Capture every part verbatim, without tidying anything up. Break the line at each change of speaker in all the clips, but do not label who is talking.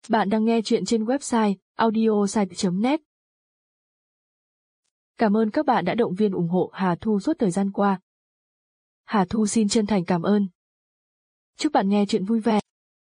Bạn đang nghe chuyện trên website audiosite chấm net. Cảm ơn các bạn đã động viên ủng hộ Hà Thu suốt thời gian qua. Hà Thu xin chân thành cảm ơn. Chúc bạn nghe chuyện vui vẻ.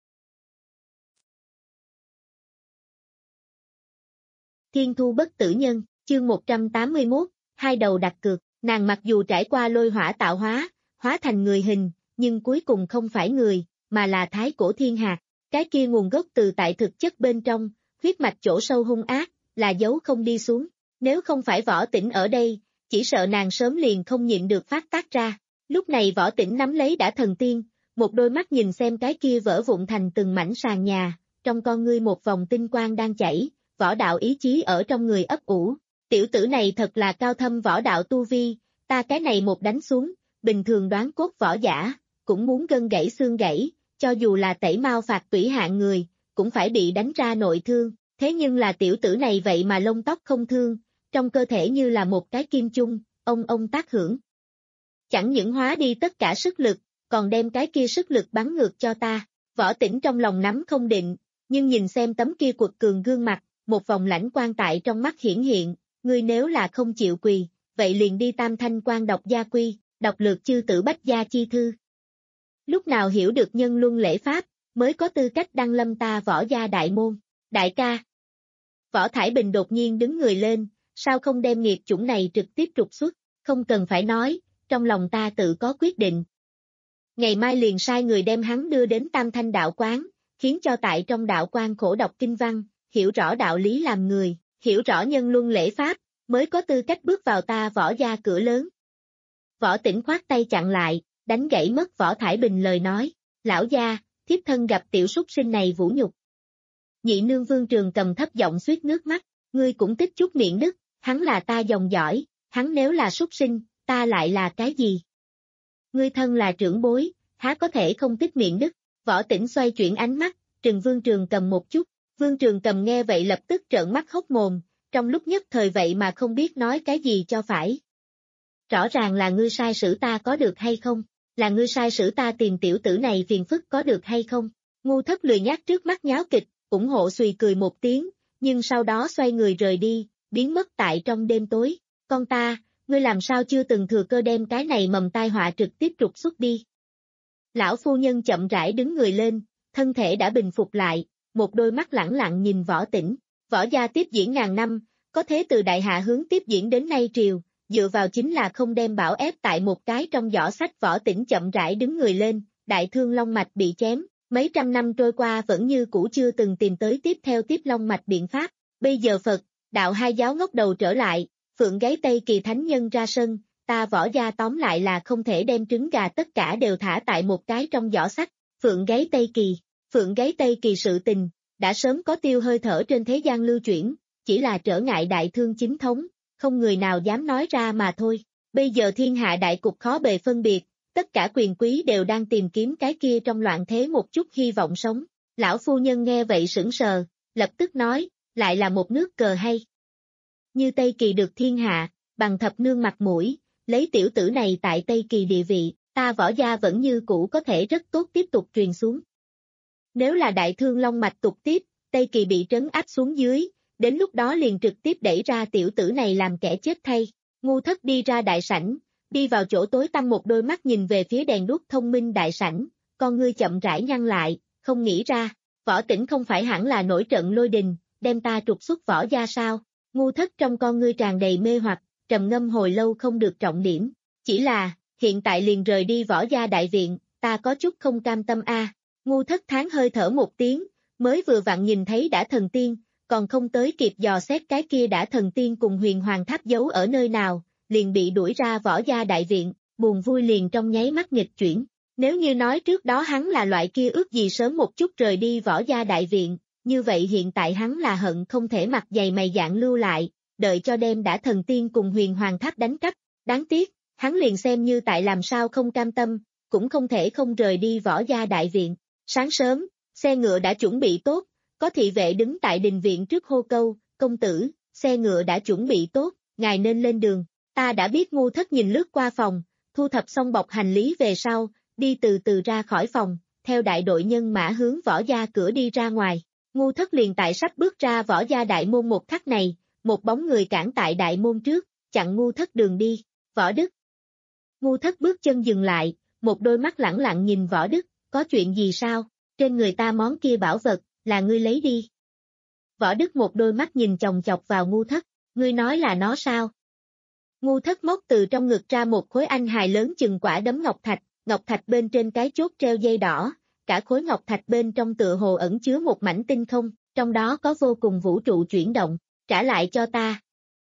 Thiên Thu bất tử nhân, chương một trăm tám mươi mốt, hai đầu đặt cược, nàng mặc dù trải qua lôi hỏa tạo hóa, hóa thành người hình, nhưng cuối cùng không phải người, mà là thái cổ thiên hạt. Cái kia nguồn gốc từ tại thực chất bên trong, huyết mạch chỗ sâu hung ác, là dấu không đi xuống. Nếu không phải Võ Tĩnh ở đây, chỉ sợ nàng sớm liền không nhịn được phát tác ra. Lúc này Võ Tĩnh nắm lấy đã thần tiên, một đôi mắt nhìn xem cái kia vỡ vụn thành từng mảnh sàn nhà, trong con ngươi một vòng tinh quang đang chảy, võ đạo ý chí ở trong người ấp ủ. Tiểu tử này thật là cao thâm võ đạo tu vi, ta cái này một đánh xuống, bình thường đoán cốt võ giả, cũng muốn gân gãy xương gãy. Cho dù là tẩy mao phạt tủy hạng người, cũng phải bị đánh ra nội thương, thế nhưng là tiểu tử này vậy mà lông tóc không thương, trong cơ thể như là một cái kim chung, ông ông tác hưởng. Chẳng những hóa đi tất cả sức lực, còn đem cái kia sức lực bắn ngược cho ta. Võ Tĩnh trong lòng nắm không định, nhưng nhìn xem tấm kia quật cường gương mặt, một vòng lãnh quan tại trong mắt hiển hiện, ngươi nếu là không chịu quỳ, vậy liền đi Tam Thanh Quan đọc gia quy, đọc lược chư tử bách gia chi thư. Lúc nào hiểu được nhân luân lễ pháp, mới có tư cách đăng lâm ta võ gia đại môn. Đại ca. Võ Thải Bình đột nhiên đứng người lên, sao không đem nghiệt chủng này trực tiếp trục xuất, không cần phải nói, trong lòng ta tự có quyết định. Ngày mai liền sai người đem hắn đưa đến Tam Thanh đạo quán, khiến cho tại trong đạo quan khổ đọc kinh văn, hiểu rõ đạo lý làm người, hiểu rõ nhân luân lễ pháp, mới có tư cách bước vào ta võ gia cửa lớn. Võ Tĩnh khoát tay chặn lại, đánh gãy mất Võ Thải Bình lời nói, lão gia, thiếp thân gặp tiểu súc sinh này vũ nhục. Nhị nương Vương Trường Cầm thấp giọng suýt nước mắt, ngươi cũng tích chút miệng đức, hắn là ta dòng dõi, hắn nếu là súc sinh, ta lại là cái gì? Ngươi thân là trưởng bối, há có thể không tích miệng đức? Võ Tĩnh xoay chuyển ánh mắt, trừng Vương Trường Cầm một chút, Vương Trường Cầm nghe vậy lập tức trợn mắt hốc mồm, trong lúc nhất thời vậy mà không biết nói cái gì cho phải. Rõ ràng là ngươi sai sử ta có được hay không? Là ngươi sai sử ta tìm tiểu tử này phiền phức có được hay không? Ngu Thất lười nhác trước mắt nháo kịch, ủng hộ xùy cười một tiếng, nhưng sau đó xoay người rời đi, biến mất tại trong đêm tối. Con ta, ngươi làm sao chưa từng thừa cơ đem cái này mầm tai họa trực tiếp trục xuất đi? Lão phu nhân chậm rãi đứng người lên, thân thể đã bình phục lại, một đôi mắt lẳng lặng nhìn Võ Tĩnh. Võ gia tiếp diễn ngàn năm, có thế từ đại hạ hướng tiếp diễn đến nay triều. Dựa vào chính là không đem bảo ép tại một cái trong giỏ sách. Võ Tĩnh chậm rãi đứng người lên, đại thương long mạch bị chém, mấy trăm năm trôi qua vẫn như cũ chưa từng tìm tới tiếp theo tiếp long mạch biện pháp. Bây giờ Phật, đạo hai giáo ngóc đầu trở lại, phượng gáy Tây Kỳ thánh nhân ra sân, ta võ gia tóm lại là không thể đem trứng gà tất cả đều thả tại một cái trong giỏ sách. Phượng gáy Tây Kỳ, phượng gáy Tây Kỳ sự tình, đã sớm có tiêu hơi thở trên thế gian lưu chuyển, chỉ là trở ngại đại thương chính thống. Không người nào dám nói ra mà thôi. Bây giờ thiên hạ đại cục khó bề phân biệt, tất cả quyền quý đều đang tìm kiếm cái kia trong loạn thế một chút hy vọng sống. Lão phu nhân nghe vậy sững sờ, lập tức nói, lại là một nước cờ hay. Như Tây Kỳ được thiên hạ, bằng thập nương mặt mũi, lấy tiểu tử này tại Tây Kỳ địa vị, ta võ gia vẫn như cũ có thể rất tốt tiếp tục truyền xuống. Nếu là đại thương long mạch tục tiếp, Tây Kỳ bị trấn áp xuống dưới, đến lúc đó liền trực tiếp đẩy ra tiểu tử này làm kẻ chết thay. Ngu Thất đi ra đại sảnh, đi vào chỗ tối tăm, một đôi mắt nhìn về phía đèn đuốc thông minh đại sảnh, con ngươi chậm rãi nhăn lại, không nghĩ ra, Võ Tĩnh không phải hẳn là nổi trận lôi đình, đem ta trục xuất võ gia sao? Ngu Thất trong con ngươi tràn đầy mê hoặc, trầm ngâm hồi lâu không được trọng điểm, chỉ là, hiện tại liền rời đi võ gia đại viện, ta có chút không cam tâm a. À. Ngu Thất tháng hơi thở một tiếng, mới vừa vặn nhìn thấy đã thần tiên, còn không tới kịp dò xét cái kia đã thần tiên cùng huyền hoàng tháp giấu ở nơi nào, liền bị đuổi ra võ gia đại viện, buồn vui liền trong nháy mắt nghịch chuyển. Nếu như nói trước đó hắn là loại kia ước gì sớm một chút rời đi võ gia đại viện, như vậy hiện tại hắn là hận không thể mặt dày mày dạn lưu lại, đợi cho đêm đã thần tiên cùng huyền hoàng tháp đánh cắp. Đáng tiếc, hắn liền xem như tại làm sao không cam tâm, cũng không thể không rời đi võ gia đại viện. Sáng sớm, xe ngựa đã chuẩn bị tốt, có thị vệ đứng tại đình viện trước hô câu, công tử, xe ngựa đã chuẩn bị tốt, ngài nên lên đường. Ta đã biết. Ngu Thất nhìn lướt qua phòng, thu thập xong bọc hành lý về sau, đi từ từ ra khỏi phòng, theo đại đội nhân mã hướng võ gia cửa đi ra ngoài. Ngu Thất liền tại sắp bước ra võ gia đại môn một khắc này, một bóng người cản tại đại môn trước, chặn Ngu Thất đường đi, Võ Đức. Ngu Thất bước chân dừng lại, một đôi mắt lẳng lặng nhìn Võ Đức, có chuyện gì sao, trên người ta món kia bảo vật, là ngươi lấy đi. Võ Đức một đôi mắt nhìn chòng chọc vào Ngu Thất, ngươi nói là nó sao? Ngu Thất móc từ trong ngực ra một khối anh hài lớn chừng quả đấm ngọc thạch, ngọc thạch bên trên cái chốt treo dây đỏ, cả khối ngọc thạch bên trong tựa hồ ẩn chứa một mảnh tinh không, trong đó có vô cùng vũ trụ chuyển động, trả lại cho ta.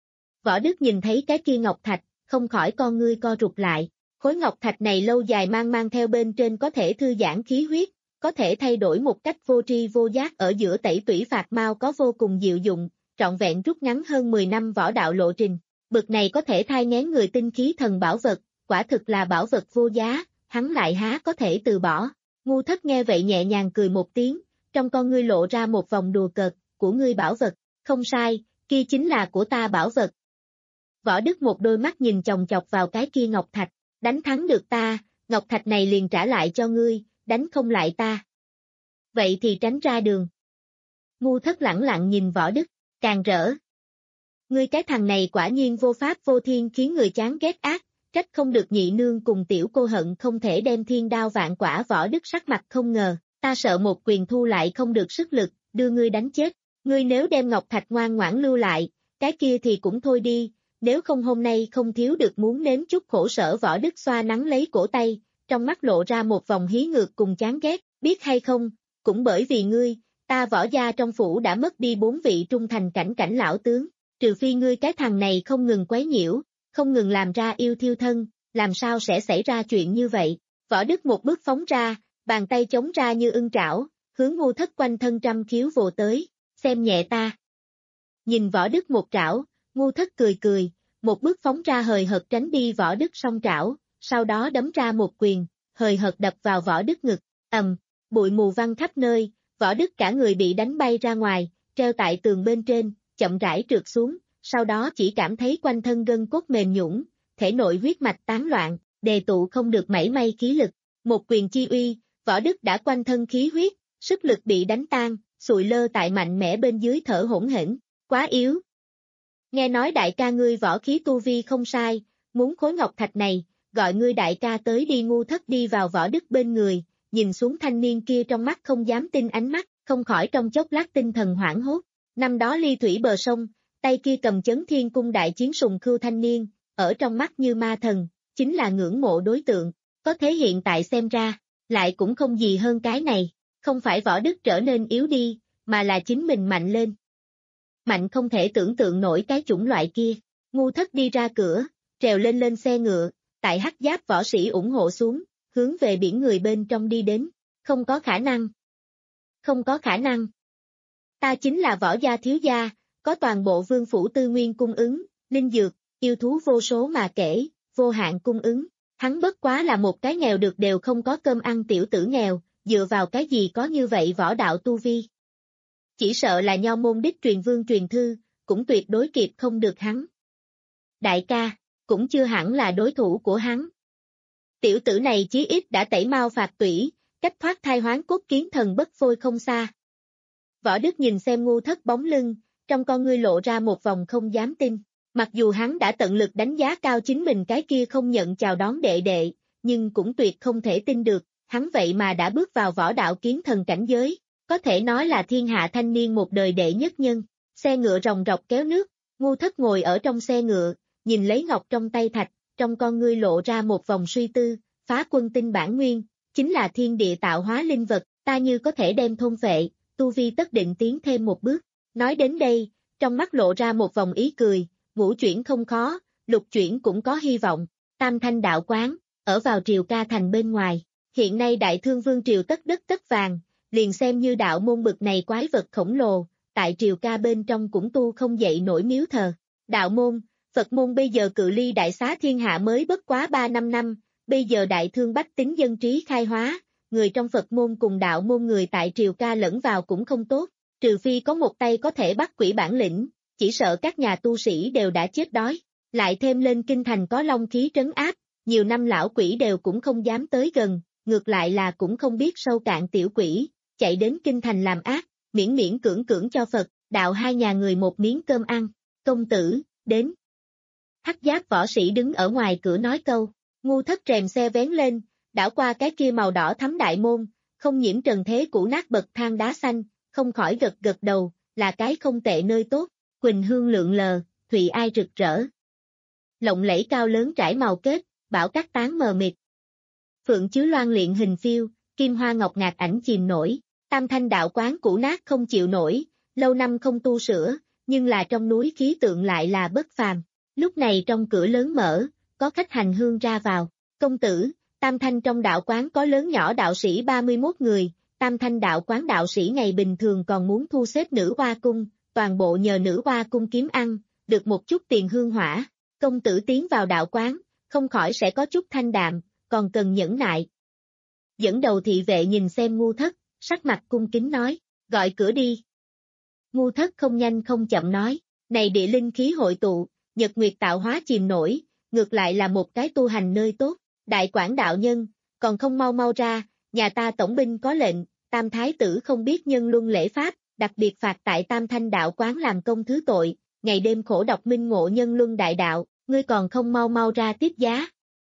Võ Đức nhìn thấy cái kia ngọc thạch, không khỏi con ngươi co rụt lại, khối ngọc thạch này lâu dài mang mang theo bên trên có thể thư giãn khí huyết, có thể thay đổi một cách vô tri vô giác ở giữa tẩy tủy phạt mau có vô cùng diệu dụng, trọn vẹn rút ngắn hơn mười năm võ đạo lộ trình, bực này có thể thai nghén người tinh khí thần bảo vật, quả thực là bảo vật vô giá, hắn lại há có thể từ bỏ. Ngu Thất nghe vậy nhẹ nhàng cười một tiếng, trong con ngươi lộ ra một vòng đùa cợt, của ngươi bảo vật, không sai, kia chính là của ta bảo vật. Võ Đức một đôi mắt nhìn chòng chọc vào cái kia ngọc thạch, đánh thắng được ta, ngọc thạch này liền trả lại cho ngươi, đánh không lại ta. Vậy thì tránh ra đường. Ngu Thất lẳng lặng nhìn Võ Đức, càng rỡ. Ngươi cái thằng này quả nhiên vô pháp vô thiên khiến người chán ghét ác, trách không được nhị nương cùng tiểu cô hận không thể đem thiên đao vạn quả. Võ Đức sắc mặt không ngờ, ta sợ một quyền thu lại không được sức lực, đưa ngươi đánh chết, ngươi nếu đem ngọc thạch ngoan ngoãn lưu lại, cái kia thì cũng thôi đi, nếu không hôm nay không thiếu được muốn nếm chút khổ sở. Võ Đức xoa nắng lấy cổ tay, trong mắt lộ ra một vòng hí ngược cùng chán ghét, biết hay không, cũng bởi vì ngươi, ta Võ gia trong phủ đã mất đi bốn vị trung thành cảnh cảnh lão tướng, trừ phi ngươi cái thằng này không ngừng quấy nhiễu, không ngừng làm ra yêu thiêu thân, làm sao sẽ xảy ra chuyện như vậy. Võ Đức một bước phóng ra, bàn tay chống ra như ưng trảo, hướng Ngu Thất quanh thân trăm khiếu vồ tới, xem nhẹ ta. Nhìn Võ Đức một trảo, Ngu Thất cười cười, một bước phóng ra hời hợt tránh đi Võ Đức song trảo, sau đó đấm ra một quyền, hời hợt đập vào Võ Đức ngực, ầm, bụi mù văng khắp nơi, Võ Đức cả người bị đánh bay ra ngoài, treo tại tường bên trên, chậm rãi trượt xuống, sau đó chỉ cảm thấy quanh thân gân cốt mềm nhũn, thể nội huyết mạch tán loạn, đề tụ không được mảy may khí lực, một quyền chi uy, Võ Đức đã quanh thân khí huyết, sức lực bị đánh tan, sụi lơ tại mạnh mẽ bên dưới thở hỗn hển, quá yếu. Nghe nói đại ca ngươi võ khí tu vi không sai, muốn khối ngọc thạch này, gọi ngươi đại ca tới đi. Ngu Thất đi vào Võ Đức bên người, nhìn xuống thanh niên kia trong mắt không dám tin ánh mắt, không khỏi trong chốc lát tinh thần hoảng hốt. Năm đó ly thủy bờ sông, tay kia cầm chấn thiên cung đại chiến sùng khưu thanh niên, ở trong mắt như ma thần, chính là ngưỡng mộ đối tượng, có thế hiện tại xem ra, lại cũng không gì hơn cái này, không phải Võ Đức trở nên yếu đi, mà là chính mình mạnh lên. Mạnh không thể tưởng tượng nổi cái chủng loại kia. Ngu Thất đi ra cửa, trèo lên lên xe ngựa, tại hắc giáp võ sĩ ủng hộ xuống, hướng về biển người bên trong đi đến, không có khả năng. Không có khả năng. Ta chính là Võ gia thiếu gia, có toàn bộ vương phủ tư nguyên cung ứng, linh dược, yêu thú vô số mà kể, vô hạn cung ứng. Hắn bất quá là một cái nghèo được đều không có cơm ăn tiểu tử nghèo, dựa vào cái gì có như vậy võ đạo tu vi. Chỉ sợ là nho môn đích truyền vương truyền thư, cũng tuyệt đối kịp không được hắn. Đại ca, cũng chưa hẳn là đối thủ của hắn. Tiểu tử này chí ít đã tẩy mau phạt tủy, cách thoát thai hoán cốt kiến thần bất phôi không xa. Võ Đức nhìn xem Ngu Thất bóng lưng, trong con ngươi lộ ra một vòng không dám tin. Mặc dù hắn đã tận lực đánh giá cao chính mình cái kia không nhận chào đón đệ đệ, nhưng cũng tuyệt không thể tin được, hắn vậy mà đã bước vào võ đạo kiến thần cảnh giới, có thể nói là thiên hạ thanh niên một đời đệ nhất nhân. Xe ngựa ròng rọc kéo nước, Ngu Thất ngồi ở trong xe ngựa, nhìn lấy ngọc trong tay thạch, trong con ngươi lộ ra một vòng suy tư, phá quân tinh bản nguyên, chính là thiên địa tạo hóa linh vật, ta như có thể đem thôn phệ, tu vi tất định tiến thêm một bước. Nói đến đây, trong mắt lộ ra một vòng ý cười, ngũ chuyển không khó, lục chuyển cũng có hy vọng. Tam Thanh đạo quán, ở vào Triều Ca thành bên ngoài, hiện nay đại thương vương triều tất đất tất vàng, liền xem như đạo môn bực này quái vật khổng lồ, tại Triều Ca bên trong cũng tu không dậy nổi miếu thờ. Đạo môn, Phật môn bây giờ cự ly đại xá thiên hạ mới bất quá ba năm năm, bây giờ đại thương bách tính dân trí khai hóa, người trong Phật môn cùng đạo môn người tại Triều Ca lẫn vào cũng không tốt, trừ phi có một tay có thể bắt quỷ bản lĩnh, chỉ sợ các nhà tu sĩ đều đã chết đói, lại thêm lên kinh thành có long khí trấn áp, nhiều năm lão quỷ đều cũng không dám tới gần, ngược lại là cũng không biết sâu cạn tiểu quỷ, chạy đến kinh thành làm ác, miễn miễn cưỡng cưỡng cho Phật, đạo hai nhà người một miếng cơm ăn, công tử, đến. Hắc giáp võ sĩ đứng ở ngoài cửa nói câu, Ngu Thất rèm xe vén lên, đảo qua cái kia màu đỏ thắm đại môn, không nhiễm trần thế cũ nát bậc thang đá xanh, không khỏi gật gật đầu, là cái không tệ nơi tốt, quỳnh hương lượn lờ, thụy ai rực rỡ. Lộng lẫy cao lớn trải màu kết, bảo cát tán mờ mịt. Phượng chiếu loan luyện hình phiêu, kim hoa ngọc ngạt ảnh chìm nổi, tam thanh đạo quán cũ nát không chịu nổi, lâu năm không tu sửa, nhưng là trong núi khí tượng lại là bất phàm. Lúc này trong cửa lớn mở, có khách hành hương ra vào, công tử, tam thanh trong đạo quán có lớn nhỏ đạo sĩ ba mươi mốt người, tam thanh đạo quán đạo sĩ ngày bình thường còn muốn thu xếp nữ hoa cung, toàn bộ nhờ nữ hoa cung kiếm ăn, được một chút tiền hương hỏa, công tử tiến vào đạo quán, không khỏi sẽ có chút thanh đạm, còn cần nhẫn nại. Dẫn đầu thị vệ nhìn xem Ngu Thất, sắc mặt cung kính nói, gọi cửa đi. Ngu Thất không nhanh không chậm nói, này địa linh khí hội tụ, nhật nguyệt tạo hóa chìm nổi, ngược lại là một cái tu hành nơi tốt, đại quản đạo nhân, còn không mau mau ra, nhà ta tổng binh có lệnh, tam thái tử không biết nhân luân lễ pháp, đặc biệt phạt tại tam thanh đạo quán làm công thứ tội, ngày đêm khổ đọc minh ngộ nhân luân đại đạo, ngươi còn không mau mau ra tiếp giá.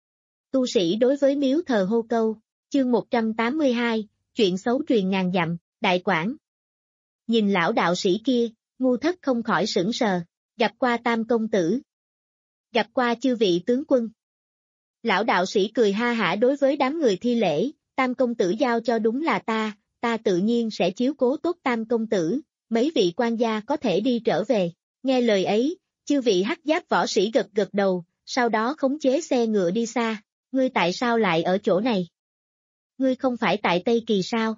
Tu sĩ đối với miếu thờ hô câu, chương một trăm tám mươi hai, chuyện xấu truyền ngàn dặm, đại quản. Nhìn lão đạo sĩ kia, Ngu Thất không khỏi sững sờ, gặp qua tam công tử. Gặp qua chư vị tướng quân. Lão đạo sĩ cười ha hả đối với đám người thi lễ, tam công tử giao cho đúng là ta, ta tự nhiên sẽ chiếu cố tốt tam công tử, mấy vị quan gia có thể đi trở về. Nghe lời ấy, chư vị hắc giáp võ sĩ gật gật đầu, sau đó khống chế xe ngựa đi xa, ngươi tại sao lại ở chỗ này? Ngươi không phải tại Tây Kỳ sao?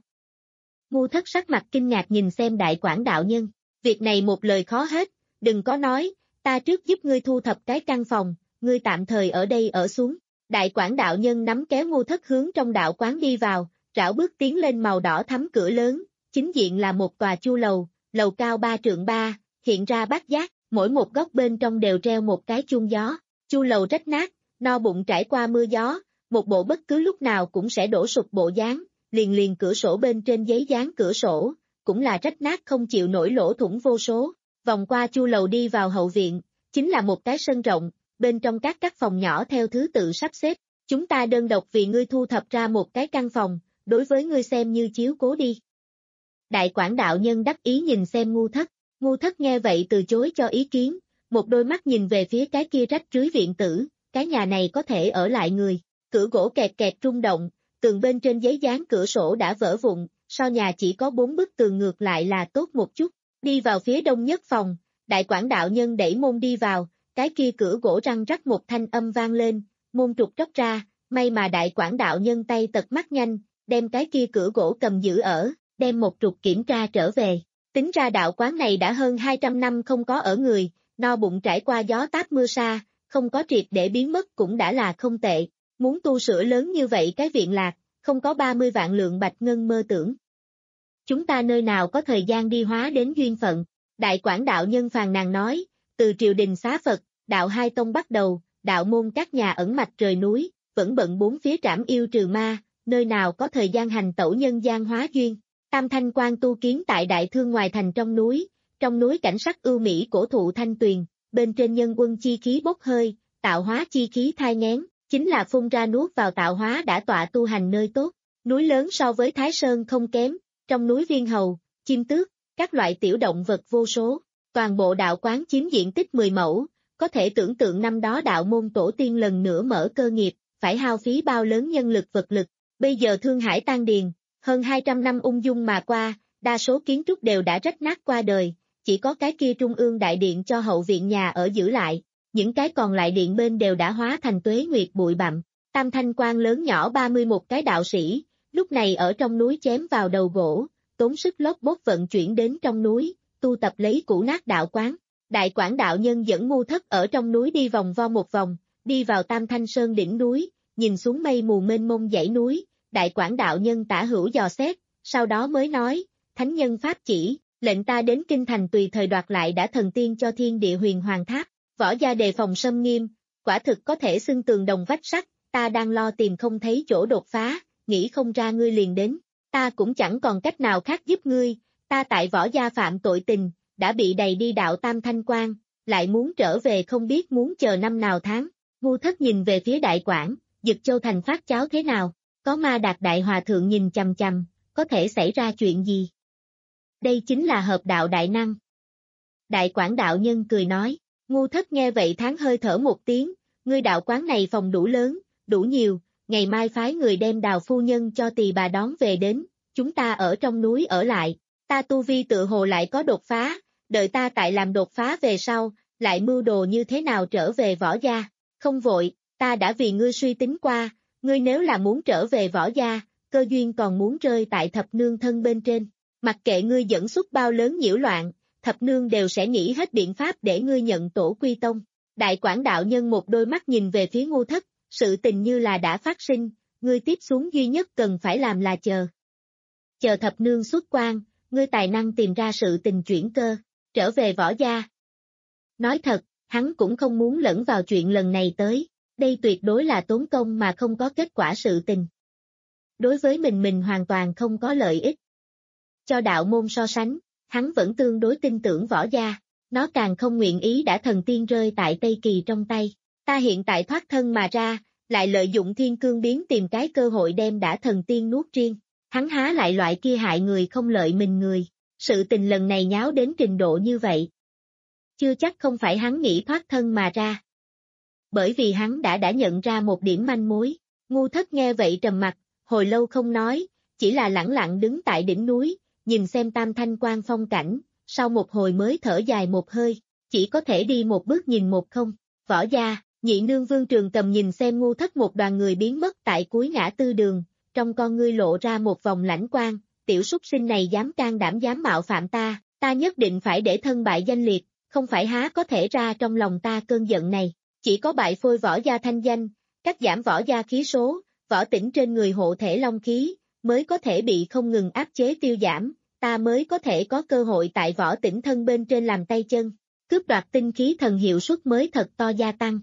Ngu Thất sắc mặt kinh ngạc nhìn xem đại quản đạo nhân, việc này một lời khó hết, đừng có nói, ta trước giúp ngươi thu thập cái căn phòng, ngươi tạm thời ở đây ở xuống. Đại quản đạo nhân nắm kéo Ngu Thất hướng trong đạo quán đi vào, rảo bước tiến lên màu đỏ thắm cửa lớn, chính diện là một tòa chu lầu, lầu cao ba trượng ba, hiện ra bát giác, mỗi một góc bên trong đều treo một cái chuông gió, chu lầu rách nát, no bụng trải qua mưa gió, một bộ bất cứ lúc nào cũng sẽ đổ sụp bộ dáng, liền liền cửa sổ bên trên giấy dán cửa sổ, cũng là rách nát không chịu nổi lỗ thủng vô số, vòng qua chu lầu đi vào hậu viện, chính là một cái sân rộng, bên trong các các phòng nhỏ theo thứ tự sắp xếp, chúng ta đơn độc vì ngươi thu thập ra một cái căn phòng, đối với ngươi xem như chiếu cố đi. Đại quản đạo nhân đắc ý nhìn xem Ngu Thất, Ngu Thất nghe vậy từ chối cho ý kiến, một đôi mắt nhìn về phía cái kia rách rưới viện tử, cái nhà này có thể ở lại người, cửa gỗ kẹt kẹt rung động, tường bên trên giấy dán cửa sổ đã vỡ vụn, sau nhà chỉ có bốn bức tường ngược lại là tốt một chút, đi vào phía đông nhất phòng, đại quản đạo nhân đẩy môn đi vào, cái kia cửa gỗ răng rắc một thanh âm vang lên, môn trục tróc ra, may mà đại quản đạo nhân tay tật mắt nhanh, đem cái kia cửa gỗ cầm giữ ở, đem một trục kiểm tra trở về. Tính ra đạo quán này đã hơn hai trăm năm không có ở người, no bụng trải qua gió táp mưa sa, không có triệt để biến mất cũng đã là không tệ. Muốn tu sửa lớn như vậy cái viện lạc, không có ba mươi vạn lượng bạch ngân mơ tưởng. Chúng ta nơi nào có thời gian đi hóa đến duyên phận, đại quản đạo nhân phàn nàn nói, từ triều đình xá Phật, đạo hai tông bắt đầu, đạo môn các nhà ẩn mạch rời núi, vẫn bận bốn phía trảm yêu trừ ma, nơi nào có thời gian hành tẩu nhân gian hóa duyên. Tam thanh quan tu kiến tại đại thương ngoài thành trong núi, trong núi cảnh sắc ưu mỹ cổ thụ thanh tuyền, bên trên nhân quân chi khí bốc hơi, tạo hóa chi khí thai nghén, chính là phun ra nuốt vào tạo hóa đã tọa tu hành nơi tốt. Núi lớn so với Thái Sơn không kém, trong núi viên hầu, chim tước, các loại tiểu động vật vô số, toàn bộ đạo quán chiếm diện tích mười mẫu, có thể tưởng tượng năm đó đạo môn tổ tiên lần nữa mở cơ nghiệp, phải hao phí bao lớn nhân lực vật lực. Bây giờ Thương Hải tan điền, hơn hai trăm năm ung dung mà qua, đa số kiến trúc đều đã rách nát qua đời, chỉ có cái kia trung ương đại điện cho hậu viện nhà ở giữ lại, những cái còn lại điện bên đều đã hóa thành tuế nguyệt bụi bặm. Tam thanh quan lớn nhỏ ba mươi mốt cái đạo sĩ, lúc này ở trong núi chém vào đầu gỗ, tốn sức lót bốt vận chuyển đến trong núi, tu tập lấy cũ nát đạo quán. Đại quản đạo nhân dẫn Ngu Thất ở trong núi đi vòng vo một vòng, đi vào Tam Thanh Sơn đỉnh núi, nhìn xuống mây mù mênh mông dãy núi, đại quản đạo nhân tả hữu dò xét, sau đó mới nói, thánh nhân pháp chỉ, lệnh ta đến kinh thành tùy thời đoạt lại đã thần tiên cho thiên địa huyền hoàng tháp, võ gia đề phòng xâm nghiêm, quả thực có thể xưng tường đồng vách sắt, ta đang lo tìm không thấy chỗ đột phá, nghĩ không ra ngươi liền đến, ta cũng chẳng còn cách nào khác giúp ngươi, Ta tại võ gia phạm tội tình, đã bị đầy đi đạo tam thanh quan, lại muốn trở về không biết muốn chờ năm nào tháng. Ngu Thất nhìn về phía đại quảng, Dực Châu thành phát cháo thế nào, có Ma Đạt đại hòa thượng nhìn chằm chằm, có thể xảy ra chuyện gì? Đây chính là hợp đạo đại năng. Đại quảng đạo nhân cười nói, Ngu Thất nghe vậy tháng hơi thở một tiếng, ngươi đạo quán này phòng đủ lớn, đủ nhiều, ngày mai phái người đem Đào phu nhân cho tỳ bà đón về đến, chúng ta ở trong núi ở lại, ta tu vi tự hồ lại có đột phá, đợi ta tại làm đột phá về sau, lại mưu đồ như thế nào trở về võ gia, không vội, ta đã vì ngươi suy tính qua, ngươi nếu là muốn trở về võ gia, cơ duyên còn muốn rơi tại thập nương thân bên trên, mặc kệ ngươi dẫn xuất bao lớn nhiễu loạn, thập nương đều sẽ nghĩ hết biện pháp để ngươi nhận tổ quy tông. Đại quảng đạo nhân một đôi mắt nhìn về phía Ngu Thất, sự tình như là đã phát sinh, ngươi tiếp xuống duy nhất cần phải làm là chờ. Chờ thập nương xuất quan, ngươi tài năng tìm ra sự tình chuyển cơ, trở về võ gia. Nói thật, hắn cũng không muốn lẫn vào chuyện lần này tới, đây tuyệt đối là tốn công mà không có kết quả sự tình. Đối với mình mình hoàn toàn không có lợi ích. Cho đạo môn so sánh, hắn vẫn tương đối tin tưởng võ gia, nó càng không nguyện ý đã thần tiên rơi tại Tây Kỳ trong tay. Ta hiện tại thoát thân mà ra, lại lợi dụng thiên cương biến tìm cái cơ hội đem đã thần tiên nuốt riêng. Hắn há lại loại kia hại người không lợi mình người, sự tình lần này nháo đến trình độ như vậy. Chưa chắc không phải hắn nghĩ thoát thân mà ra. Bởi vì hắn đã đã nhận ra một điểm manh mối, Ngu Thất nghe vậy trầm mặt, hồi lâu không nói, chỉ là lẳng lặng đứng tại đỉnh núi, nhìn xem tam thanh quan phong cảnh, sau một hồi mới thở dài một hơi, chỉ có thể đi một bước nhìn một không, võ gia, nhị nương Vương Trường Cầm nhìn xem Ngu Thất một đoàn người biến mất tại cuối ngã tư đường, trong con ngươi lộ ra một vòng lãnh quang, tiểu súc sinh này dám can đảm dám mạo phạm ta, ta nhất định phải để thân bại danh liệt, không phải há có thể ra trong lòng ta cơn giận này, chỉ có bại phôi võ gia thanh danh, cắt giảm võ gia khí số, võ tỉnh trên người hộ thể long khí, mới có thể bị không ngừng áp chế tiêu giảm, ta mới có thể có cơ hội tại võ tỉnh thân bên trên làm tay chân, cướp đoạt tinh khí thần hiệu suất mới thật to gia tăng.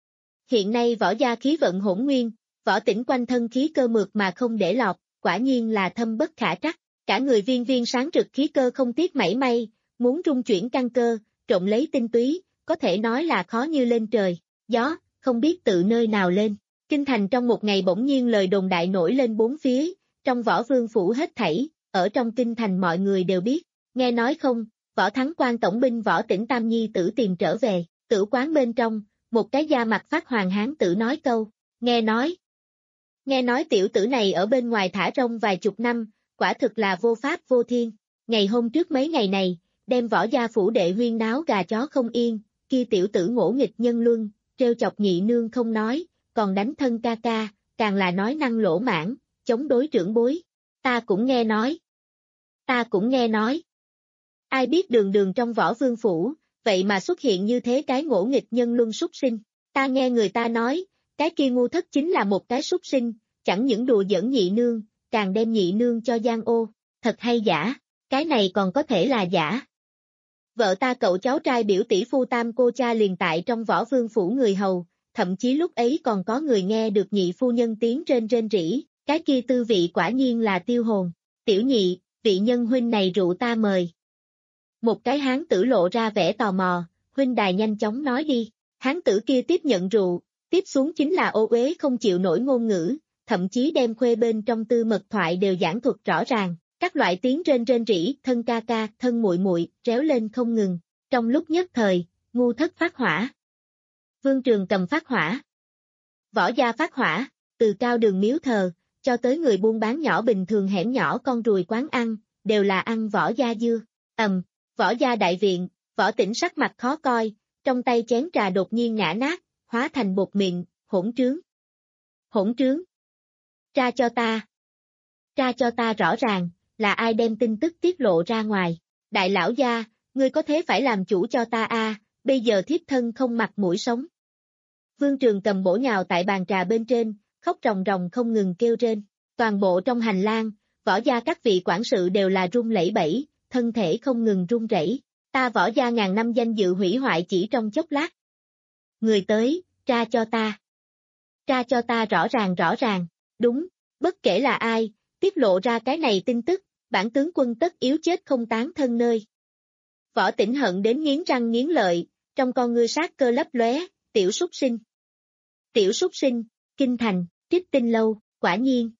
Hiện nay võ gia khí vận hỗn nguyên, võ tỉnh quanh thân khí cơ mượt mà không để lọt, quả nhiên là thâm bất khả trắc, cả người viên viên sáng rực khí cơ không tiếc mảy may, muốn trung chuyển căn cơ, trộn lấy tinh túy, có thể nói là khó như lên trời, gió, không biết tự nơi nào lên. Kinh thành trong một ngày bỗng nhiên lời đồn đại nổi lên bốn phía, trong võ vương phủ hết thảy, ở trong kinh thành mọi người đều biết, nghe nói không, võ thắng quan tổng binh võ tỉnh Tam Nhi tử tìm trở về, tử quán bên trong, một cái da mặt phát hoàng hán tử nói câu, nghe nói. Nghe nói tiểu tử này ở bên ngoài thả rông vài chục năm, quả thực là vô pháp vô thiên, ngày hôm trước mấy ngày này, đem võ gia phủ đệ huyên náo gà chó không yên, kia tiểu tử ngỗ nghịch nhân luân, treo chọc nhị nương không nói, còn đánh thân ca ca, càng là nói năng lỗ mãn, chống đối trưởng bối. Ta cũng nghe nói. Ta cũng nghe nói. Ai biết đường đường trong võ vương phủ, vậy mà xuất hiện như thế cái ngỗ nghịch nhân luân súc sinh. Ta nghe người ta nói, cái kia Ngu Thất chính là một cái súc sinh, chẳng những đùa giỡn nhị nương, càng đem nhị nương cho giang ô. Thật hay giả, cái này còn có thể là giả. Vợ ta cậu cháu trai biểu tỷ phu tam cô cha liền tại trong võ vương phủ người hầu, thậm chí lúc ấy còn có người nghe được nhị phu nhân tiếng trên rên rỉ, cái kia tư vị quả nhiên là tiêu hồn. Tiểu nhị, vị nhân huynh này rượu ta mời. Một cái hán tử lộ ra vẻ tò mò, huynh đài nhanh chóng nói đi, hán tử kia tiếp nhận rượu, tiếp xuống chính là ô uế không chịu nổi ngôn ngữ, thậm chí đem khuê bên trong tư mật thoại đều giảng thuật rõ ràng. Các loại tiếng rên rên rỉ, thân ca ca, thân muội muội, réo lên không ngừng. Trong lúc nhất thời, Ngu Thất phát hỏa. Vương Trường Cầm phát hỏa. Võ gia phát hỏa, từ cao đường miếu thờ, cho tới người buôn bán nhỏ bình thường hẻm nhỏ con ruồi quán ăn, đều là ăn võ gia dưa. Ầm, võ gia đại viện, Võ Tỉnh sắc mặt khó coi, trong tay chén trà đột nhiên ngã nát, hóa thành bột mịn, hỗn trướng. Hỗn trướng. Tra cho ta. Tra cho ta rõ ràng. Là ai đem tin tức tiết lộ ra ngoài, đại lão gia, ngươi có thế phải làm chủ cho ta a, à, bây giờ thiếp thân không mặt mũi sống. Vương Trường Cầm bổ nhào tại bàn trà bên trên, khóc ròng ròng không ngừng kêu rên, toàn bộ trong hành lang, võ gia các vị quản sự đều là run lẩy bẩy, thân thể không ngừng run rẩy. Ta võ gia ngàn năm danh dự hủy hoại chỉ trong chốc lát. Người tới, tra cho ta. Tra cho ta rõ ràng rõ ràng, đúng, bất kể là ai, tiết lộ ra cái này tin tức, bản tướng quân tất yếu chết không tán thân nơi. Võ Tĩnh hận đến nghiến răng nghiến lợi, trong con ngươi sát cơ lấp lóe, tiểu súc sinh. Tiểu súc sinh, kinh thành, Trích Tinh lâu, quả nhiên.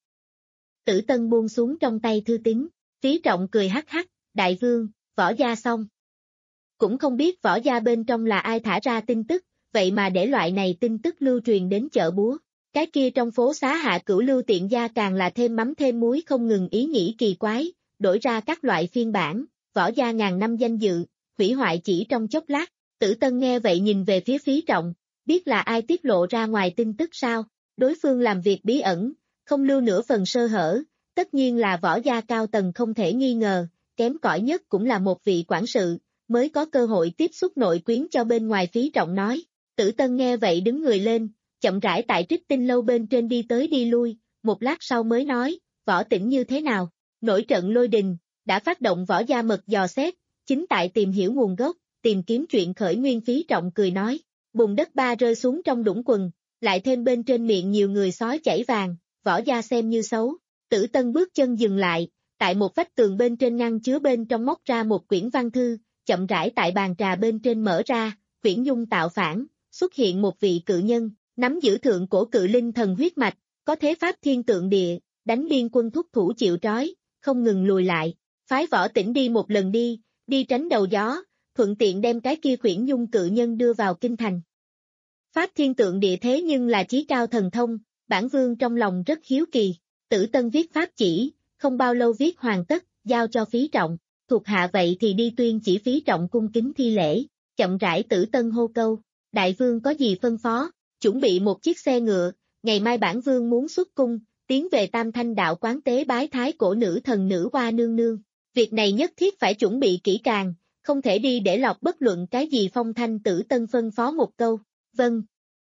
Tử Tân buông xuống trong tay thư tín, Phí Trọng cười hắc hắc, đại vương, võ gia xong. Cũng không biết võ gia bên trong là ai thả ra tin tức, vậy mà để loại này tin tức lưu truyền đến chợ búa. Cái kia trong phố xá Hạ Cửu Lưu tiện gia càng là thêm mắm thêm muối không ngừng ý nghĩ kỳ quái, đổi ra các loại phiên bản, võ gia ngàn năm danh dự, hủy hoại chỉ trong chốc lát. Tử Tân nghe vậy nhìn về phía Phí Trọng, biết là ai tiết lộ ra ngoài tin tức sao, đối phương làm việc bí ẩn, không lưu nửa phần sơ hở, tất nhiên là võ gia cao tầng không thể nghi ngờ, kém cỏi nhất cũng là một vị quản sự, mới có cơ hội tiếp xúc nội quyến cho bên ngoài. Phí Trọng nói. Tử Tân nghe vậy đứng người lên, chậm rãi tại Trích Tinh lâu bên trên đi tới đi lui, một lát sau mới nói, Võ Tĩnh như thế nào, nổi trận lôi đình, đã phát động võ gia mật dò xét, chính tại tìm hiểu nguồn gốc, tìm kiếm chuyện khởi nguyên. Phí Trọng cười nói, bùn đất ba rơi xuống trong đũng quần, lại thêm bên trên miệng nhiều người sói chảy vàng, võ gia xem như xấu. Tử Tân bước chân dừng lại, tại một vách tường bên trên ngăn chứa bên trong móc ra một quyển văn thư, chậm rãi tại bàn trà bên trên mở ra, quyển nhung tạo phản, xuất hiện một vị cự nhân, nắm giữ thượng cổ cự linh thần huyết mạch, có thế pháp thiên tượng địa, đánh biên quân thúc thủ chịu trói, không ngừng lùi lại, phái Võ Tĩnh đi một lần đi, đi tránh đầu gió, thuận tiện đem cái kia quyển nhung cự nhân đưa vào kinh thành. Pháp thiên tượng địa thế nhưng là chí cao thần thông, bản vương trong lòng rất hiếu kỳ. Tử Tân viết pháp chỉ, không bao lâu viết hoàn tất, giao cho Phí Trọng, thuộc hạ vậy thì đi tuyên chỉ. Phí Trọng cung kính thi lễ, chậm rãi. Tử Tân hô câu, đại vương có gì phân phó, chuẩn bị một chiếc xe ngựa, ngày mai bản vương muốn xuất cung, tiến về Tam Thanh đạo quán tế bái thái cổ nữ thần Nữ Hoa nương nương, việc này nhất thiết phải chuẩn bị kỹ càng, không thể đi để lọt bất luận cái gì phong thanh. Tử Tân phân phó một câu, vâng.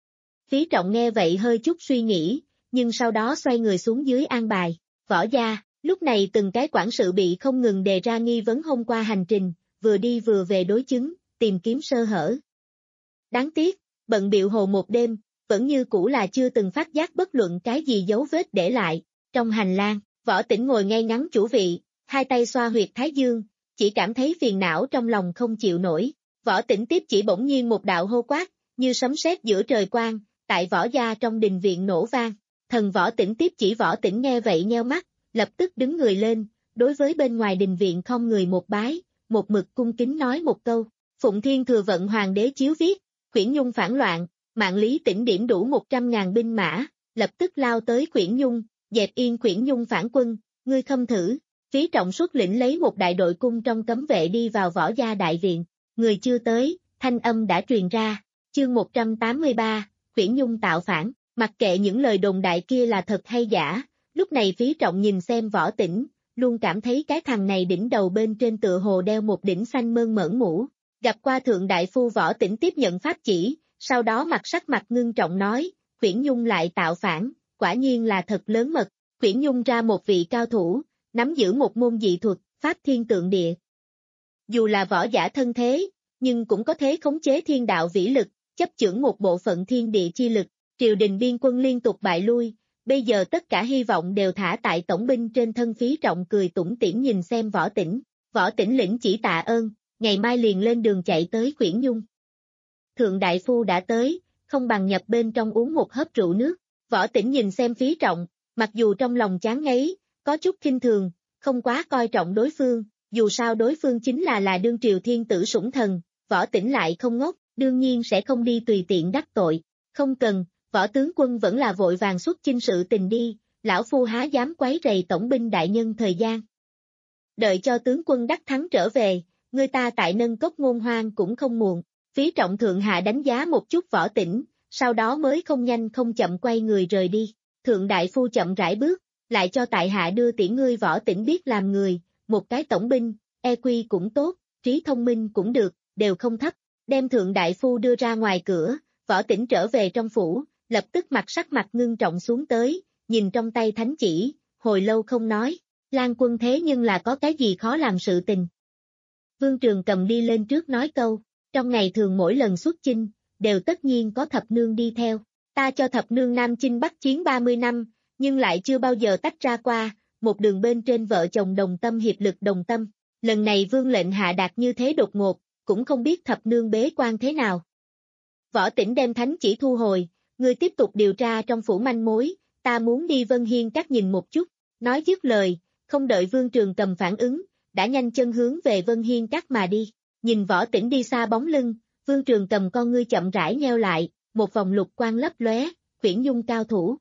Phí Trọng nghe vậy hơi chút suy nghĩ, nhưng sau đó xoay người xuống dưới an bài. Võ gia, lúc này từng cái quản sự bị không ngừng đề ra nghi vấn hôm qua hành trình, vừa đi vừa về đối chứng, tìm kiếm sơ hở. Đáng tiếc, bận bịu hồ một đêm, vẫn như cũ là chưa từng phát giác bất luận cái gì dấu vết để lại. Trong hành lang, Võ Tĩnh ngồi ngay ngắn chủ vị, hai tay xoa huyệt thái dương, chỉ cảm thấy phiền não trong lòng không chịu nổi. Võ Tĩnh tiếp chỉ bỗng nhiên một đạo hô quát, như sấm sét giữa trời quang, tại võ gia trong đình viện nổ vang. Thần Võ Tĩnh tiếp chỉ. Võ Tĩnh nghe vậy nheo mắt, lập tức đứng người lên, đối với bên ngoài đình viện không người một bái, một mực cung kính nói một câu, Phụng Thiên Thừa Vận Hoàng đế chiếu viết, Quyển Nhung phản loạn, Mạng Lý Tĩnh điểm đủ một trăm ngàn binh mã, lập tức lao tới Quyển Nhung, dẹp yên Quyển Nhung phản quân, ngươi khâm thử. Phí Trọng xuất lĩnh lấy một đại đội cung trong cấm vệ đi vào võ gia đại viện, người chưa tới, thanh âm đã truyền ra, chương một trăm tám mươi ba, Quyển Nhung tạo phản. Mặc kệ những lời đồn đại kia là thật hay giả, lúc này Phí Trọng nhìn xem Võ Tĩnh, luôn cảm thấy cái thằng này đỉnh đầu bên trên tựa hồ đeo một đỉnh xanh mơn mởn mũ. Gặp qua thượng đại phu. Võ Tĩnh tiếp nhận pháp chỉ, sau đó mặt sắc mặt ngưng trọng nói, Quyển Nhung lại tạo phản, quả nhiên là thật lớn mật. Quyển Nhung ra một vị cao thủ, nắm giữ một môn dị thuật, pháp thiên tượng địa. Dù là võ giả thân thế, nhưng cũng có thế khống chế thiên đạo vĩ lực, chấp chưởng một bộ phận thiên địa chi lực. Triều đình biên quân liên tục bại lui, bây giờ tất cả hy vọng đều thả tại tổng binh trên thân. Phí Trọng cười tủm tỉm nhìn xem Võ Tĩnh, Võ Tĩnh lĩnh chỉ tạ ơn, ngày mai liền lên đường chạy tới Quyển Nhung. Thượng đại phu đã tới, không bằng nhập bên trong uống một hớp rượu nước. Võ Tĩnh nhìn xem Phí Trọng, mặc dù trong lòng chán ngấy, có chút khinh thường, không quá coi trọng đối phương, dù sao đối phương chính là là đương triều thiên tử sủng thần, Võ Tĩnh lại không ngốc, đương nhiên sẽ không đi tùy tiện đắc tội. Không cần, Võ tướng quân vẫn là vội vàng xuất chinh sự tình đi, lão phu há dám quấy rầy tổng binh đại nhân thời gian. Đợi cho tướng quân đắc thắng trở về, người ta tại nâng cốc ngôn hoang cũng không muộn. Phí Trọng thượng hạ đánh giá một chút Võ Tĩnh, sau đó mới không nhanh không chậm quay người rời đi. Thượng đại phu chậm rãi bước, lại cho tại hạ đưa tiễn ngươi. Võ Tĩnh biết làm người, một cái tổng binh, e quy cũng tốt, trí thông minh cũng được, đều không thấp. Đem thượng đại phu đưa ra ngoài cửa, Võ Tĩnh trở về trong phủ, lập tức mặt sắc mặt ngưng trọng xuống tới, nhìn trong tay thánh chỉ, hồi lâu không nói, Lan quân thế nhưng là có cái gì khó làm sự tình. Vương Trường Cầm đi lên trước nói câu, trong ngày thường mỗi lần xuất chinh, đều tất nhiên có thập nương đi theo, ta cho thập nương Nam Chinh Bắc chiến ba mươi năm, nhưng lại chưa bao giờ tách ra qua, một đường bên trên vợ chồng đồng tâm hiệp lực đồng tâm. Lần này vương lệnh hạ đạt như thế đột ngột, cũng không biết thập nương bế quan thế nào. Võ Tĩnh đem thánh chỉ thu hồi, ngươi tiếp tục điều tra trong phủ manh mối, ta muốn đi Vân Hiên Các nhìn một chút. Nói dứt lời, không đợi Vương Trường Cầm phản ứng, đã nhanh chân hướng về Vân Hiên Các mà đi. Nhìn Võ Tĩnh đi xa bóng lưng, Vương Trường Cầm con ngươi chậm rãi nheo lại, một vòng lục quang lấp lóe, Khuyển Nhung cao thủ.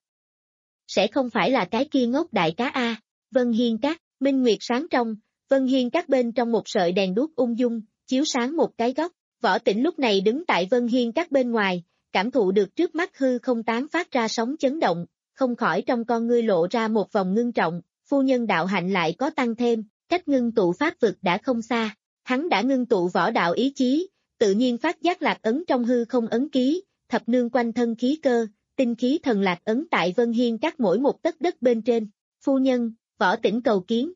Sẽ không phải là cái kia ngốc đại cá a? Vân Hiên Các, minh nguyệt sáng trong, Vân Hiên Các bên trong một sợi đèn đuốc ung dung, chiếu sáng một cái góc. Võ Tĩnh lúc này đứng tại Vân Hiên Các bên ngoài, cảm thụ được trước mắt hư không tán phát ra sóng chấn động, không khỏi trong con ngươi lộ ra một vòng ngưng trọng, phu nhân đạo hạnh lại có tăng thêm, cách ngưng tụ pháp vực đã không xa, hắn đã ngưng tụ võ đạo ý chí, tự nhiên phát giác lạc ấn trong hư không ấn ký, thập nương quanh thân khí cơ, tinh khí thần lạc ấn tại Vân Hiên Các mỗi một tấc đất bên trên, phu nhân, Võ Tĩnh cầu kiến.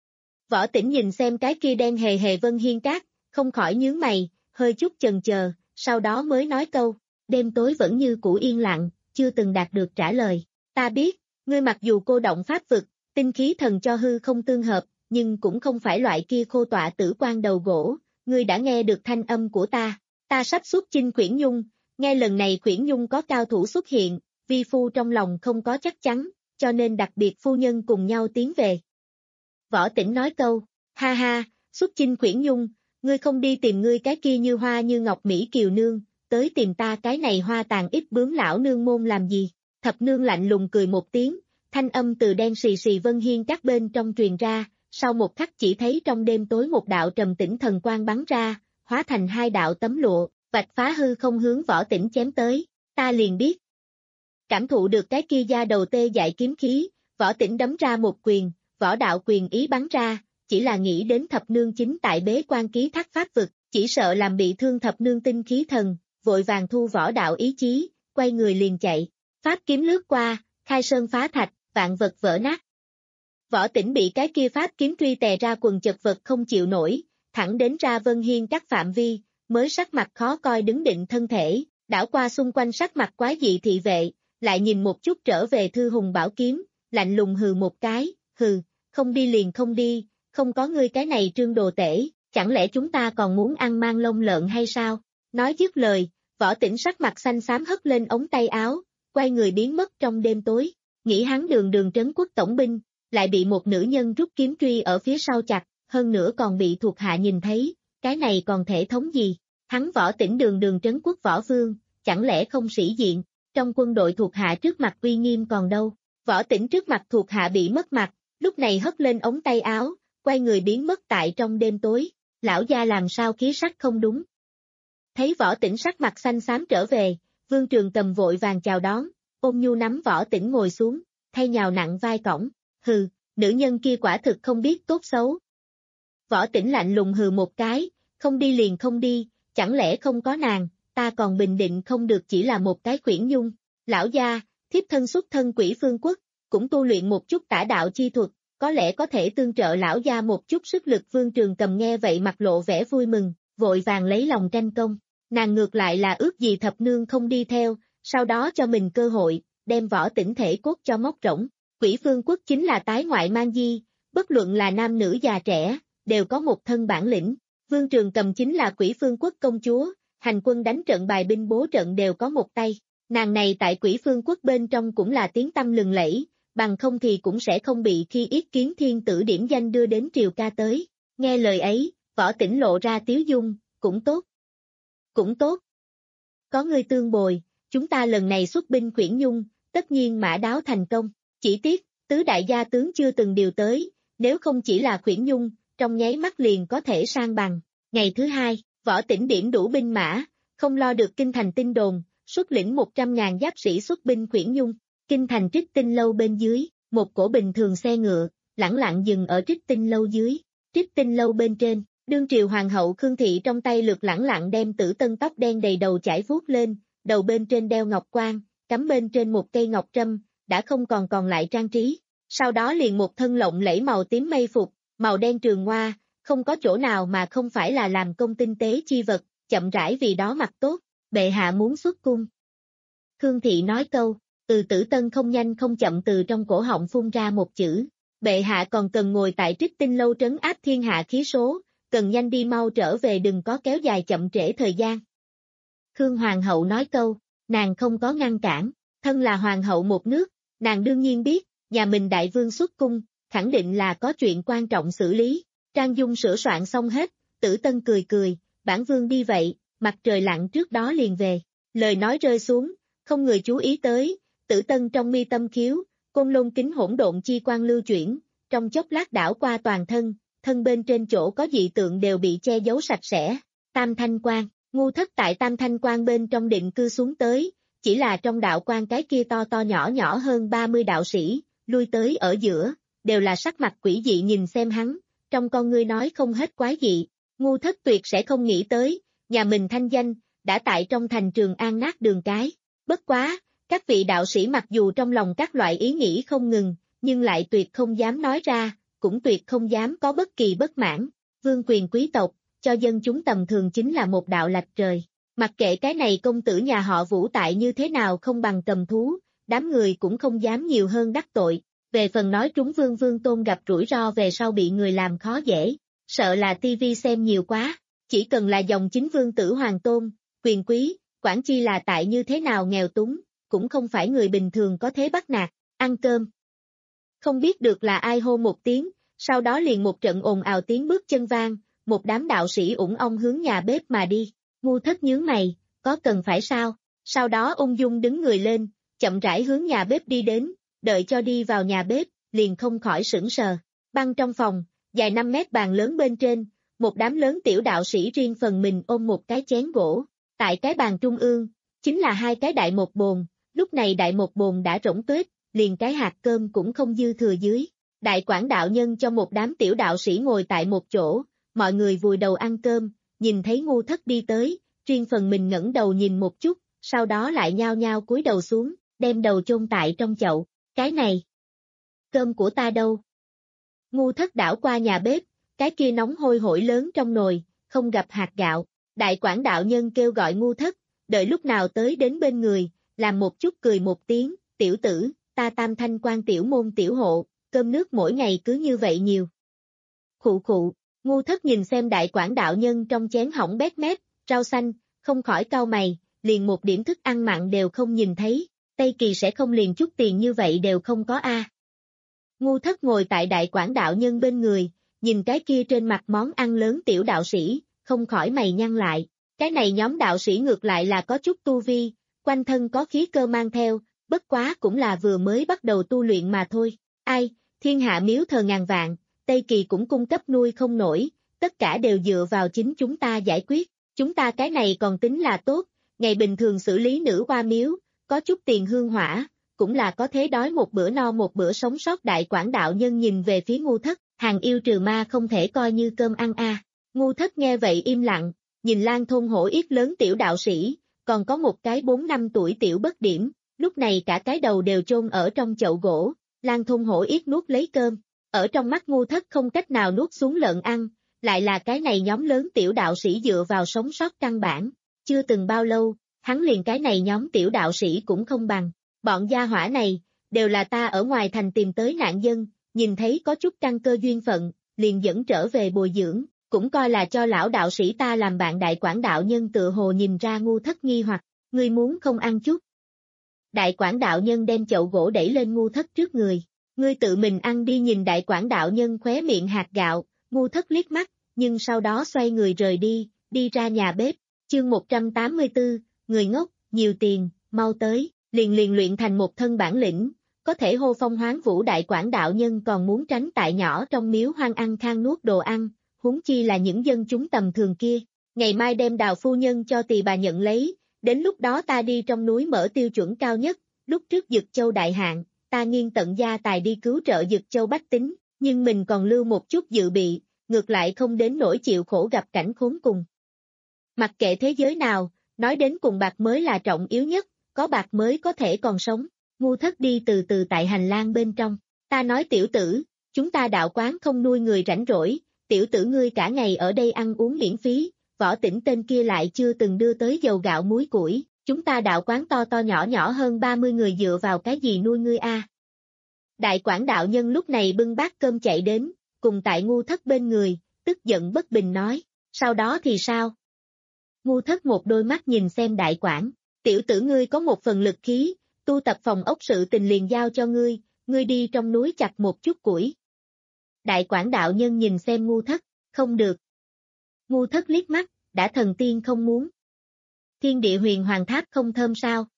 Võ Tĩnh nhìn xem cái kia đen hề hề Vân Hiên Các, không khỏi nhướng mày, hơi chút chần chờ, sau đó mới nói câu, đêm tối vẫn như cũ yên lặng, chưa từng đạt được trả lời. Ta biết, ngươi mặc dù cô động pháp vực, tinh khí thần cho hư không tương hợp, nhưng cũng không phải loại kia khô tọa tử quan đầu gỗ, ngươi đã nghe được thanh âm của ta, ta sắp xuất chinh Khuyển Nhung, nghe lần này Khuyển Nhung có cao thủ xuất hiện, vi phu trong lòng không có chắc chắn, cho nên đặc biệt phu nhân cùng nhau tiến về. Võ Tĩnh nói câu, ha ha, xuất chinh Khuyển Nhung, ngươi không đi tìm ngươi cái kia như hoa như ngọc Mỹ Kiều Nương, tới tìm ta cái này hoa tàn ít bướm lão nương môn làm gì? Thập nương lạnh lùng cười một tiếng, thanh âm từ đen xì xì Vân Hiên Các bên trong truyền ra, sau một khắc chỉ thấy trong đêm tối một đạo trầm tĩnh thần quang bắn ra, hóa thành hai đạo tấm lụa, vạch phá hư không hướng Võ Tĩnh chém tới, ta liền biết. Cảm thụ được cái kia da đầu tê dại kiếm khí, Võ Tĩnh đấm ra một quyền, võ đạo quyền ý bắn ra, chỉ là nghĩ đến thập nương chính tại bế quan ký thác pháp vực, chỉ sợ làm bị thương thập nương tinh khí thần, vội vàng thu võ đạo ý chí, quay người liền chạy. Pháp kiếm lướt qua, khai sơn phá thạch, vạn vật vỡ nát. Võ Tĩnh bị cái kia pháp kiếm truy tè ra quần chật vật không chịu nổi, thẳng đến ra Vân Hiên Các phạm vi, mới sắc mặt khó coi đứng định thân thể, đảo qua xung quanh sắc mặt quái dị thị vệ, lại nhìn một chút trở về Thư Hùng bảo kiếm, lạnh lùng hừ một cái, hừ, không đi liền không đi, không có ngươi cái này trương đồ tể, chẳng lẽ chúng ta còn muốn ăn mang lông lợn hay sao? Nói dứt lời, Võ Tĩnh sắc mặt xanh xám hất lên ống tay áo, quay người biến mất trong đêm tối, nghĩ hắn đường đường trấn quốc tổng binh, lại bị một nữ nhân rút kiếm truy ở phía sau chặt, hơn nữa còn bị thuộc hạ nhìn thấy, cái này còn thể thống gì? Hắn Võ Tĩnh đường đường trấn quốc võ vương, chẳng lẽ không sĩ diện, trong quân đội thuộc hạ trước mặt uy nghiêm còn đâu? Võ Tĩnh trước mặt thuộc hạ bị mất mặt, lúc này hất lên ống tay áo, quay người biến mất tại trong đêm tối, lão gia làm sao khí sắc không đúng. Thấy Võ Tĩnh sắc mặt xanh xám trở về, Vương Trường Cầm vội vàng chào đón, ôm nhu nắm Võ Tĩnh ngồi xuống, thay nhào nặng vai cõng, hừ, nữ nhân kia quả thực không biết tốt xấu. Võ Tĩnh lạnh lùng hừ một cái, không đi liền không đi, chẳng lẽ không có nàng, ta còn bình định không được chỉ là một cái Khuyển Nhung, lão gia, thiếp thân xuất thân Quỷ Phương Quốc, cũng tu luyện một chút tả đạo chi thuật, có lẽ có thể tương trợ lão gia một chút sức lực. Vương Trường Cầm nghe vậy mặt lộ vẻ vui mừng, vội vàng lấy lòng tranh công, nàng ngược lại là ước gì thập nương không đi theo, sau đó cho mình cơ hội, đem Võ Tĩnh thể cốt cho móc rỗng. Quỷ Phương Quốc chính là tái ngoại mang di, bất luận là nam nữ già trẻ, đều có một thân bản lĩnh. Vương Trường Cầm chính là Quỷ Phương Quốc công chúa, hành quân đánh trận bài binh bố trận đều có một tay. Nàng này tại Quỷ Phương Quốc bên trong cũng là tiếng tăm lừng lẫy, bằng không thì cũng sẽ không bị khi Yết Kiến Thiên Tử điểm danh đưa đến triều ca tới. Nghe lời ấy, Võ Tĩnh lộ ra tiếu dung, cũng tốt. Cũng tốt. Có ngươi tương bồi, chúng ta lần này xuất binh Khuyển Nhung, tất nhiên mã đáo thành công. Chỉ tiếc, tứ đại gia tướng chưa từng điều tới, nếu không chỉ là Khuyển Nhung, trong nháy mắt liền có thể sang bằng. Ngày thứ hai, Võ Tĩnh điểm đủ binh mã, không lo được kinh thành tin đồn, xuất lĩnh một trăm ngàn giáp sĩ xuất binh Khuyển Nhung. Kinh thành Trích Tinh Lâu bên dưới, một cổ bình thường xe ngựa, lẳng lặng dừng ở Trích Tinh Lâu dưới. Trích Tinh Lâu bên trên, đương triều hoàng hậu Khương Thị trong tay lược lẳng lặng đem Tử Tân tóc đen đầy đầu chải vuốt lên, đầu bên trên đeo ngọc quan, cắm bên trên một cây ngọc trâm, đã không còn còn lại trang trí. Sau đó liền một thân lộng lẫy màu tím mây phục, màu đen trường hoa, không có chỗ nào mà không phải là làm công tinh tế chi vật, chậm rãi vì đó mặc tốt, bệ hạ muốn xuất cung. Khương Thị nói câu, từ Tử Tân không nhanh không chậm từ trong cổ họng phun ra một chữ, Bệ hạ còn cần ngồi tại Trích Tinh lâu trấn áp thiên hạ khí số, cần nhanh đi mau trở về, đừng có kéo dài chậm trễ thời gian. Khương Hoàng hậu nói câu, nàng không có ngăn cản, thân là hoàng hậu một nước, nàng đương nhiên biết, nhà mình đại vương xuất cung, khẳng định là có chuyện quan trọng xử lý. Trang Dung sửa soạn xong hết, Tử Tân cười cười, bản vương đi vậy, mặt trời lặn trước đó liền về. Lời nói rơi xuống, không người chú ý tới, Tử Tân trong mi tâm khiếu, côn lôn kính hỗn độn chi quan lưu chuyển, trong chốc lát đảo qua toàn thân, thân bên trên chỗ có dị tượng đều bị che giấu sạch sẽ. Tam Thanh Quan, Ngu Thất tại Tam Thanh Quan bên trong định cư xuống tới, chỉ là trong đạo quan cái kia to to nhỏ nhỏ hơn ba mươi đạo sĩ, lui tới ở giữa, đều là sắc mặt quỷ dị nhìn xem hắn, trong con ngươi nói không hết quái dị. Ngu Thất tuyệt sẽ không nghĩ tới, nhà mình thanh danh, đã tại trong thành Trường An nát đường cái. Bất quá, các vị đạo sĩ mặc dù trong lòng các loại ý nghĩ không ngừng, nhưng lại tuyệt không dám nói ra, cũng tuyệt không dám có bất kỳ bất mãn. Vương quyền quý tộc, cho dân chúng tầm thường chính là một đạo lạch trời. Mặc kệ cái này công tử nhà họ Vũ tại như thế nào không bằng cầm thú, đám người cũng không dám nhiều hơn đắc tội. Về phần nói trúng Vương Vương Tôn gặp rủi ro về sau bị người làm khó dễ, sợ là tivi xem nhiều quá, chỉ cần là dòng chính vương tử Hoàng Tôn, quyền quý, quản chi là tại như thế nào nghèo túng, cũng không phải người bình thường có thế bắt nạt. Ăn cơm. Không biết được là ai hô một tiếng, sau đó liền một trận ồn ào tiếng bước chân vang, một đám đạo sĩ ủng ong hướng nhà bếp mà đi. Ngu Thất nhướng mày, có cần phải sao? Sau đó ung dung đứng người lên, chậm rãi hướng nhà bếp đi đến, đợi cho đi vào nhà bếp, liền không khỏi sững sờ. Băng trong phòng, dài năm mét bàn lớn bên trên, một đám lớn tiểu đạo sĩ riêng phần mình ôm một cái chén gỗ. Tại cái bàn trung ương, chính là hai cái đại một bồn, lúc này đại một bồn đã rỗng tuếch, liền cái hạt cơm cũng không dư thừa dưới. Đại quản đạo nhân cho một đám tiểu đạo sĩ ngồi tại một chỗ, mọi người vùi đầu ăn cơm, nhìn thấy Ngu Thất đi tới, riêng phần mình ngẩng đầu nhìn một chút, sau đó lại nhao nhao cúi đầu xuống, đem đầu chôn tại trong chậu. Cái này, cơm của ta đâu? Ngu Thất đảo qua nhà bếp, cái kia nóng hôi hổi lớn trong nồi, không gặp hạt gạo. Đại quản đạo nhân kêu gọi Ngu Thất, đợi lúc nào tới đến bên người, làm một chút cười một tiếng, tiểu tử, ta Tam Thanh Quan tiểu môn tiểu hộ, cơm nước mỗi ngày cứ như vậy nhiều. Khụ khụ, Ngu Thất nhìn xem đại quản đạo nhân trong chén hỏng bét mép, rau xanh, không khỏi cau mày, liền một điểm thức ăn mặn đều không nhìn thấy, Tây Kỳ sẽ không liền chút tiền như vậy đều không có a. Ngu Thất ngồi tại đại quản đạo nhân bên người, nhìn cái kia trên mặt món ăn lớn tiểu đạo sĩ, không khỏi mày nhăn lại, cái này nhóm đạo sĩ ngược lại là có chút tu vi, quanh thân có khí cơ mang theo, bất quá cũng là vừa mới bắt đầu tu luyện mà thôi. Ai, thiên hạ miếu thờ ngàn vạn, Tây Kỳ cũng cung cấp nuôi không nổi, tất cả đều dựa vào chính chúng ta giải quyết, chúng ta cái này còn tính là tốt, ngày bình thường xử lý nữ hoa miếu, có chút tiền hương hỏa, cũng là có thế đói một bữa no một bữa sống sót. Đại quản đạo nhân nhìn về phía Ngu Thất, hàng yêu trừ ma không thể coi như cơm ăn a. À. Ngu Thất nghe vậy im lặng, nhìn Lan Thôn Hổ Yết lớn tiểu đạo sĩ, còn có một cái bốn năm tuổi tiểu bất điểm, lúc này cả cái đầu đều chôn ở trong chậu gỗ. Lan Thôn Hổ Yết nuốt lấy cơm, ở trong mắt Ngu Thất không cách nào nuốt xuống lợn ăn, lại là cái này nhóm lớn tiểu đạo sĩ dựa vào sống sót căn bản. Chưa từng bao lâu, hắn liền cái này nhóm tiểu đạo sĩ cũng không bằng, bọn gia hỏa này, đều là ta ở ngoài thành tìm tới nạn dân, nhìn thấy có chút căn cơ duyên phận, liền dẫn trở về bồi dưỡng, cũng coi là cho lão đạo sĩ ta làm bạn. Đại quản đạo nhân tự hồ nhìn ra Ngu Thất nghi hoặc, ngươi muốn không ăn chút. Đại quản đạo nhân đem chậu gỗ đẩy lên Ngu Thất trước người, ngươi tự mình ăn đi. Nhìn đại quản đạo nhân khóe miệng hạt gạo, Ngu Thất liếc mắt, nhưng sau đó xoay người rời đi, đi ra nhà bếp. Chương một trăm tám mươi tư, người ngốc, nhiều tiền, mau tới, liền liền luyện thành một thân bản lĩnh, có thể hô phong hoán vũ. Đại quản đạo nhân còn muốn tránh tại nhỏ trong miếu hoang ăn khang nuốt đồ ăn, huống chi là những dân chúng tầm thường kia. Ngày mai đem Đào phu nhân cho tỳ bà nhận lấy, đến lúc đó ta đi trong núi mở tiêu chuẩn cao nhất, lúc trước Dực Châu đại hạn, ta nghiêng tận gia tài đi cứu trợ Dực Châu bách tính, nhưng mình còn lưu một chút dự bị, ngược lại không đến nỗi chịu khổ gặp cảnh khốn cùng. Mặc kệ thế giới nào, nói đến cùng bạc mới là trọng yếu nhất, có bạc mới có thể còn sống. Ngu Thất đi từ từ tại hành lang bên trong, ta nói tiểu tử, chúng ta đạo quán không nuôi người rảnh rỗi, tiểu tử ngươi cả ngày ở đây ăn uống miễn phí, Võ Tĩnh tên kia lại chưa từng đưa tới dầu gạo muối củi, chúng ta đạo quán to to nhỏ nhỏ hơn ba mươi người dựa vào cái gì nuôi ngươi a? Đại Quảng đạo nhân lúc này bưng bát cơm chạy đến, cùng tại Ngu Thất bên người, tức giận bất bình nói, sau đó thì sao? Ngu Thất một đôi mắt nhìn xem Đại Quảng, tiểu tử ngươi có một phần lực khí, tu tập phòng ốc sự tình liền giao cho ngươi, ngươi đi trong núi chặt một chút củi. Đại Quảng đạo nhân nhìn xem Ngu Thất, không được. Ngu Thất liếc mắt, đã thần tiên không muốn. Thiên địa huyền hoàng tháp không thơm sao?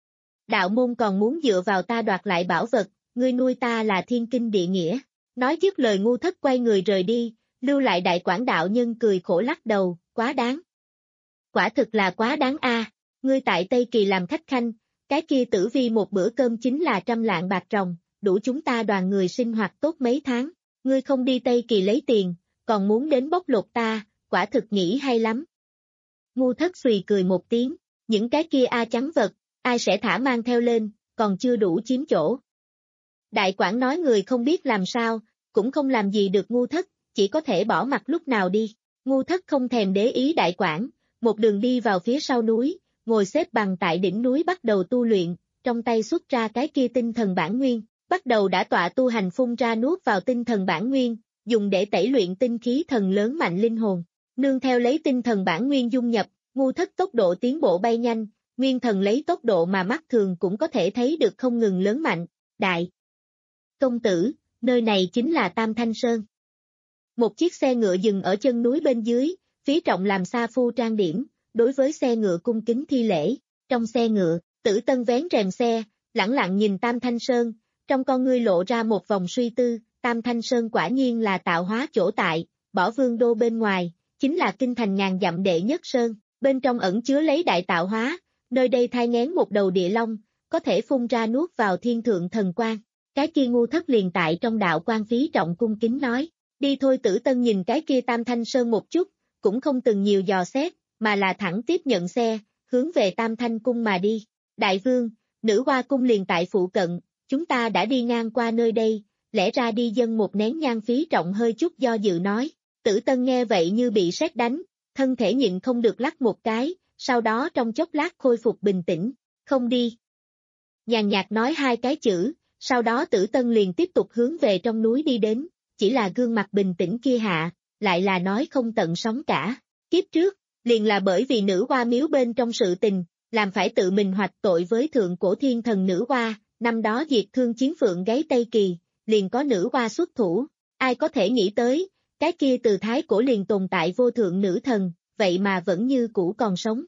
Đạo môn còn muốn dựa vào ta đoạt lại bảo vật, ngươi nuôi ta là thiên kinh địa nghĩa. Nói dứt lời Ngu Thất quay người rời đi, lưu lại Đại Quảng đạo nhân cười khổ lắc đầu, quá đáng. Quả thực là quá đáng a. À. Ngươi tại Tây Kỳ làm khách khanh, cái kia tử vi một bữa cơm chính là trăm lạng bạc ròng, đủ chúng ta đoàn người sinh hoạt tốt mấy tháng. Ngươi không đi Tây Kỳ lấy tiền, còn muốn đến bóc lột ta, quả thực nghĩ hay lắm. Ngu Thất xùy cười một tiếng, những cái kia a trắng vật, ai sẽ thả mang theo lên, còn chưa đủ chiếm chỗ. Đại Quảng nói người không biết làm sao, cũng không làm gì được Ngu Thất, chỉ có thể bỏ mặt lúc nào đi. Ngu Thất không thèm để ý Đại Quảng, một đường đi vào phía sau núi, ngồi xếp bằng tại đỉnh núi bắt đầu tu luyện, trong tay xuất ra cái kia tinh thần bản nguyên, bắt đầu đã tọa tu hành phun ra nuốt vào tinh thần bản nguyên, dùng để tẩy luyện tinh khí thần lớn mạnh linh hồn. Nương theo lấy tinh thần bản nguyên dung nhập, Ngu Thất tốc độ tiến bộ bay nhanh, nguyên thần lấy tốc độ mà mắt thường cũng có thể thấy được không ngừng lớn mạnh. Đại công tử, nơi này chính là Tam Thanh Sơn. Một chiếc xe ngựa dừng ở chân núi bên dưới, Phí Trọng làm sa phu trang điểm, đối với xe ngựa cung kính thi lễ. Trong xe ngựa, Tử Tân vén rèm xe, lẳng lặng nhìn Tam Thanh Sơn, trong con ngươi lộ ra một vòng suy tư. Tam Thanh Sơn quả nhiên là tạo hóa chỗ tại, bỏ vương đô bên ngoài, chính là kinh thành ngàn dặm đệ nhất sơn, bên trong ẩn chứa lấy đại tạo hóa, nơi đây thai nghén một đầu địa long, có thể phun ra nuốt vào thiên thượng thần quang. Cái kia Ngu Thất liền tại trong đạo quan Phí Trọng cung kính nói, đi thôi. Tử Tân nhìn cái kia Tam Thanh Sơn một chút, cũng không từng nhiều dò xét, mà là thẳng tiếp nhận xe, hướng về Tam Thanh cung mà đi. Đại vương, Nữ Hoa cung liền tại phụ cận, chúng ta đã đi ngang qua nơi đây, lẽ ra đi dâng một nén nhang. Phí Trọng hơi chút do dự nói. Tử Tân nghe vậy như bị sét đánh, thân thể nhịn không được lắc một cái, sau đó trong chốc lát khôi phục bình tĩnh, không đi. Nhàn nhạt nói hai cái chữ, sau đó Tử Tân liền tiếp tục hướng về trong núi đi đến, chỉ là gương mặt bình tĩnh kia hạ, lại là nói không tận sóng cả. Kiếp trước, liền là bởi vì Nữ Hoa miếu bên trong sự tình, làm phải tự mình hoạch tội với thượng cổ thiên thần Nữ Hoa, năm đó diệt thương chiến phượng gáy Tây Kỳ, liền có Nữ Hoa xuất thủ, ai có thể nghĩ tới, cái kia từ thái cổ liền tồn tại vô thượng nữ thần, vậy mà vẫn như cũ còn sống.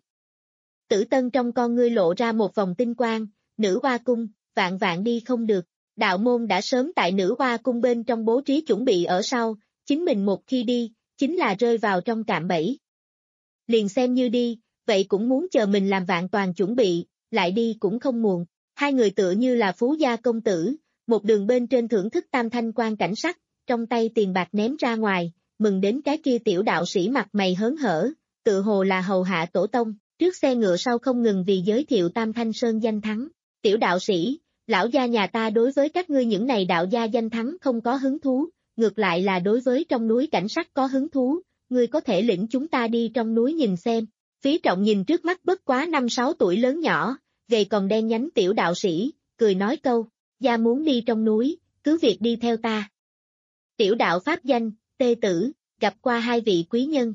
Tử Tân trong con ngươi lộ ra một vòng tinh quang, Nữ Hoa cung, vạn vạn đi không được, đạo môn đã sớm tại Nữ Hoa cung bên trong bố trí chuẩn bị ở sau, chính mình một khi đi, chính là rơi vào trong cạm bẫy. Liền xem như đi, vậy cũng muốn chờ mình làm vạn toàn chuẩn bị, lại đi cũng không muộn. Hai người tựa như là phú gia công tử, một đường bên trên thưởng thức tam thanh quan cảnh sắc, trong tay tiền bạc ném ra ngoài, mừng đến cái kia tiểu đạo sĩ mặt mày hớn hở, tự hồ là hầu hạ tổ tông, trước xe ngựa sau không ngừng vì giới thiệu Tam Thanh Sơn danh thắng. Tiểu đạo sĩ, lão gia nhà ta đối với các ngươi những này đạo gia danh thắng không có hứng thú, ngược lại là đối với trong núi cảnh sắc có hứng thú, ngươi có thể lĩnh chúng ta đi trong núi nhìn xem. Phí Trọng nhìn trước mắt bất quá năm sáu tuổi lớn nhỏ, gầy còn đen nhánh tiểu đạo sĩ, cười nói câu, gia muốn đi trong núi, cứ việc đi theo ta. Tiểu đạo pháp danh, Tê Tử, gặp qua hai vị quý nhân.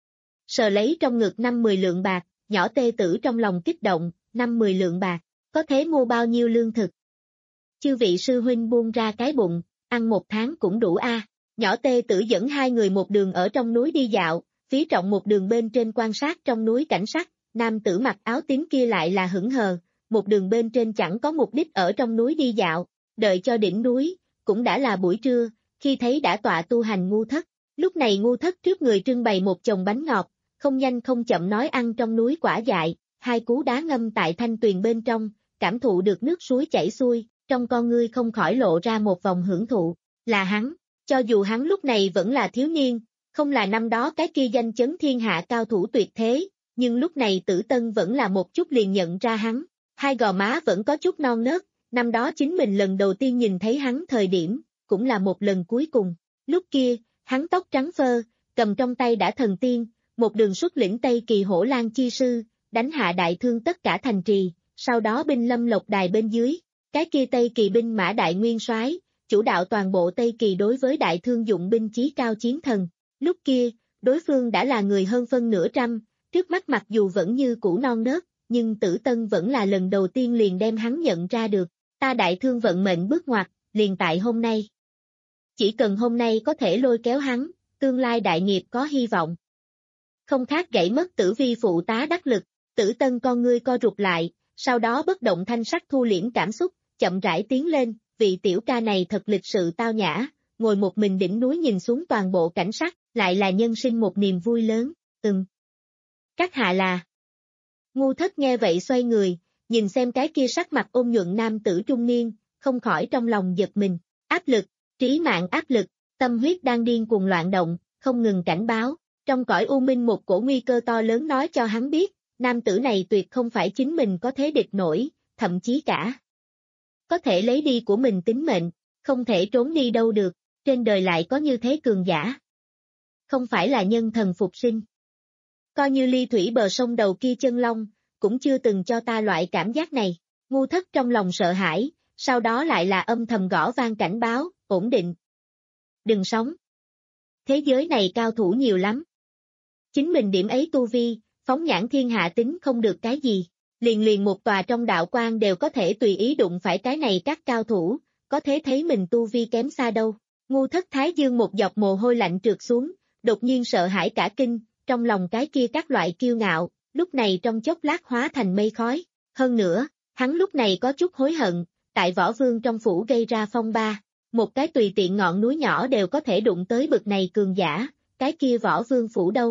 Sờ lấy trong ngực năm mười lượng bạc, nhỏ Tê Tử trong lòng kích động, năm mười lượng bạc, có thể mua bao nhiêu lương thực. Chư vị sư huynh buông ra cái bụng, ăn một tháng cũng đủ a. À. Nhỏ Tê Tử dẫn hai người một đường ở trong núi đi dạo, Phí Trọng một đường bên trên quan sát trong núi cảnh sắc, nam tử mặc áo tím kia lại là hững hờ, một đường bên trên chẳng có mục đích ở trong núi đi dạo, đợi cho đỉnh núi, cũng đã là buổi trưa, khi thấy đã tọa tu hành Ngu Thất, lúc này Ngu Thất trước người trưng bày một chồng bánh ngọt, không nhanh không chậm nói ăn trong núi quả dại, hai cú đá ngâm tại thanh tuyền bên trong, cảm thụ được nước suối chảy xuôi, trong con ngươi không khỏi lộ ra một vòng hưởng thụ, là hắn, cho dù hắn lúc này vẫn là thiếu niên, không là năm đó cái kia danh chấn thiên hạ cao thủ tuyệt thế, nhưng lúc này Tử Tân vẫn là một chút liền nhận ra hắn, hai gò má vẫn có chút non nớt, năm đó chính mình lần đầu tiên nhìn thấy hắn thời điểm, cũng là một lần cuối cùng, lúc kia, hắn tóc trắng phơ, cầm trong tay đã thần tiên, một đường xuất lĩnh Tây Kỳ Hổ Lan chi sư, đánh hạ đại thương tất cả thành trì, sau đó binh lâm lộc đài bên dưới, cái kia Tây Kỳ binh mã đại nguyên soái, chủ đạo toàn bộ Tây Kỳ đối với đại thương dụng binh chí cao chiến thần. Lúc kia, đối phương đã là người hơn phân nửa trăm, trước mắt mặc dù vẫn như cũ non nớt, nhưng Tử Tân vẫn là lần đầu tiên liền đem hắn nhận ra được. Ta đại thương vận mệnh bước ngoặt, liền tại hôm nay. Chỉ cần hôm nay có thể lôi kéo hắn, tương lai đại nghiệp có hy vọng. Không khác gãy mất Tử Vi phụ tá đắc lực, Tử Tân con ngươi co rụt lại, sau đó bất động thanh sắc thu liễm cảm xúc, chậm rãi tiến lên, vị tiểu ca này thật lịch sự tao nhã, ngồi một mình đỉnh núi nhìn xuống toàn bộ cảnh sắc, lại là nhân sinh một niềm vui lớn, ừm. Các hạ là. Ngu Thất nghe vậy xoay người, nhìn xem cái kia sắc mặt ôn nhuận nam tử trung niên, không khỏi trong lòng giật mình, áp lực, trí mạng áp lực, tâm huyết đang điên cuồng loạn động, không ngừng cảnh báo, trong cõi u minh một cổ nguy cơ to lớn nói cho hắn biết, nam tử này tuyệt không phải chính mình có thể địch nổi, thậm chí cả có thể lấy đi của mình tính mệnh, không thể trốn đi đâu được, trên đời lại có như thế cường giả. Không phải là nhân thần phục sinh. Coi như ly thủy bờ sông đầu kia chân long, cũng chưa từng cho ta loại cảm giác này. Ngu Thất trong lòng sợ hãi, sau đó lại là âm thầm gõ vang cảnh báo, ổn định. Đừng sống. Thế giới này cao thủ nhiều lắm. Chính mình điểm ấy tu vi, phóng nhãn thiên hạ tính không được cái gì. Liền liền một tòa trong đạo quan đều có thể tùy ý đụng phải cái này các cao thủ, có thể thấy mình tu vi kém xa đâu. Ngu Thất thái dương một dọc mồ hôi lạnh trượt xuống, đột nhiên sợ hãi cả kinh, trong lòng cái kia các loại kiêu ngạo, lúc này trong chốc lát hóa thành mây khói. Hơn nữa, hắn lúc này có chút hối hận, tại Võ Vương trong phủ gây ra phong ba, một cái tùy tiện ngọn núi nhỏ đều có thể đụng tới bực này cường giả, cái kia Võ Vương phủ đâu.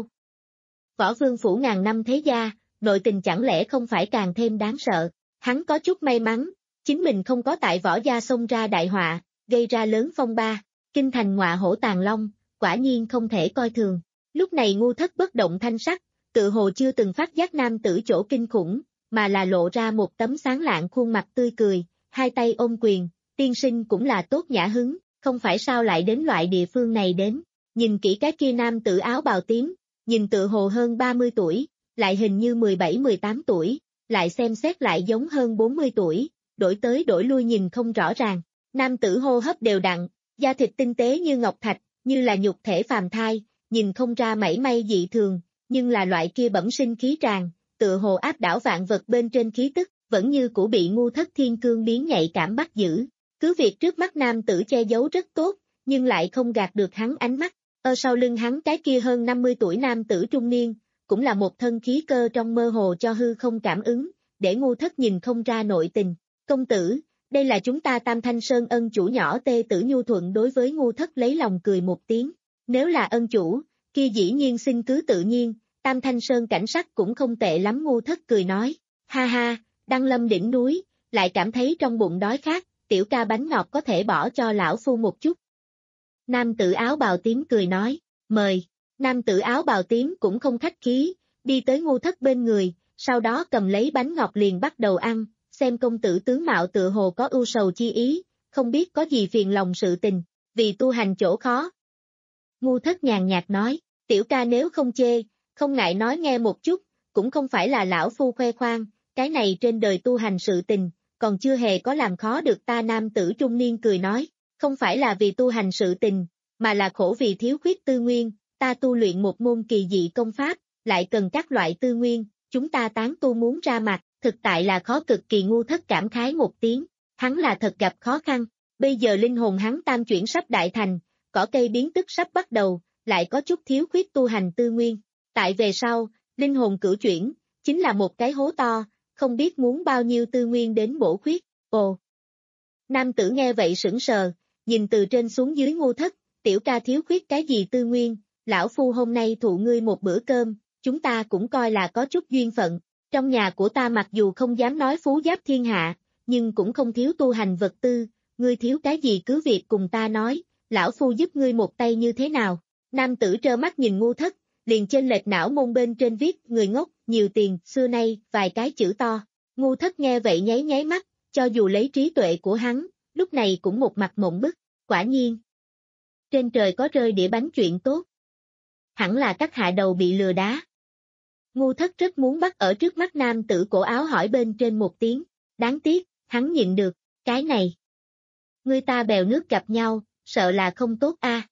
Võ Vương phủ ngàn năm thế gia, nội tình chẳng lẽ không phải càng thêm đáng sợ. Hắn có chút may mắn, chính mình không có tại Võ gia xông ra đại họa, gây ra lớn phong ba, kinh thành ngọa hổ tàng long, quả nhiên không thể coi thường. Lúc này Ngu Thất bất động thanh sắc, tự hồ chưa từng phát giác nam tử chỗ kinh khủng, mà là lộ ra một tấm sáng lạng khuôn mặt tươi cười, hai tay ôm quyền, tiên sinh cũng là tốt nhã hứng, không phải sao lại đến loại địa phương này đến. Nhìn kỹ cái kia nam tử áo bào tím, nhìn tự hồ hơn ba mươi tuổi, lại hình như mười bảy mười tám tuổi, lại xem xét lại giống hơn bốn mươi tuổi, đổi tới đổi lui nhìn không rõ ràng. Nam tử hô hấp đều đặn, da thịt tinh tế như ngọc thạch, như là nhục thể phàm thai, nhìn không ra mảy may dị thường, nhưng là loại kia bẩm sinh khí tràn, tựa hồ áp đảo vạn vật bên trên khí tức, vẫn như cũ bị Ngu Thất thiên cương biến nhạy cảm bắt giữ. Cứ việc trước mắt nam tử che giấu rất tốt, nhưng lại không gạt được hắn ánh mắt. Ở sau lưng hắn cái kia hơn năm mươi tuổi nam tử trung niên, cũng là một thân khí cơ trong mơ hồ cho hư không cảm ứng, để Ngu Thất nhìn không ra nội tình. Công tử, đây là chúng ta Tam Thanh Sơn ân chủ nhỏ Tê Tử Nhu Thuận đối với Ngu Thất lấy lòng cười một tiếng. Nếu là ân chủ, kia dĩ nhiên xin cứ tự nhiên, Tam Thanh Sơn cảnh sắc cũng không tệ lắm. Ngu Thất cười nói, ha ha, đăng lâm đỉnh núi, lại cảm thấy trong bụng đói khát, tiểu ca bánh ngọt có thể bỏ cho lão phu một chút. Nam tử áo bào tím cười nói, mời. Nam tử áo bào tím cũng không khách khí, đi tới Ngu Thất bên người, sau đó cầm lấy bánh ngọt liền bắt đầu ăn, xem công tử tướng mạo tựa hồ có ưu sầu chi ý, không biết có gì phiền lòng sự tình, vì tu hành chỗ khó. Ngu Thất nhàn nhạt nói, tiểu ca nếu không chê, không ngại nói nghe một chút, cũng không phải là lão phu khoe khoang, cái này trên đời tu hành sự tình, còn chưa hề có làm khó được ta. Nam tử trung niên cười nói, không phải là vì tu hành sự tình, mà là khổ vì thiếu khuyết tư nguyên, ta tu luyện một môn kỳ dị công pháp, lại cần các loại tư nguyên, chúng ta tán tu muốn ra mặt, thực tại là khó cực kỳ. Ngu Thất cảm khái một tiếng, hắn là thật gặp khó khăn, bây giờ linh hồn hắn tam chuyển sắp đại thành, cỏ cây biến tức sắp bắt đầu, lại có chút thiếu khuyết tu hành tư nguyên, tại về sau, linh hồn cửu chuyển, chính là một cái hố to, không biết muốn bao nhiêu tư nguyên đến bổ khuyết. Ồ! Nam tử nghe vậy sững sờ, nhìn từ trên xuống dưới Ngu Thất, tiểu ca thiếu khuyết cái gì tư nguyên, lão phu hôm nay thụ ngươi một bữa cơm, chúng ta cũng coi là có chút duyên phận, trong nhà của ta mặc dù không dám nói phú giáp thiên hạ, nhưng cũng không thiếu tu hành vật tư, ngươi thiếu cái gì cứ việc cùng ta nói, lão phu giúp ngươi một tay như thế nào. Nam tử trơ mắt nhìn Ngu Thất, liền trên lệch não môn bên trên viết, người ngốc, nhiều tiền, xưa nay, vài cái chữ to. Ngu Thất nghe vậy nháy nháy mắt, cho dù lấy trí tuệ của hắn, lúc này cũng một mặt mộng bức, quả nhiên. Trên trời có rơi đĩa bánh chuyện tốt. Hẳn là các hạ đầu bị lừa đá. Ngu Thất rất muốn bắt ở trước mắt nam tử cổ áo hỏi bên trên một tiếng, đáng tiếc, hắn nhịn được, cái này. Ngươi ta bèo nước gặp nhau, sợ là không tốt a.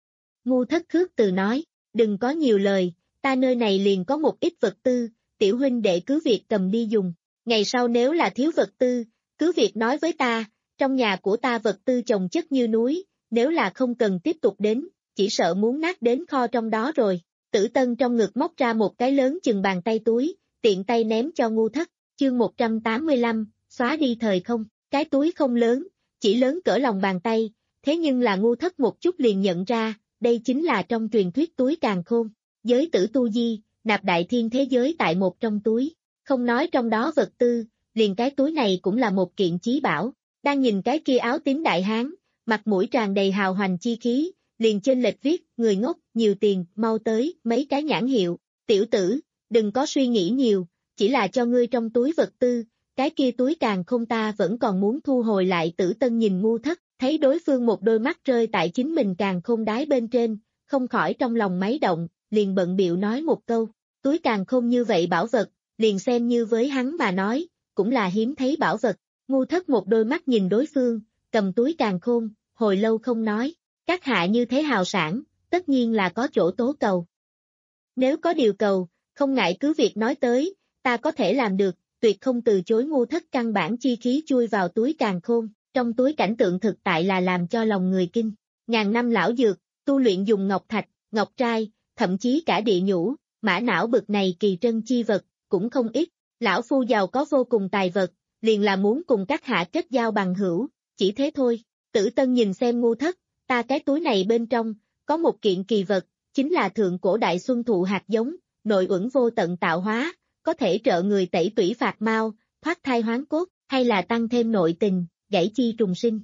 Ngu Thất khước từ nói, đừng có nhiều lời, ta nơi này liền có một ít vật tư, tiểu huynh đệ cứ việc cầm đi dùng. Ngày sau nếu là thiếu vật tư, cứ việc nói với ta, trong nhà của ta vật tư chồng chất như núi, nếu là không cần tiếp tục đến, chỉ sợ muốn nát đến kho trong đó rồi. Tử Tân trong ngực móc ra một cái lớn chừng bàn tay túi, tiện tay ném cho Ngu Thất, chương một trăm tám mươi lăm, xóa đi thời không, cái túi không lớn, chỉ lớn cỡ lòng bàn tay, thế nhưng là Ngu Thất một chút liền nhận ra, đây chính là trong truyền thuyết túi càn khôn, giới tử tu di, nạp đại thiên thế giới tại một trong túi, không nói trong đó vật tư, liền cái túi này cũng là một kiện chí bảo, đang nhìn cái kia áo tím đại hán, mặt mũi tràn đầy hào hoành chi khí, liền trên lệch viết, người ngốc, nhiều tiền, mau tới, mấy cái nhãn hiệu, tiểu tử, đừng có suy nghĩ nhiều, chỉ là cho ngươi trong túi vật tư, cái kia túi càn khôn ta vẫn còn muốn thu hồi lại. Tử Tân nhìn Ngu Thất, thấy đối phương một đôi mắt rơi tại chính mình càn khôn đái bên trên, không khỏi trong lòng máy động, liền bận bịu nói một câu, túi càn khôn như vậy bảo vật, liền xem như với hắn mà nói, cũng là hiếm thấy bảo vật. Ngu Thất một đôi mắt nhìn đối phương, cầm túi càn khôn, hồi lâu không nói, các hạ như thế hào sản, tất nhiên là có chỗ tố cầu. Nếu có điều cầu, không ngại cứ việc nói tới, ta có thể làm được, tuyệt không từ chối. Ngu Thất căn bản chi khí chui vào túi càn khôn, trong túi cảnh tượng thực tại là làm cho lòng người kinh. Ngàn năm lão dược, tu luyện dùng ngọc thạch, ngọc trai, thậm chí cả địa nhũ, mã não bực này kỳ trân chi vật, cũng không ít. Lão phu giàu có vô cùng tài vật, liền là muốn cùng các hạ kết giao bằng hữu, chỉ thế thôi. Tử Tân nhìn xem Ngu Thất, ta cái túi này bên trong, có một kiện kỳ vật, chính là thượng cổ đại xuân thụ hạt giống, nội uẩn vô tận tạo hóa, có thể trợ người tẩy tủy phạt mau, thoát thai hoán cốt, hay là tăng thêm nội tình, gãy chi trùng sinh.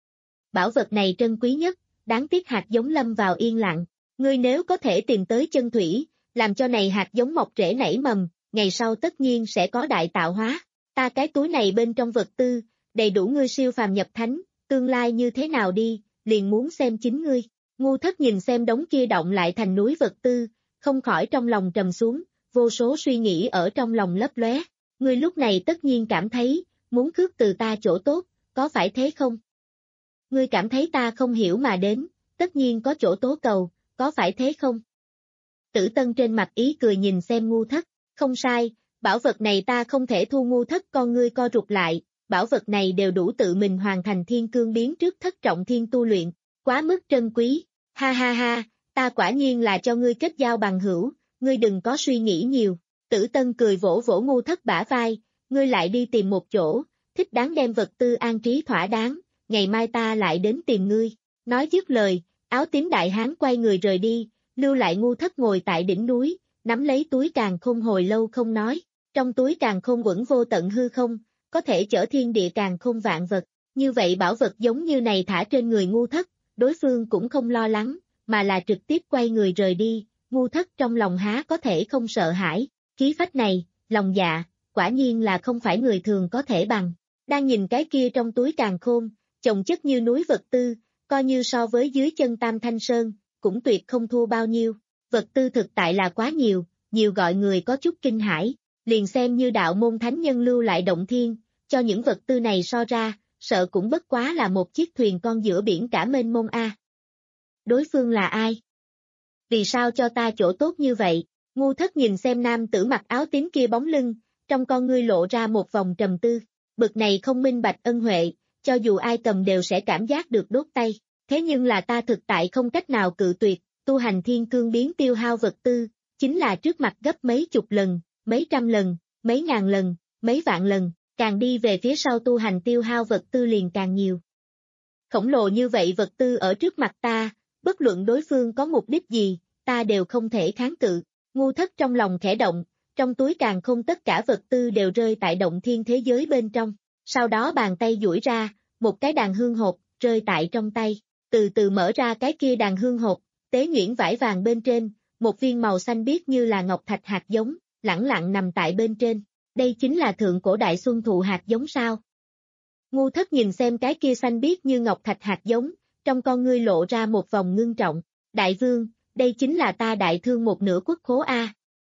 Bảo vật này trân quý nhất, đáng tiếc hạt giống lâm vào yên lặng, ngươi nếu có thể tìm tới chân thủy, làm cho này hạt giống mọc rễ nảy mầm, ngày sau tất nhiên sẽ có đại tạo hóa. Ta cái túi này bên trong vật tư, đầy đủ ngươi siêu phàm nhập thánh, tương lai như thế nào đi, liền muốn xem chính ngươi. Ngu Thất nhìn xem đống kia động lại thành núi vật tư, không khỏi trong lòng trầm xuống, vô số suy nghĩ ở trong lòng lấp lóe. Ngươi lúc này tất nhiên cảm thấy, muốn cướp từ ta chỗ tốt, có phải thế không? Ngươi cảm thấy ta không hiểu mà đến, tất nhiên có chỗ tố cầu, có phải thế không? Tử Tân trên mặt ý cười nhìn xem Ngu Thất, không sai, bảo vật này ta không thể thu. Ngu Thất con ngươi co rụt lại, bảo vật này đều đủ tự mình hoàn thành thiên cương biến trước thất trọng thiên tu luyện, quá mức trân quý, ha ha ha, ta quả nhiên là cho ngươi kết giao bằng hữu, ngươi đừng có suy nghĩ nhiều. Tử Tân cười vỗ vỗ Ngu Thất bả vai, ngươi lại đi tìm một chỗ, thích đáng đem vật tư an trí thỏa đáng, ngày mai ta lại đến tìm ngươi. Nói dứt lời, áo tím đại hán quay người rời đi, lưu lại Ngu Thất ngồi tại đỉnh núi, nắm lấy túi càn khôn hồi lâu không nói, trong túi càn khôn quẩn vô tận hư không, có thể chở thiên địa càn khôn vạn vật, như vậy bảo vật giống như này thả trên người Ngu Thất, đối phương cũng không lo lắng, mà là trực tiếp quay người rời đi. Ngu Thất trong lòng há có thể không sợ hãi, khí phách này, lòng dạ, quả nhiên là không phải người thường có thể bằng. Đang nhìn cái kia trong túi càn khôn, chồng chất như núi vật tư, coi như so với dưới chân Tam Thanh Sơn, cũng tuyệt không thua bao nhiêu. Vật tư thực tại là quá nhiều, nhiều gọi người có chút kinh hãi, liền xem như đạo môn thánh nhân lưu lại động thiên, cho những vật tư này so ra, sợ cũng bất quá là một chiếc thuyền con giữa biển cả mênh mông a. Đối phương là ai? Vì sao cho ta chỗ tốt như vậy? Ngu Thất nhìn xem nam tử mặc áo tím kia bóng lưng, trong con ngươi lộ ra một vòng trầm tư, bực này không minh bạch ân huệ, cho dù ai cầm đều sẽ cảm giác được đốt tay, thế nhưng là ta thực tại không cách nào cự tuyệt, tu hành thiên cương biến tiêu hao vật tư, chính là trước mặt gấp mấy chục lần, mấy trăm lần, mấy ngàn lần, mấy vạn lần, càng đi về phía sau tu hành tiêu hao vật tư liền càng nhiều. Khổng lồ như vậy vật tư ở trước mặt ta, bất luận đối phương có mục đích gì, ta đều không thể kháng cự. Ngu Thất trong lòng khẽ động, trong túi càn khôn tất cả vật tư đều rơi tại động thiên thế giới bên trong, sau đó bàn tay duỗi ra, một cái đàn hương hộp, rơi tại trong tay, từ từ mở ra cái kia đàn hương hộp, tế nhuyễn vải vàng bên trên, một viên màu xanh biếc như là ngọc thạch hạt giống, lẳng lặng nằm tại bên trên, đây chính là thượng cổ đại xuân thụ hạt giống sao? Ngu Thất nhìn xem cái kia xanh biếc như ngọc thạch hạt giống, trong con ngươi lộ ra một vòng ngưng trọng, đại vương, đây chính là ta đại thương một nửa quốc khố a.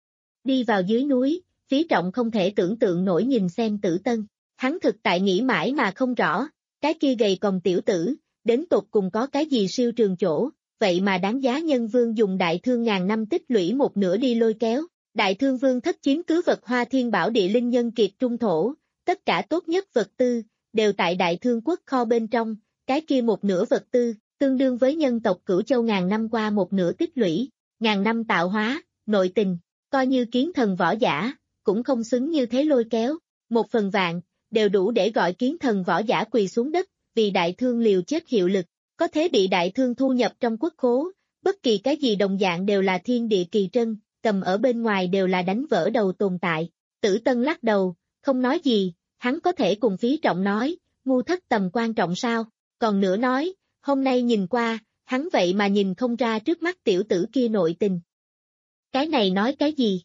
Đi vào dưới núi, Phí Trọng không thể tưởng tượng nổi nhìn xem Tử Tân, hắn thực tại nghĩ mãi mà không rõ, cái kia gầy còm tiểu tử, đến tột cùng có cái gì siêu trường chỗ, vậy mà đáng giá nhân vương dùng đại thương ngàn năm tích lũy một nửa đi lôi kéo. Đại thương vương thất chiếm cứ vật Hoa Thiên Bảo địa linh nhân kiệt trung thổ, tất cả tốt nhất vật tư, đều tại đại thương quốc kho bên trong, cái kia một nửa vật tư, tương đương với nhân tộc Cửu Châu ngàn năm qua một nửa tích lũy, ngàn năm tạo hóa, nội tình, coi như kiến thần võ giả, cũng không xứng như thế lôi kéo, một phần vạn, đều đủ để gọi kiến thần võ giả quỳ xuống đất, vì đại thương liều chết hiệu lực, có thế bị đại thương thu nhập trong quốc khố, bất kỳ cái gì đồng dạng đều là thiên địa kỳ trân, cầm ở bên ngoài đều là đánh vỡ đầu tồn tại. Tử Tân lắc đầu, không nói gì, hắn có thể cùng Phí Trọng nói, ngu thất tầm quan trọng sao, còn nữa nói, hôm nay nhìn qua, hắn vậy mà nhìn không ra trước mắt tiểu tử kia nội tình. Cái này nói cái gì?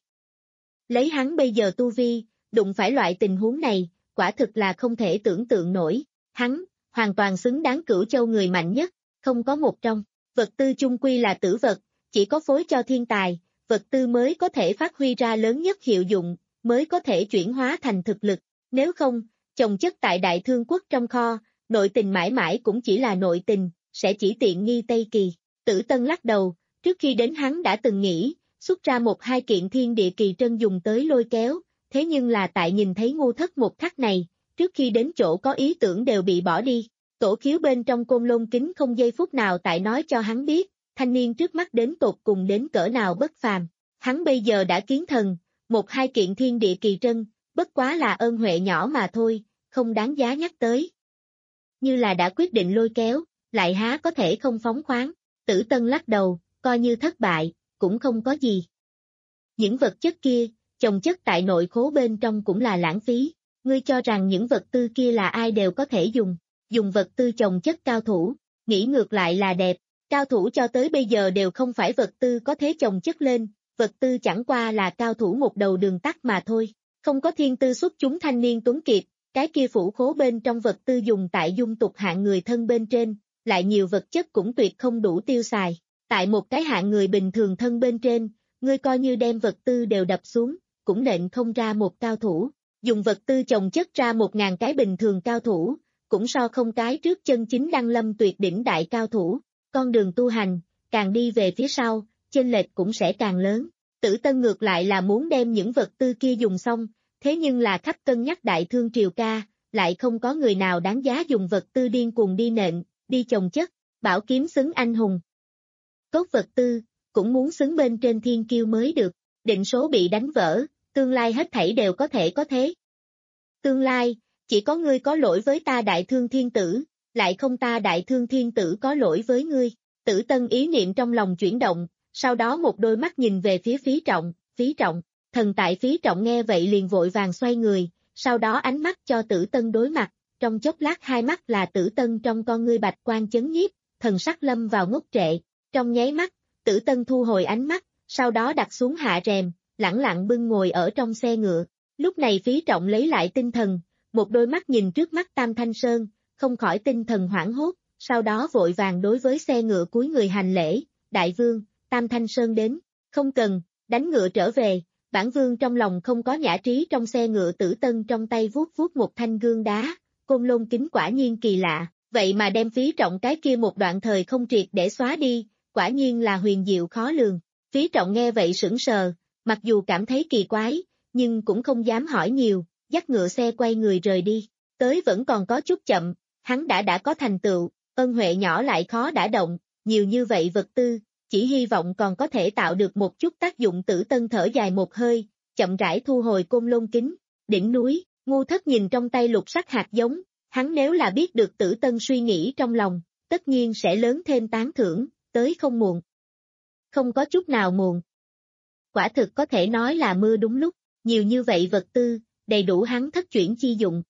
Lấy hắn bây giờ tu vi, đụng phải loại tình huống này, quả thực là không thể tưởng tượng nổi, hắn, hoàn toàn xứng đáng Cửu Châu người mạnh nhất, không có một trong, vật tư chung quy là tử vật, chỉ có phối cho thiên tài, vật tư mới có thể phát huy ra lớn nhất hiệu dụng, mới có thể chuyển hóa thành thực lực, nếu không, chồng chất tại đại thương quốc trong kho, nội tình mãi mãi cũng chỉ là nội tình, sẽ chỉ tiện nghi Tây Kỳ. Tử Tân lắc đầu, trước khi đến hắn đã từng nghĩ, xuất ra một hai kiện thiên địa kỳ trân dùng tới lôi kéo, thế nhưng là tại nhìn thấy ngu thất một khắc này, trước khi đến chỗ có ý tưởng đều bị bỏ đi. Tổ khiếu bên trong Côn Lôn Kính không giây phút nào tại nói cho hắn biết, thanh niên trước mắt đến tột cùng đến cỡ nào bất phàm. Hắn bây giờ đã kiến thần, một hai kiện thiên địa kỳ trân, bất quá là ơn huệ nhỏ mà thôi, không đáng giá nhắc tới. Như là đã quyết định lôi kéo, lại há có thể không phóng khoáng. Tử Tân lắc đầu, coi như thất bại, cũng không có gì. Những vật chất kia, chồng chất tại nội khố bên trong cũng là lãng phí. Ngươi cho rằng những vật tư kia là ai đều có thể dùng, dùng vật tư chồng chất cao thủ, nghĩ ngược lại là đẹp, cao thủ cho tới bây giờ đều không phải vật tư có thế chồng chất lên, vật tư chẳng qua là cao thủ một đầu đường tắt mà thôi, không có thiên tư xuất chúng thanh niên tuấn kiệt, cái kia phủ khố bên trong vật tư dùng tại dung tục hạng người thân bên trên, lại nhiều vật chất cũng tuyệt không đủ tiêu xài, tại một cái hạng người bình thường thân bên trên, ngươi coi như đem vật tư đều đập xuống, cũng nện không ra một cao thủ. Dùng vật tư chồng chất ra một ngàn cái bình thường cao thủ, cũng so không cái trước chân chính đăng lâm tuyệt đỉnh đại cao thủ, con đường tu hành, càng đi về phía sau, chênh lệch cũng sẽ càng lớn. Tử Tân ngược lại là muốn đem những vật tư kia dùng xong, thế nhưng là khắp cân nhắc đại thương triều ca, lại không có người nào đáng giá dùng vật tư điên cuồng đi nện, đi chồng chất, bảo kiếm xứng anh hùng. Cốt vật tư, cũng muốn xứng bên trên thiên kiêu mới được, định số bị đánh vỡ. Tương lai hết thảy đều có thể có thế. Tương lai, chỉ có ngươi có lỗi với ta đại thương thiên tử, lại không ta đại thương thiên tử có lỗi với ngươi. Tử Tân ý niệm trong lòng chuyển động, sau đó một đôi mắt nhìn về phía Phí Trọng, Phí Trọng, thần tại Phí Trọng nghe vậy liền vội vàng xoay người, sau đó ánh mắt cho Tử Tân đối mặt, trong chốc lát hai mắt là Tử Tân trong con ngươi bạch quan chấn nhiếp, thần sắc lâm vào ngốc trệ, trong nháy mắt, Tử Tân thu hồi ánh mắt, sau đó đặt xuống hạ rèm, lẳng lặng bưng ngồi ở trong xe ngựa. Lúc này Phí Trọng lấy lại tinh thần, một đôi mắt nhìn trước mắt Tam Thanh Sơn, không khỏi tinh thần hoảng hốt, sau đó vội vàng đối với xe ngựa cúi người hành lễ, đại vương, Tam Thanh Sơn đến, không cần, đánh ngựa trở về, bản vương trong lòng không có nhã trí. Trong xe ngựa Tử Tân trong tay vuốt vuốt một thanh gương đá, Côn Lôn Kính quả nhiên kỳ lạ, vậy mà đem Phí Trọng cái kia một đoạn thời không triệt để xóa đi, quả nhiên là huyền diệu khó lường. Phí Trọng nghe vậy sững sờ, mặc dù cảm thấy kỳ quái, nhưng cũng không dám hỏi nhiều, dắt ngựa xe quay người rời đi, tới vẫn còn có chút chậm, hắn đã đã có thành tựu, ân huệ nhỏ lại khó đả động, nhiều như vậy vật tư, chỉ hy vọng còn có thể tạo được một chút tác dụng. Tử Tân thở dài một hơi, chậm rãi thu hồi Côn Lôn Kính, đỉnh núi, ngu thất nhìn trong tay lục sắc hạt giống, hắn nếu là biết được Tử Tân suy nghĩ trong lòng, tất nhiên sẽ lớn thêm tán thưởng, tới không muộn. Không có chút nào muộn. Quả thực có thể nói là mưa đúng lúc, nhiều như vậy vật tư, đầy đủ hắn thất chuyển chi dụng.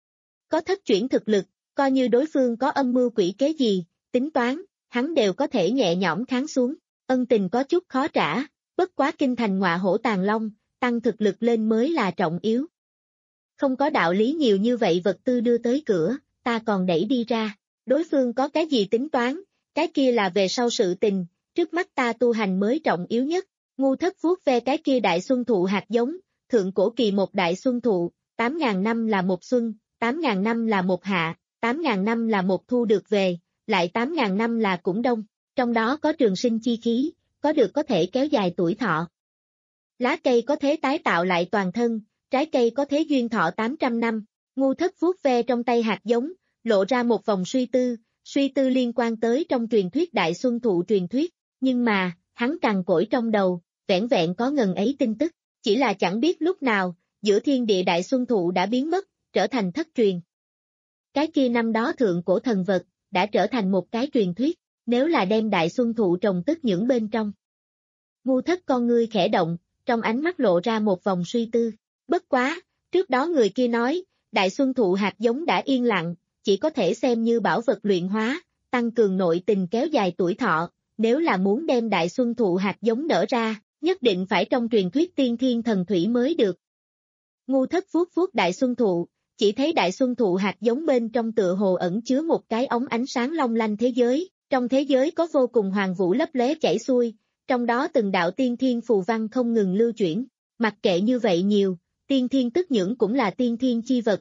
Có thất chuyển thực lực, coi như đối phương có âm mưu quỷ kế gì, tính toán, hắn đều có thể nhẹ nhõm kháng xuống, ân tình có chút khó trả, bất quá kinh thành ngọa hổ tàng long, tăng thực lực lên mới là trọng yếu. Không có đạo lý nhiều như vậy vật tư đưa tới cửa, ta còn đẩy đi ra, đối phương có cái gì tính toán, cái kia là về sau sự tình, trước mắt ta tu hành mới trọng yếu nhất. Ngu thất vuốt ve cái kia đại xuân thụ hạt giống, thượng cổ kỳ một đại xuân thụ, tám ngàn năm là một xuân, tám ngàn năm là một hạ, tám ngàn năm là một thu được về, lại tám ngàn năm là cũng đông, trong đó có trường sinh chi khí, có được có thể kéo dài tuổi thọ. Lá cây có thể tái tạo lại toàn thân, trái cây có thể duyên thọ tám trăm năm, Ngu Thất vuốt ve trong tay hạt giống, lộ ra một vòng suy tư, suy tư liên quan tới trong truyền thuyết Đại Xuân Thụ truyền thuyết, nhưng mà, hắn cằn cỗi trong đầu, vẻn vẹn có ngần ấy tin tức, chỉ là chẳng biết lúc nào, giữa thiên địa Đại Xuân Thụ đã biến mất, trở thành thất truyền. Cái kia năm đó thượng cổ thần vật, đã trở thành một cái truyền thuyết, nếu là đem Đại Xuân Thụ trồng tức những bên trong. Ngu Thất con ngươi khẽ động, trong ánh mắt lộ ra một vòng suy tư, bất quá, trước đó người kia nói, Đại Xuân Thụ hạt giống đã yên lặng, chỉ có thể xem như bảo vật luyện hóa, tăng cường nội tình kéo dài tuổi thọ, nếu là muốn đem Đại Xuân Thụ hạt giống nở ra, nhất định phải trong truyền thuyết tiên thiên thần thủy mới được. Ngu Thất vuốt vuốt Đại Xuân Thụ, chỉ thấy Đại Xuân Thụ hạt giống bên trong tựa hồ ẩn chứa một cái ống ánh sáng long lanh thế giới, trong thế giới có vô cùng hoàng vũ lấp lóe chảy xuôi, trong đó từng đạo tiên thiên phù văn không ngừng lưu chuyển, mặc kệ như vậy nhiều, tiên thiên tức nhưỡng cũng là tiên thiên chi vật.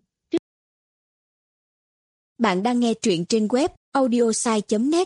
Bạn đang nghe truyện trên web audiosai chấm net.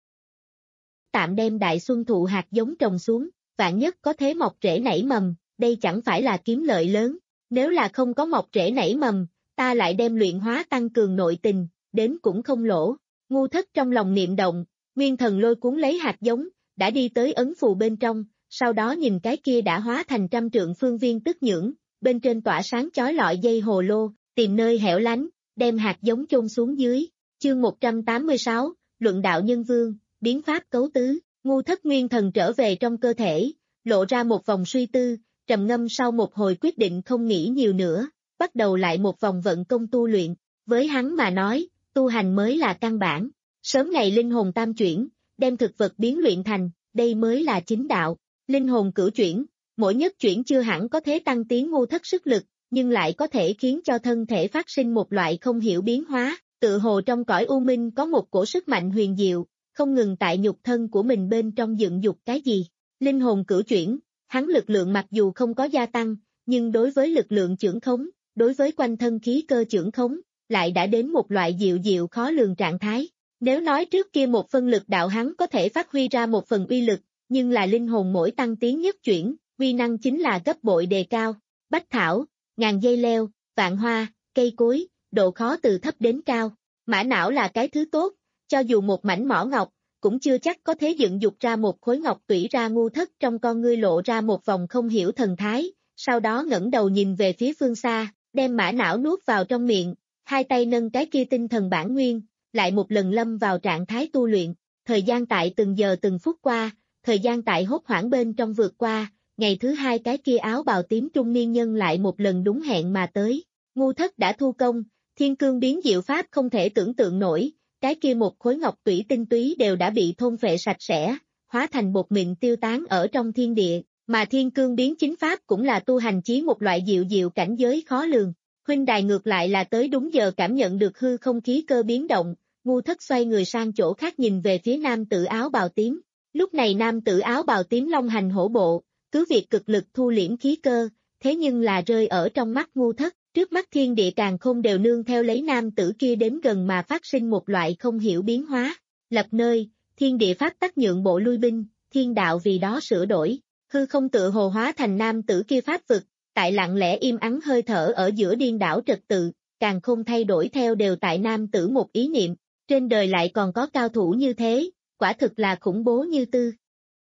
Tạm đem Đại Xuân Thụ hạt giống trồng xuống, vạn nhất có thế mọc rễ nảy mầm, đây chẳng phải là kiếm lợi lớn, nếu là không có mọc rễ nảy mầm, ta lại đem luyện hóa tăng cường nội tình, đến cũng không lỗ. Ngu Thất trong lòng niệm động, nguyên thần lôi cuốn lấy hạt giống, đã đi tới ấn phù bên trong, sau đó nhìn cái kia đã hóa thành trăm trượng phương viên tức nhưỡng, bên trên tỏa sáng chói lọi dây hồ lô, tìm nơi hẻo lánh, đem hạt giống chôn xuống dưới. Chương một trăm tám mươi sáu, Luận đạo nhân vương, biến pháp cấu tứ, Ngu Thất nguyên thần trở về trong cơ thể, lộ ra một vòng suy tư, trầm ngâm sau một hồi quyết định không nghĩ nhiều nữa, bắt đầu lại một vòng vận công tu luyện, với hắn mà nói, tu hành mới là căn bản, sớm ngày linh hồn tam chuyển, đem thực vật biến luyện thành, đây mới là chính đạo, linh hồn cửu chuyển, mỗi nhất chuyển chưa hẳn có thể tăng tiến Ngu Thất sức lực, nhưng lại có thể khiến cho thân thể phát sinh một loại không hiểu biến hóa, tự hồ trong cõi u minh có một cổ sức mạnh huyền diệu, không ngừng tại nhục thân của mình bên trong dựng dục cái gì. Linh hồn cửu chuyển, hắn lực lượng mặc dù không có gia tăng, nhưng đối với lực lượng chưởng khống, đối với quanh thân khí cơ chưởng khống, lại đã đến một loại diệu diệu khó lường trạng thái. Nếu nói trước kia một phân lực đạo hắn có thể phát huy ra một phần uy lực, nhưng là linh hồn mỗi tăng tiến nhất chuyển, uy năng chính là gấp bội đề cao. Bách thảo, ngàn dây leo, vạn hoa, cây cối, độ khó từ thấp đến cao. Mã não là cái thứ tốt, cho dù một mảnh mỏ ngọc, cũng chưa chắc có thể dựng dục ra một khối ngọc tủy ra. Ngu Thất trong con ngươi lộ ra một vòng không hiểu thần thái, sau đó ngẩng đầu nhìn về phía phương xa, đem mã não nuốt vào trong miệng, hai tay nâng cái kia tinh thần bản nguyên, lại một lần lâm vào trạng thái tu luyện. Thời gian tại từng giờ từng phút qua, thời gian tại hốt hoảng bên trong vượt qua, ngày thứ hai cái kia áo bào tím trung niên nhân lại một lần đúng hẹn mà tới. Ngu Thất đã thu công, thiên cương biến diệu pháp không thể tưởng tượng nổi, cái kia một khối ngọc tủy tinh túy đều đã bị thôn phệ sạch sẽ, hóa thành bột mịn tiêu tán ở trong thiên địa, mà thiên cương biến chính pháp cũng là tu hành chí một loại diệu diệu cảnh giới khó lường. Huynh đài ngược lại là tới đúng giờ cảm nhận được hư không khí cơ biến động, Ngu Thất xoay người sang chỗ khác nhìn về phía nam tử áo bào tím. Lúc này nam tử áo bào tím long hành hổ bộ, cứ việc cực lực thu liễm khí cơ, thế nhưng là rơi ở trong mắt Ngu Thất, trước mắt thiên địa càn khôn đều nương theo lấy nam tử kia đến gần mà phát sinh một loại không hiểu biến hóa. Lập nơi, thiên địa pháp tắc nhượng bộ lui binh, thiên đạo vì đó sửa đổi, hư không tự hồ hóa thành nam tử kia pháp vực, tại lặng lẽ im ắng hơi thở ở giữa điên đảo trật tự, càn khôn thay đổi theo đều tại nam tử một ý niệm, trên đời lại còn có cao thủ như thế, quả thực là khủng bố như tư.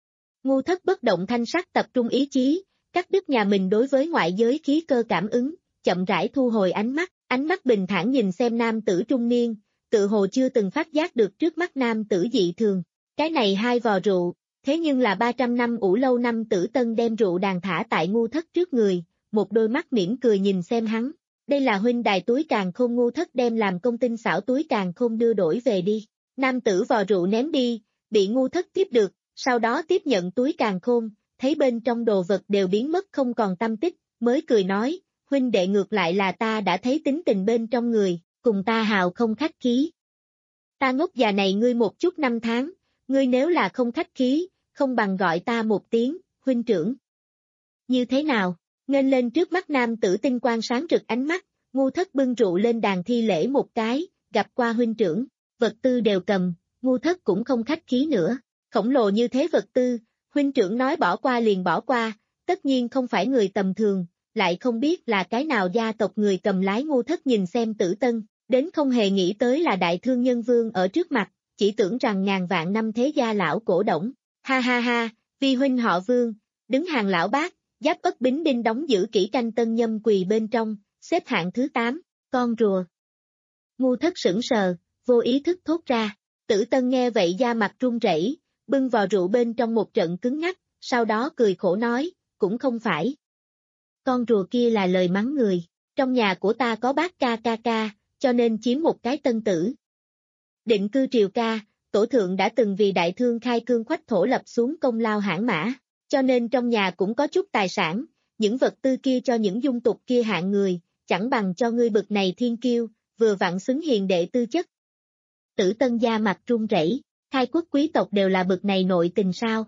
Ngu Thất bất động thanh sắc tập trung ý chí, cắt đứt nhà mình đối với ngoại giới khí cơ cảm ứng, chậm rãi thu hồi ánh mắt, ánh mắt bình thản nhìn xem nam tử trung niên, tự hồ chưa từng phát giác được trước mắt nam tử dị thường. Cái này hai vò rượu, thế nhưng là ba trăm năm ủ lâu năm tử tân đem rượu đàn thả tại Ngu Thất trước người, một đôi mắt mỉm cười nhìn xem hắn. Đây là huynh đài túi càn khôn. Ngu Thất đem làm công tinh xảo túi càn khôn đưa đổi về đi. Nam tử vò rượu ném đi, bị Ngu Thất tiếp được, sau đó tiếp nhận túi càn khôn, thấy bên trong đồ vật đều biến mất không còn tăm tích, mới cười nói, huynh đệ ngược lại là ta đã thấy tính tình bên trong người, cùng ta hào không khách khí. Ta ngốc già này ngươi một chút năm tháng, ngươi nếu là không khách khí, không bằng gọi ta một tiếng, huynh trưởng. Như thế nào? Nghênh lên trước mắt nam tử tinh quang sáng rực ánh mắt, Ngu Thất bưng rượu lên đàn thi lễ một cái, gặp qua huynh trưởng, vật tư đều cầm, Ngu Thất cũng không khách khí nữa, khổng lồ như thế vật tư, huynh trưởng nói bỏ qua liền bỏ qua, tất nhiên không phải người tầm thường, lại không biết là cái nào gia tộc người cầm lái. Ngu Thất nhìn xem Tử Tân, đến không hề nghĩ tới là đại thương nhân vương ở trước mặt, chỉ tưởng rằng ngàn vạn năm thế gia lão cổ Đổng, ha ha ha, vi huynh họ Vương, đứng hàng lão bát, giáp ất bính đinh đóng giữ kỹ canh tân nhâm quỳ bên trong, xếp hạng thứ tám, con rùa. Ngu Thất sững sờ, vô ý thức thốt ra, Tử Tân nghe vậy da mặt run rẩy, bưng vò rượu bên trong một trận cứng ngắc, sau đó cười khổ nói, cũng không phải. Con rùa kia là lời mắng người, trong nhà của ta có bác ca ca ca, cho nên chiếm một cái tân tử. Định cư triều ca, tổ thượng đã từng vì đại thương khai cương khoách thổ lập xuống công lao hãn mã, cho nên trong nhà cũng có chút tài sản, những vật tư kia cho những dung tục kia hạng người, chẳng bằng cho ngươi bực này thiên kiêu, vừa vặn xứng hiền đệ tư chất. Tử Tân da mặt run rẩy, khai quốc quý tộc đều là bực này nội tình sao?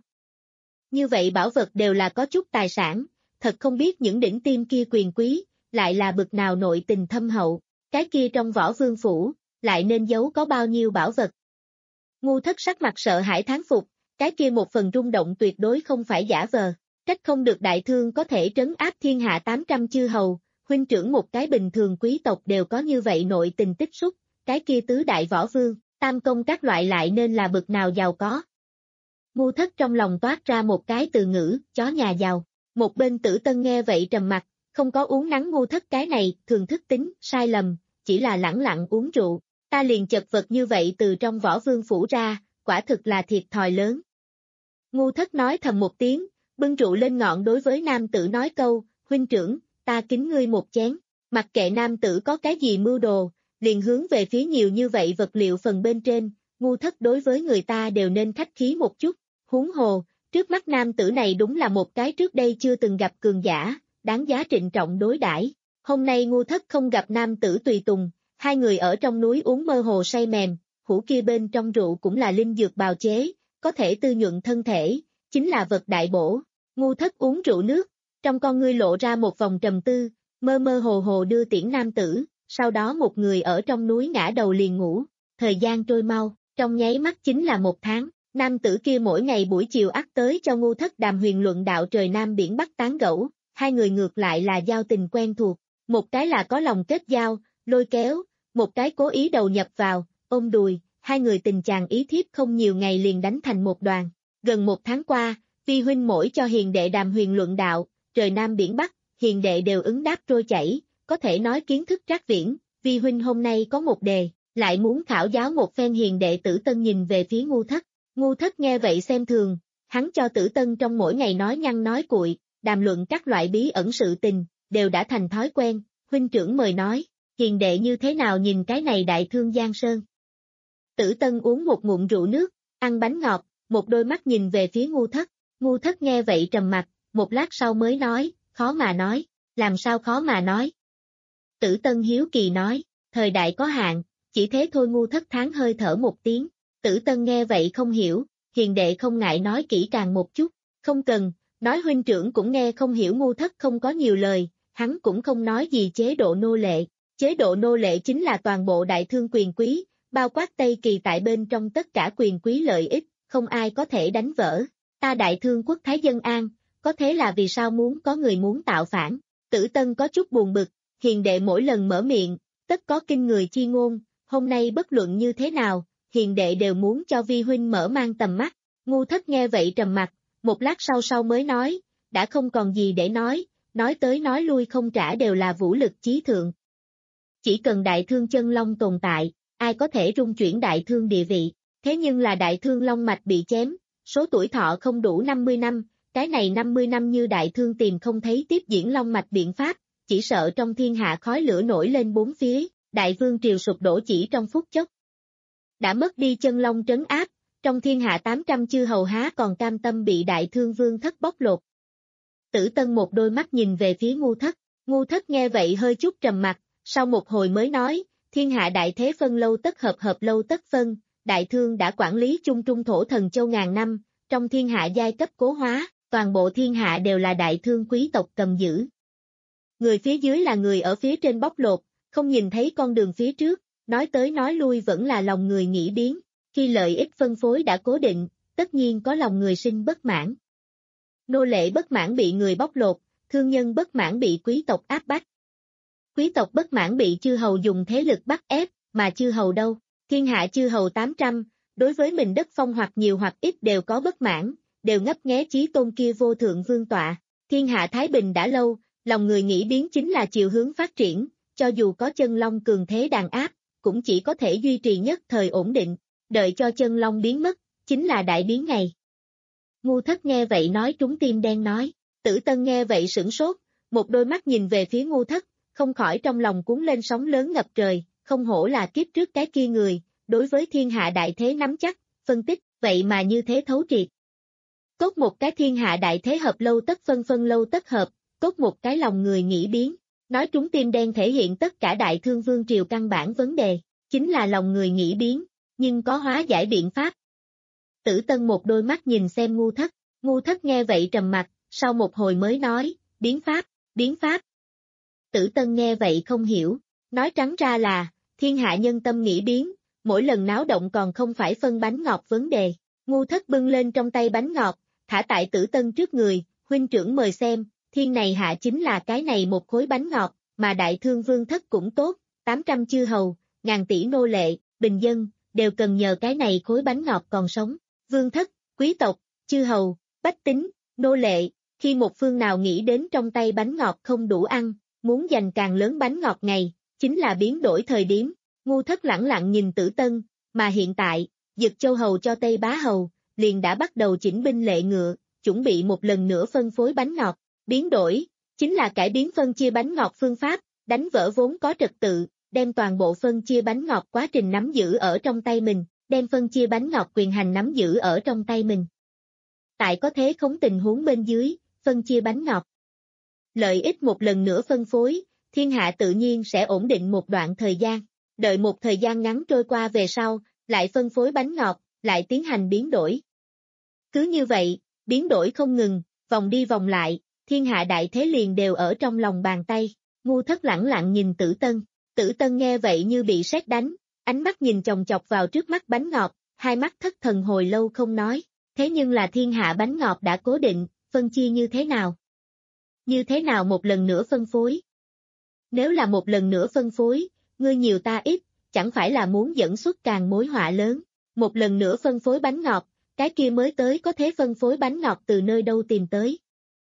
Như vậy bảo vật đều là có chút tài sản, thật không biết những đỉnh tiêm kia quyền quý, lại là bực nào nội tình thâm hậu, cái kia trong võ vương phủ, lại nên giấu có bao nhiêu bảo vật. Ngu Thất sắc mặt sợ hãi thán phục, cái kia một phần rung động tuyệt đối không phải giả vờ, trách không được đại thương có thể trấn áp thiên hạ tám trăm chư hầu, huynh trưởng một cái bình thường quý tộc đều có như vậy nội tình tích xúc, cái kia tứ đại võ vương, tam công các loại lại nên là bực nào giàu có. Ngu Thất trong lòng toát ra một cái từ ngữ, chó nhà giàu, một bên Tử Tân nghe vậy trầm mặt, không có uống nắng. Ngu Thất cái này, thường thức tính, sai lầm, chỉ là lẳng lặng uống rượu, ta liền chật vật như vậy từ trong võ vương phủ ra, quả thực là thiệt thòi lớn. Ngu Thất nói thầm một tiếng, bưng rượu lên ngọn đối với nam tử nói câu, huynh trưởng, ta kính ngươi một chén, mặc kệ nam tử có cái gì mưu đồ, liền hướng về phía nhiều như vậy vật liệu phần bên trên, Ngu Thất đối với người ta đều nên khách khí một chút, huống hồ, trước mắt nam tử này đúng là một cái trước đây chưa từng gặp cường giả, đáng giá trịnh trọng đối đãi. Hôm nay Ngu Thất không gặp nam tử tùy tùng, hai người ở trong núi uống mơ hồ say mềm, hũ kia bên trong rượu cũng là linh dược bào chế, có thể tư nhuận thân thể, chính là vật đại bổ. Ngu Thất uống rượu nước, trong con ngươi lộ ra một vòng trầm tư, mơ mơ hồ hồ đưa tiễn nam tử, sau đó một người ở trong núi ngã đầu liền ngủ, thời gian trôi mau, trong nháy mắt chính là một tháng, nam tử kia mỗi ngày buổi chiều ắt tới cho Ngu Thất đàm huyền luận đạo trời Nam biển Bắc tán gẫu, hai người ngược lại là giao tình quen thuộc, một cái là có lòng kết giao, lôi kéo, một cái cố ý đầu nhập vào, ôm đùi, hai người tình chàng ý thiếp không nhiều ngày liền đánh thành một đoàn. Gần một tháng qua, vi huynh mỗi cho hiền đệ đàm huyền luận đạo, trời Nam biển Bắc, hiền đệ đều ứng đáp trôi chảy, có thể nói kiến thức trác viễn, vi huynh hôm nay có một đề, lại muốn khảo giáo một phen. Hiền đệ Tử Tân nhìn về phía Ngu Thất, Ngu Thất nghe vậy xem thường, hắn cho Tử Tân trong mỗi ngày nói nhăng nói cuội, đàm luận các loại bí ẩn sự tình, đều đã thành thói quen, huynh trưởng mời nói, hiền đệ như thế nào nhìn cái này đại thương Giang Sơn. Tử Tân uống một ngụm rượu nước, ăn bánh ngọt, một đôi mắt nhìn về phía Ngu Thất, Ngu Thất nghe vậy trầm mặt, một lát sau mới nói, khó mà nói, làm sao khó mà nói. Tử Tân hiếu kỳ nói, thời đại có hạn, chỉ thế thôi. Ngu Thất tháng hơi thở một tiếng, Tử Tân nghe vậy không hiểu, hiền đệ không ngại nói kỹ càng một chút, không cần, nói huynh trưởng cũng nghe không hiểu. Ngu Thất không có nhiều lời, hắn cũng không nói gì chế độ nô lệ, chế độ nô lệ chính là toàn bộ đại thương quyền quý, bao quát Tây Kỳ tại bên trong tất cả quyền quý lợi ích, không ai có thể đánh vỡ. Ta đại thương quốc thái dân an, có thế là vì sao muốn có người muốn tạo phản. Tử Tân có chút buồn bực, hiền đệ mỗi lần mở miệng, tất có kinh người chi ngôn, hôm nay bất luận như thế nào, hiền đệ đều muốn cho vi huynh mở mang tầm mắt. Ngu Thất nghe vậy trầm mặt, một lát sau sau mới nói, đã không còn gì để nói, nói tới nói lui không trả đều là vũ lực chí thượng. Chỉ cần đại thương chân long tồn tại, ai có thể rung chuyển đại thương địa vị, thế nhưng là đại thương long mạch bị chém, số tuổi thọ không đủ năm mươi năm, cái này năm mươi năm như đại thương tìm không thấy tiếp diễn long mạch biện pháp, chỉ sợ trong thiên hạ khói lửa nổi lên bốn phía, đại vương triều sụp đổ chỉ trong phút chốc. Đã mất đi chân long trấn áp, trong thiên hạ tám trăm chư hầu há còn cam tâm bị đại thương vương thất bóc lột. Tử Tân một đôi mắt nhìn về phía Ngu Thất, Ngu Thất nghe vậy hơi chút trầm mặt, sau một hồi mới nói, thiên hạ đại thế phân lâu tất hợp, hợp lâu tất phân, đại thương đã quản lý chung trung thổ thần châu ngàn năm, trong thiên hạ giai cấp cố hóa, toàn bộ thiên hạ đều là đại thương quý tộc cầm giữ. Người phía dưới là người ở phía trên bóc lột, không nhìn thấy con đường phía trước, nói tới nói lui vẫn là lòng người nghĩ biến, khi lợi ích phân phối đã cố định, tất nhiên có lòng người sinh bất mãn. Nô lệ bất mãn bị người bóc lột, thương nhân bất mãn bị quý tộc áp bách. Quý tộc bất mãn bị chư hầu dùng thế lực bắt ép, mà chư hầu đâu, thiên hạ chư hầu tám trăm, đối với mình đất phong hoặc nhiều hoặc ít đều có bất mãn, đều ngấp nghé chí tôn kia vô thượng vương tọa. Thiên hạ thái bình đã lâu, lòng người nghĩ biến chính là chiều hướng phát triển, cho dù có chân long cường thế đàn áp, cũng chỉ có thể duy trì nhất thời ổn định, đợi cho chân long biến mất, chính là đại biến ngày. Ngu Thất nghe vậy nói trúng tim đen nói, Tử Tân nghe vậy sửng sốt, một đôi mắt nhìn về phía Ngu Thất, không khỏi trong lòng cuốn lên sóng lớn ngập trời, không hổ là kiếp trước cái kia người, đối với thiên hạ đại thế nắm chắc, phân tích, vậy mà như thế thấu triệt. Cốt một cái thiên hạ đại thế hợp lâu tất phân phân lâu tất hợp, cốt một cái lòng người nghĩ biến, nói trúng tim đen thể hiện tất cả đại thương vương triều căn bản vấn đề, chính là lòng người nghĩ biến, nhưng có hóa giải biện pháp. Tử Tân một đôi mắt nhìn xem Ngu Thất, Ngu Thất nghe vậy trầm mặt, sau một hồi mới nói, biến pháp, biến pháp. Tử Tân nghe vậy không hiểu, nói trắng ra là, thiên hạ nhân tâm nghĩ biến, mỗi lần náo động còn không phải phân bánh ngọt vấn đề. Ngu Thất bưng lên trong tay bánh ngọt, thả tại Tử Tân trước người, huynh trưởng mời xem, thiên này hạ chính là cái này một khối bánh ngọt, mà đại thương vương thất cũng tốt, tám trăm chư hầu, ngàn tỷ nô lệ, bình dân, đều cần nhờ cái này khối bánh ngọt còn sống. Vương thất, quý tộc, chư hầu, bách tính, nô lệ, khi một phương nào nghĩ đến trong tay bánh ngọt không đủ ăn, muốn giành càng lớn bánh ngọt ngày, chính là biến đổi thời điểm. Ngu Thất lẳng lặng nhìn Tử Tân, mà hiện tại, Dực Châu hầu cho Tây Bá hầu, liền đã bắt đầu chỉnh binh lệ ngựa, chuẩn bị một lần nữa phân phối bánh ngọt. Biến đổi, chính là cải biến phân chia bánh ngọt phương pháp, đánh vỡ vốn có trật tự, đem toàn bộ phân chia bánh ngọt quá trình nắm giữ ở trong tay mình, đem phân chia bánh ngọt quyền hành nắm giữ ở trong tay mình. Tại có thế không tình huống bên dưới, phân chia bánh ngọt. Lợi ích một lần nữa phân phối, thiên hạ tự nhiên sẽ ổn định một đoạn thời gian, đợi một thời gian ngắn trôi qua về sau, lại phân phối bánh ngọt, lại tiến hành biến đổi. Cứ như vậy, biến đổi không ngừng, vòng đi vòng lại, thiên hạ đại thế liền đều ở trong lòng bàn tay. Ngu Thất lẳng lặng nhìn Tử Tân, Tử Tân nghe vậy như bị sét đánh, ánh mắt nhìn chòng chọc vào trước mắt bánh ngọt, hai mắt thất thần hồi lâu không nói, thế nhưng là thiên hạ bánh ngọt đã cố định, phân chia như thế nào? Như thế nào một lần nữa phân phối? Nếu là một lần nữa phân phối, ngươi nhiều ta ít, chẳng phải là muốn dẫn xuất càng mối họa lớn, một lần nữa phân phối bánh ngọt, cái kia mới tới có thế phân phối bánh ngọt từ nơi đâu tìm tới.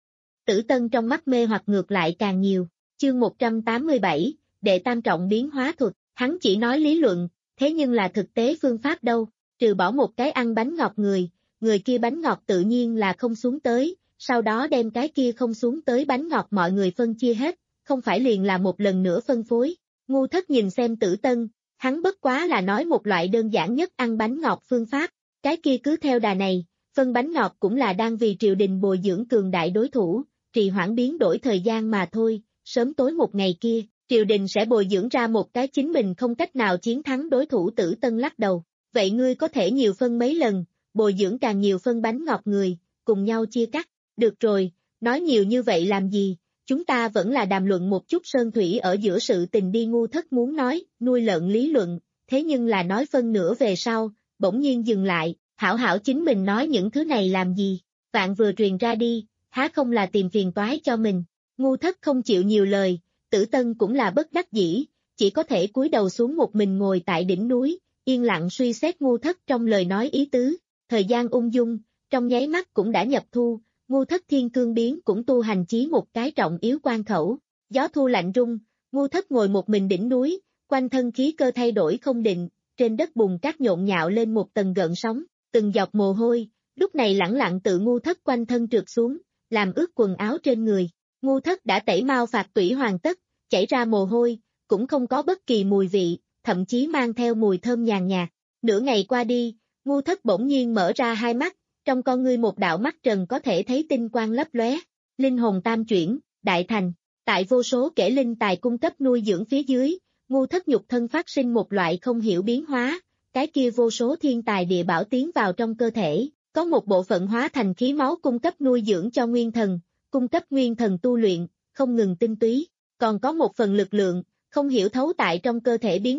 Tử Tân trong mắt mê hoặc ngược lại càng nhiều, chương một trăm tám mươi bảy, đệ tam trọng biến hóa thuật, hắn chỉ nói lý luận, thế nhưng là thực tế phương pháp đâu, trừ bỏ một cái ăn bánh ngọt người, người kia bánh ngọt tự nhiên là không xuống tới, sau đó đem cái kia không xuống tới bánh ngọt mọi người phân chia hết, không phải liền là một lần nữa phân phối. Ngu Thất nhìn xem Tử Tân, hắn bất quá là nói một loại đơn giản nhất ăn bánh ngọt phương pháp, cái kia cứ theo đà này, phân bánh ngọt cũng là đang vì triều đình bồi dưỡng cường đại đối thủ, trì hoãn biến đổi thời gian mà thôi, sớm tối một ngày kia, triều đình sẽ bồi dưỡng ra một cái chính mình không cách nào chiến thắng đối thủ. Tử Tân lắc đầu, vậy ngươi có thể nhiều phân mấy lần, bồi dưỡng càng nhiều phân bánh ngọt người, cùng nhau chia cắt, được rồi, nói nhiều như vậy làm gì, chúng ta vẫn là đàm luận một chút sơn thủy ở giữa sự tình đi. Ngu Thất muốn nói, nuôi lợn lý luận, thế nhưng là nói phân nửa về sau, bỗng nhiên dừng lại, hảo hảo chính mình nói những thứ này làm gì, vạn vừa truyền ra đi, há không là tìm phiền toái cho mình. Ngu Thất không chịu nhiều lời, Tử Tân cũng là bất đắc dĩ, chỉ có thể cúi đầu xuống một mình ngồi tại đỉnh núi, yên lặng suy xét Ngu Thất trong lời nói ý tứ, thời gian ung dung, trong nháy mắt cũng đã nhập thu, Ngu Thất thiên cương biến cũng tu hành chí một cái trọng yếu quan khẩu, gió thu lạnh rung, Ngu Thất ngồi một mình đỉnh núi, quanh thân khí cơ thay đổi không định, trên đất bùn cát nhộn nhạo lên một tầng gợn sóng, từng giọt mồ hôi, lúc này lẳng lặng tự Ngu Thất quanh thân trượt xuống, làm ướt quần áo trên người. Ngu Thất đã tẩy mao phạt tủy hoàn tất, chảy ra mồ hôi, cũng không có bất kỳ mùi vị, thậm chí mang theo mùi thơm nhàn nhạt. Nửa ngày qua đi, Ngu Thất bỗng nhiên mở ra hai mắt, trong con ngươi một đạo mắt trần có thể thấy tinh quang lấp lóe, linh hồn tam chuyển, đại thành, tại vô số kẻ linh tài cung cấp nuôi dưỡng phía dưới, Ngu Thất nhục thân phát sinh một loại không hiểu biến hóa, cái kia vô số thiên tài địa bảo tiến vào trong cơ thể, có một bộ phận hóa thành khí máu cung cấp nuôi dưỡng cho nguyên thần, cung cấp nguyên thần tu luyện, không ngừng tinh túy, còn có một phần lực lượng, không hiểu thấu tại trong cơ thể biến mất,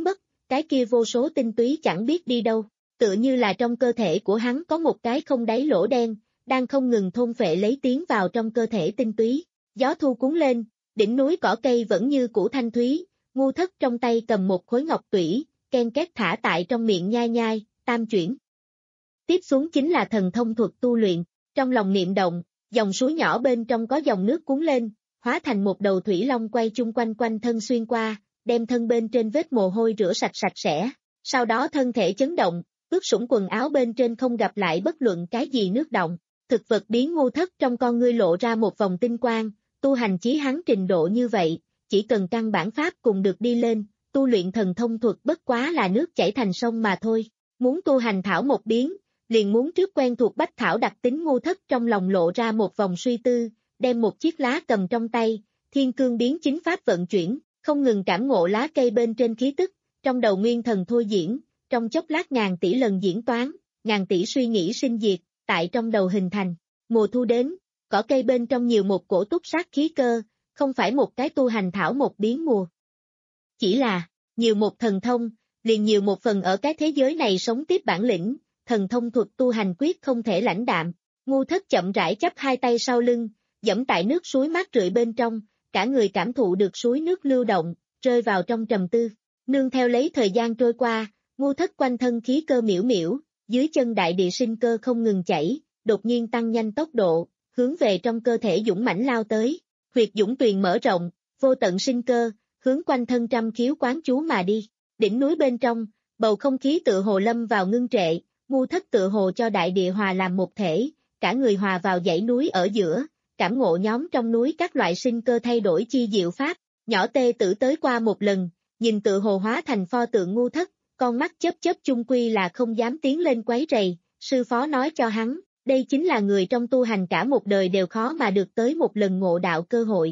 cái kia vô số tinh túy chẳng biết đi đâu, tựa như là trong cơ thể của hắn có một cái không đáy lỗ đen, đang không ngừng thôn phệ lấy tiến vào trong cơ thể tinh túy. Gió thu cuốn lên, đỉnh núi cỏ cây vẫn như cũ thanh thúy, Ngu Thất trong tay cầm một khối ngọc tủy, ken két thả tại trong miệng nhai nhai, tam chuyển. Tiếp xuống chính là thần thông thuật tu luyện, trong lòng niệm động, dòng suối nhỏ bên trong có dòng nước cuốn lên, hóa thành một đầu thủy long quay chung quanh quanh thân xuyên qua, đem thân bên trên vết mồ hôi rửa sạch sạch sẽ, sau đó thân thể chấn động, ướt sũng quần áo bên trên không gặp lại bất luận cái gì nước động. Thực vật biến Ngu Thất trong con ngươi lộ ra một vòng tinh quang, tu hành chí hắn trình độ như vậy, chỉ cần căn bản pháp cùng được đi lên, tu luyện thần thông thuật bất quá là nước chảy thành sông mà thôi. Muốn tu hành thảo một biến, liền muốn trước quen thuộc bách thảo đặc tính. Ngu Thất trong lòng lộ ra một vòng suy tư, đem một chiếc lá cầm trong tay, thiên cương biến chính pháp vận chuyển, không ngừng cảm ngộ lá cây bên trên khí tức, trong đầu nguyên thần thôi diễn, trong chốc lát ngàn tỷ lần diễn toán, ngàn tỷ suy nghĩ sinh diệt, tại trong đầu hình thành. Mùa thu đến, cỏ cây bên trong nhiều một cổ túc sát khí cơ, không phải một cái tu hành thảo một biến mùa. Chỉ là, nhiều một thần thông, liền nhiều một phần ở cái thế giới này sống tiếp bản lĩnh, thần thông thuật tu hành quyết không thể lãnh đạm. Ngu Thất chậm rãi chắp hai tay sau lưng, dẫm tại nước suối mát rượi bên trong, cả người cảm thụ được suối nước lưu động, rơi vào trong trầm tư. Nương theo lấy thời gian trôi qua, Ngu Thất quanh thân khí cơ miễu miễu, dưới chân đại địa sinh cơ không ngừng chảy, đột nhiên tăng nhanh tốc độ, hướng về trong cơ thể dũng mãnh lao tới. Huyệt dũng tuyền mở rộng, vô tận sinh cơ, hướng quanh thân trăm khiếu quán chú mà đi. Đỉnh núi bên trong, bầu không khí tựa hồ lâm vào ngưng trệ, Ngu Thất tựa hồ cho đại địa hòa làm một thể, cả người hòa vào dãy núi ở giữa, cảm ngộ nhóm trong núi các loại sinh cơ thay đổi chi diệu pháp. Nhỏ Tê Tử tới qua một lần, nhìn tựa hồ hóa thành pho tượng Ngu Thất, con mắt chớp chớp chung quy là không dám tiến lên quấy rầy. Sư phó nói cho hắn, đây chính là người trong tu hành cả một đời đều khó mà được tới một lần ngộ đạo cơ hội.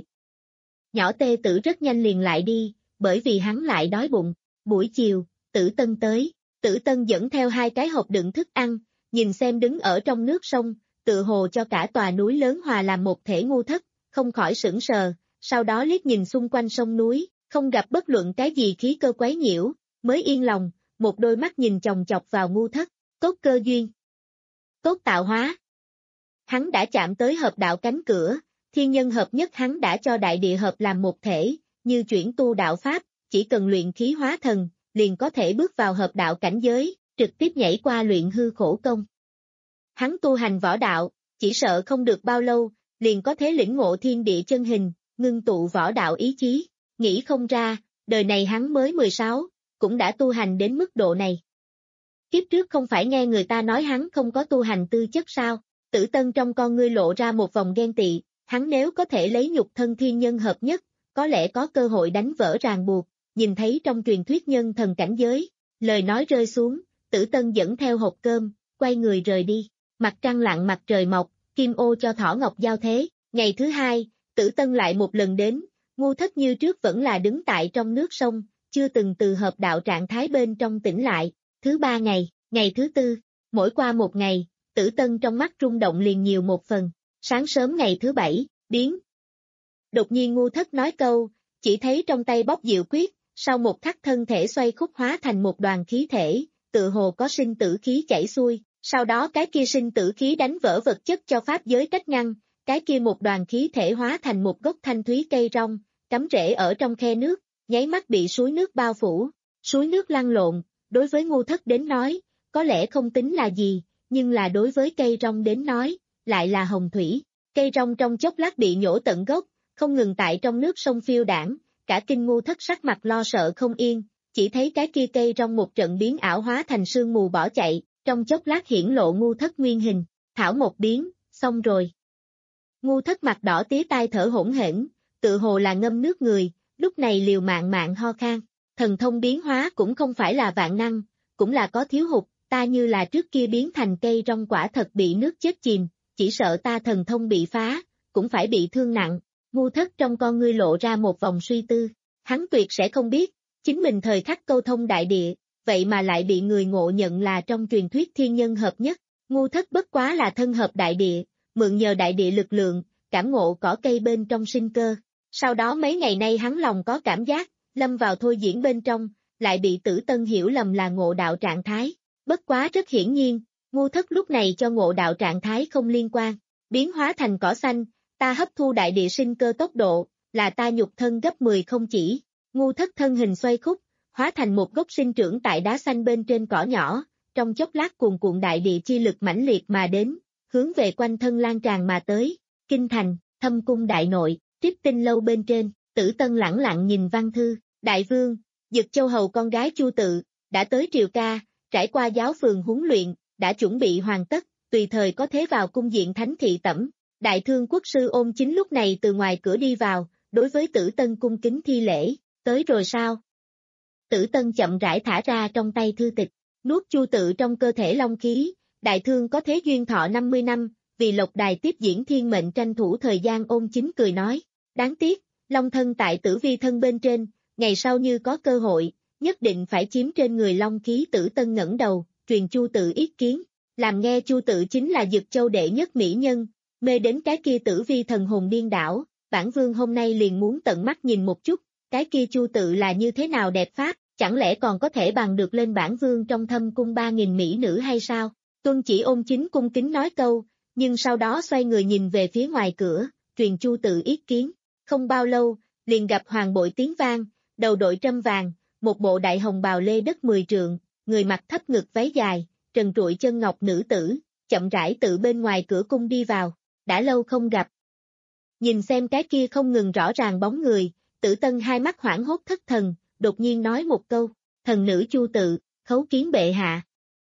Nhỏ Tê Tử rất nhanh liền lại đi, bởi vì hắn lại đói bụng. Buổi chiều, Tử Tân tới, Tử Tân dẫn theo hai cái hộp đựng thức ăn, nhìn xem đứng ở trong nước sông, tự hồ cho cả tòa núi lớn hòa làm một thể Ngu Thất, không khỏi sững sờ, sau đó liếc nhìn xung quanh sông núi, không gặp bất luận cái gì khí cơ quấy nhiễu, mới yên lòng, một đôi mắt nhìn chòng chọc vào Ngu Thất. Tốt cơ duyên, tốt tạo hóa. Hắn đã chạm tới hợp đạo cánh cửa, thiên nhân hợp nhất hắn đã cho đại địa hợp làm một thể, như chuyển tu đạo pháp, chỉ cần luyện khí hóa thần, liền có thể bước vào hợp đạo cảnh giới, trực tiếp nhảy qua luyện hư khổ công. Hắn tu hành võ đạo, chỉ sợ không được bao lâu, liền có thể lĩnh ngộ thiên địa chân hình, ngưng tụ võ đạo ý chí. Nghĩ không ra, đời này hắn mới mười sáu, cũng đã tu hành đến mức độ này. Kiếp trước không phải nghe người ta nói hắn không có tu hành tư chất sao? Tử Tân trong con ngươi lộ ra một vòng ghen tị, hắn nếu có thể lấy nhục thân thiên nhân hợp nhất, có lẽ có cơ hội đánh vỡ ràng buộc, nhìn thấy trong truyền thuyết nhân thần cảnh giới. Lời nói rơi xuống, Tử Tân dẫn theo hộp cơm, quay người rời đi. Mặt trăng lặn mặt trời mọc, kim ô cho thỏ ngọc giao thế. Ngày thứ hai, Tử Tân lại một lần đến, Ngu Thất như trước vẫn là đứng tại trong nước sông, chưa từng từ hợp đạo trạng thái bên trong tỉnh lại. Thứ ba ngày, ngày thứ tư, mỗi qua một ngày, Tử Tân trong mắt rung động liền nhiều một phần. Sáng sớm ngày thứ bảy, biến. Đột nhiên Ngu Thất nói câu, chỉ thấy trong tay bóc diệu quyết, sau một khắc thân thể xoay khúc hóa thành một đoàn khí thể, tự hồ có sinh tử khí chảy xuôi, sau đó cái kia sinh tử khí đánh vỡ vật chất cho pháp giới cách ngăn, cái kia một đoàn khí thể hóa thành một gốc thanh thúy cây rong, cắm rễ ở trong khe nước, nháy mắt bị suối nước bao phủ. Suối nước lăn lộn, đối với Ngu Thất đến nói, có lẽ không tính là gì, nhưng là đối với cây rong đến nói, lại là hồng thủy. Cây rong trong chốc lát bị nhổ tận gốc, không ngừng tại trong nước sông phiêu đảng, cả kinh Ngu Thất sắc mặt lo sợ không yên, chỉ thấy cái kia cây rong một trận biến ảo hóa thành sương mù bỏ chạy, trong chốc lát hiển lộ Ngu Thất nguyên hình. Thảo một biến, xong rồi. Ngu Thất mặt đỏ tía tai thở hỗn hển, tự hồ là ngâm nước người, lúc này liều mạng mạng ho khan. Thần thông biến hóa cũng không phải là vạn năng, cũng là có thiếu hụt, ta như là trước kia biến thành cây rong quả thật bị nước chết chìm, chỉ sợ ta thần thông bị phá, cũng phải bị thương nặng. Ngu Thất trong con ngươi lộ ra một vòng suy tư, hắn tuyệt sẽ không biết, chính mình thời khắc câu thông đại địa, vậy mà lại bị người ngộ nhận là trong truyền thuyết thiên nhân hợp nhất. Ngu Thất bất quá là thân hợp đại địa, mượn nhờ đại địa lực lượng, cảm ngộ cỏ cây bên trong sinh cơ. Sau đó mấy ngày nay hắn lòng có cảm giác, lâm vào thôi diễn bên trong, lại bị Tử Tân hiểu lầm là ngộ đạo trạng thái. Bất quá rất hiển nhiên, ngu thất lúc này cho ngộ đạo trạng thái không liên quan. Biến hóa thành cỏ xanh, ta hấp thu đại địa sinh cơ tốc độ, là ta nhục thân gấp mười không chỉ. Ngu thất thân hình xoay khúc, hóa thành một gốc sinh trưởng tại đá xanh bên trên cỏ nhỏ, trong chốc lát cuồn cuộn đại địa chi lực mãnh liệt mà đến, hướng về quanh thân lan tràn mà tới. Kinh thành, Thâm cung đại nội, Trích Tinh lâu bên trên, Tử Tân lẳng lặng nhìn văn thư. Đại vương, Dực Châu hầu con gái Chu Tự, đã tới triều ca, trải qua giáo phường huấn luyện, đã chuẩn bị hoàn tất, tùy thời có thế vào cung diện thánh thị tẩm. Đại thương quốc sư Ôn Chính lúc này từ ngoài cửa đi vào, đối với Tử Tân cung kính thi lễ, tới rồi sao? Tử Tân chậm rãi thả ra trong tay thư tịch, nuốt Chu Tự trong cơ thể long khí, đại thương có thế duyên thọ năm mươi năm, vì Lộc Đài tiếp diễn thiên mệnh tranh thủ thời gian. Ôn Chính cười nói, đáng tiếc, long thân tại Tử Vi thân bên trên, ngày sau như có cơ hội, nhất định phải chiếm trên người long khí. Tử Tân ngẩng đầu, truyền Chu Tự ý kiến, làm nghe Chu Tự chính là Dực Châu đệ nhất mỹ nhân, mê đến cái kia Tử Vi thần hồn điên đảo, bản vương hôm nay liền muốn tận mắt nhìn một chút, cái kia Chu Tự là như thế nào đẹp pháp, chẳng lẽ còn có thể bằng được lên bản vương trong Thâm cung ba nghìn mỹ nữ hay sao? Tuân chỉ. Ôn Chính cung kính nói câu, nhưng sau đó xoay người nhìn về phía ngoài cửa, truyền Chu Tự ý kiến. Không bao lâu, liền gặp hoàng bội tiếng vang, đầu đội trâm vàng, một bộ đại hồng bào lê đất mười trượng, người mặc thấp ngực váy dài, trần trụi chân ngọc nữ tử, chậm rãi tự bên ngoài cửa cung đi vào. Đã lâu không gặp. Nhìn xem cái kia không ngừng rõ ràng bóng người, Tử Tân hai mắt hoảng hốt thất thần, đột nhiên nói một câu, thần nữ Chu Tự, khấu kiến bệ hạ.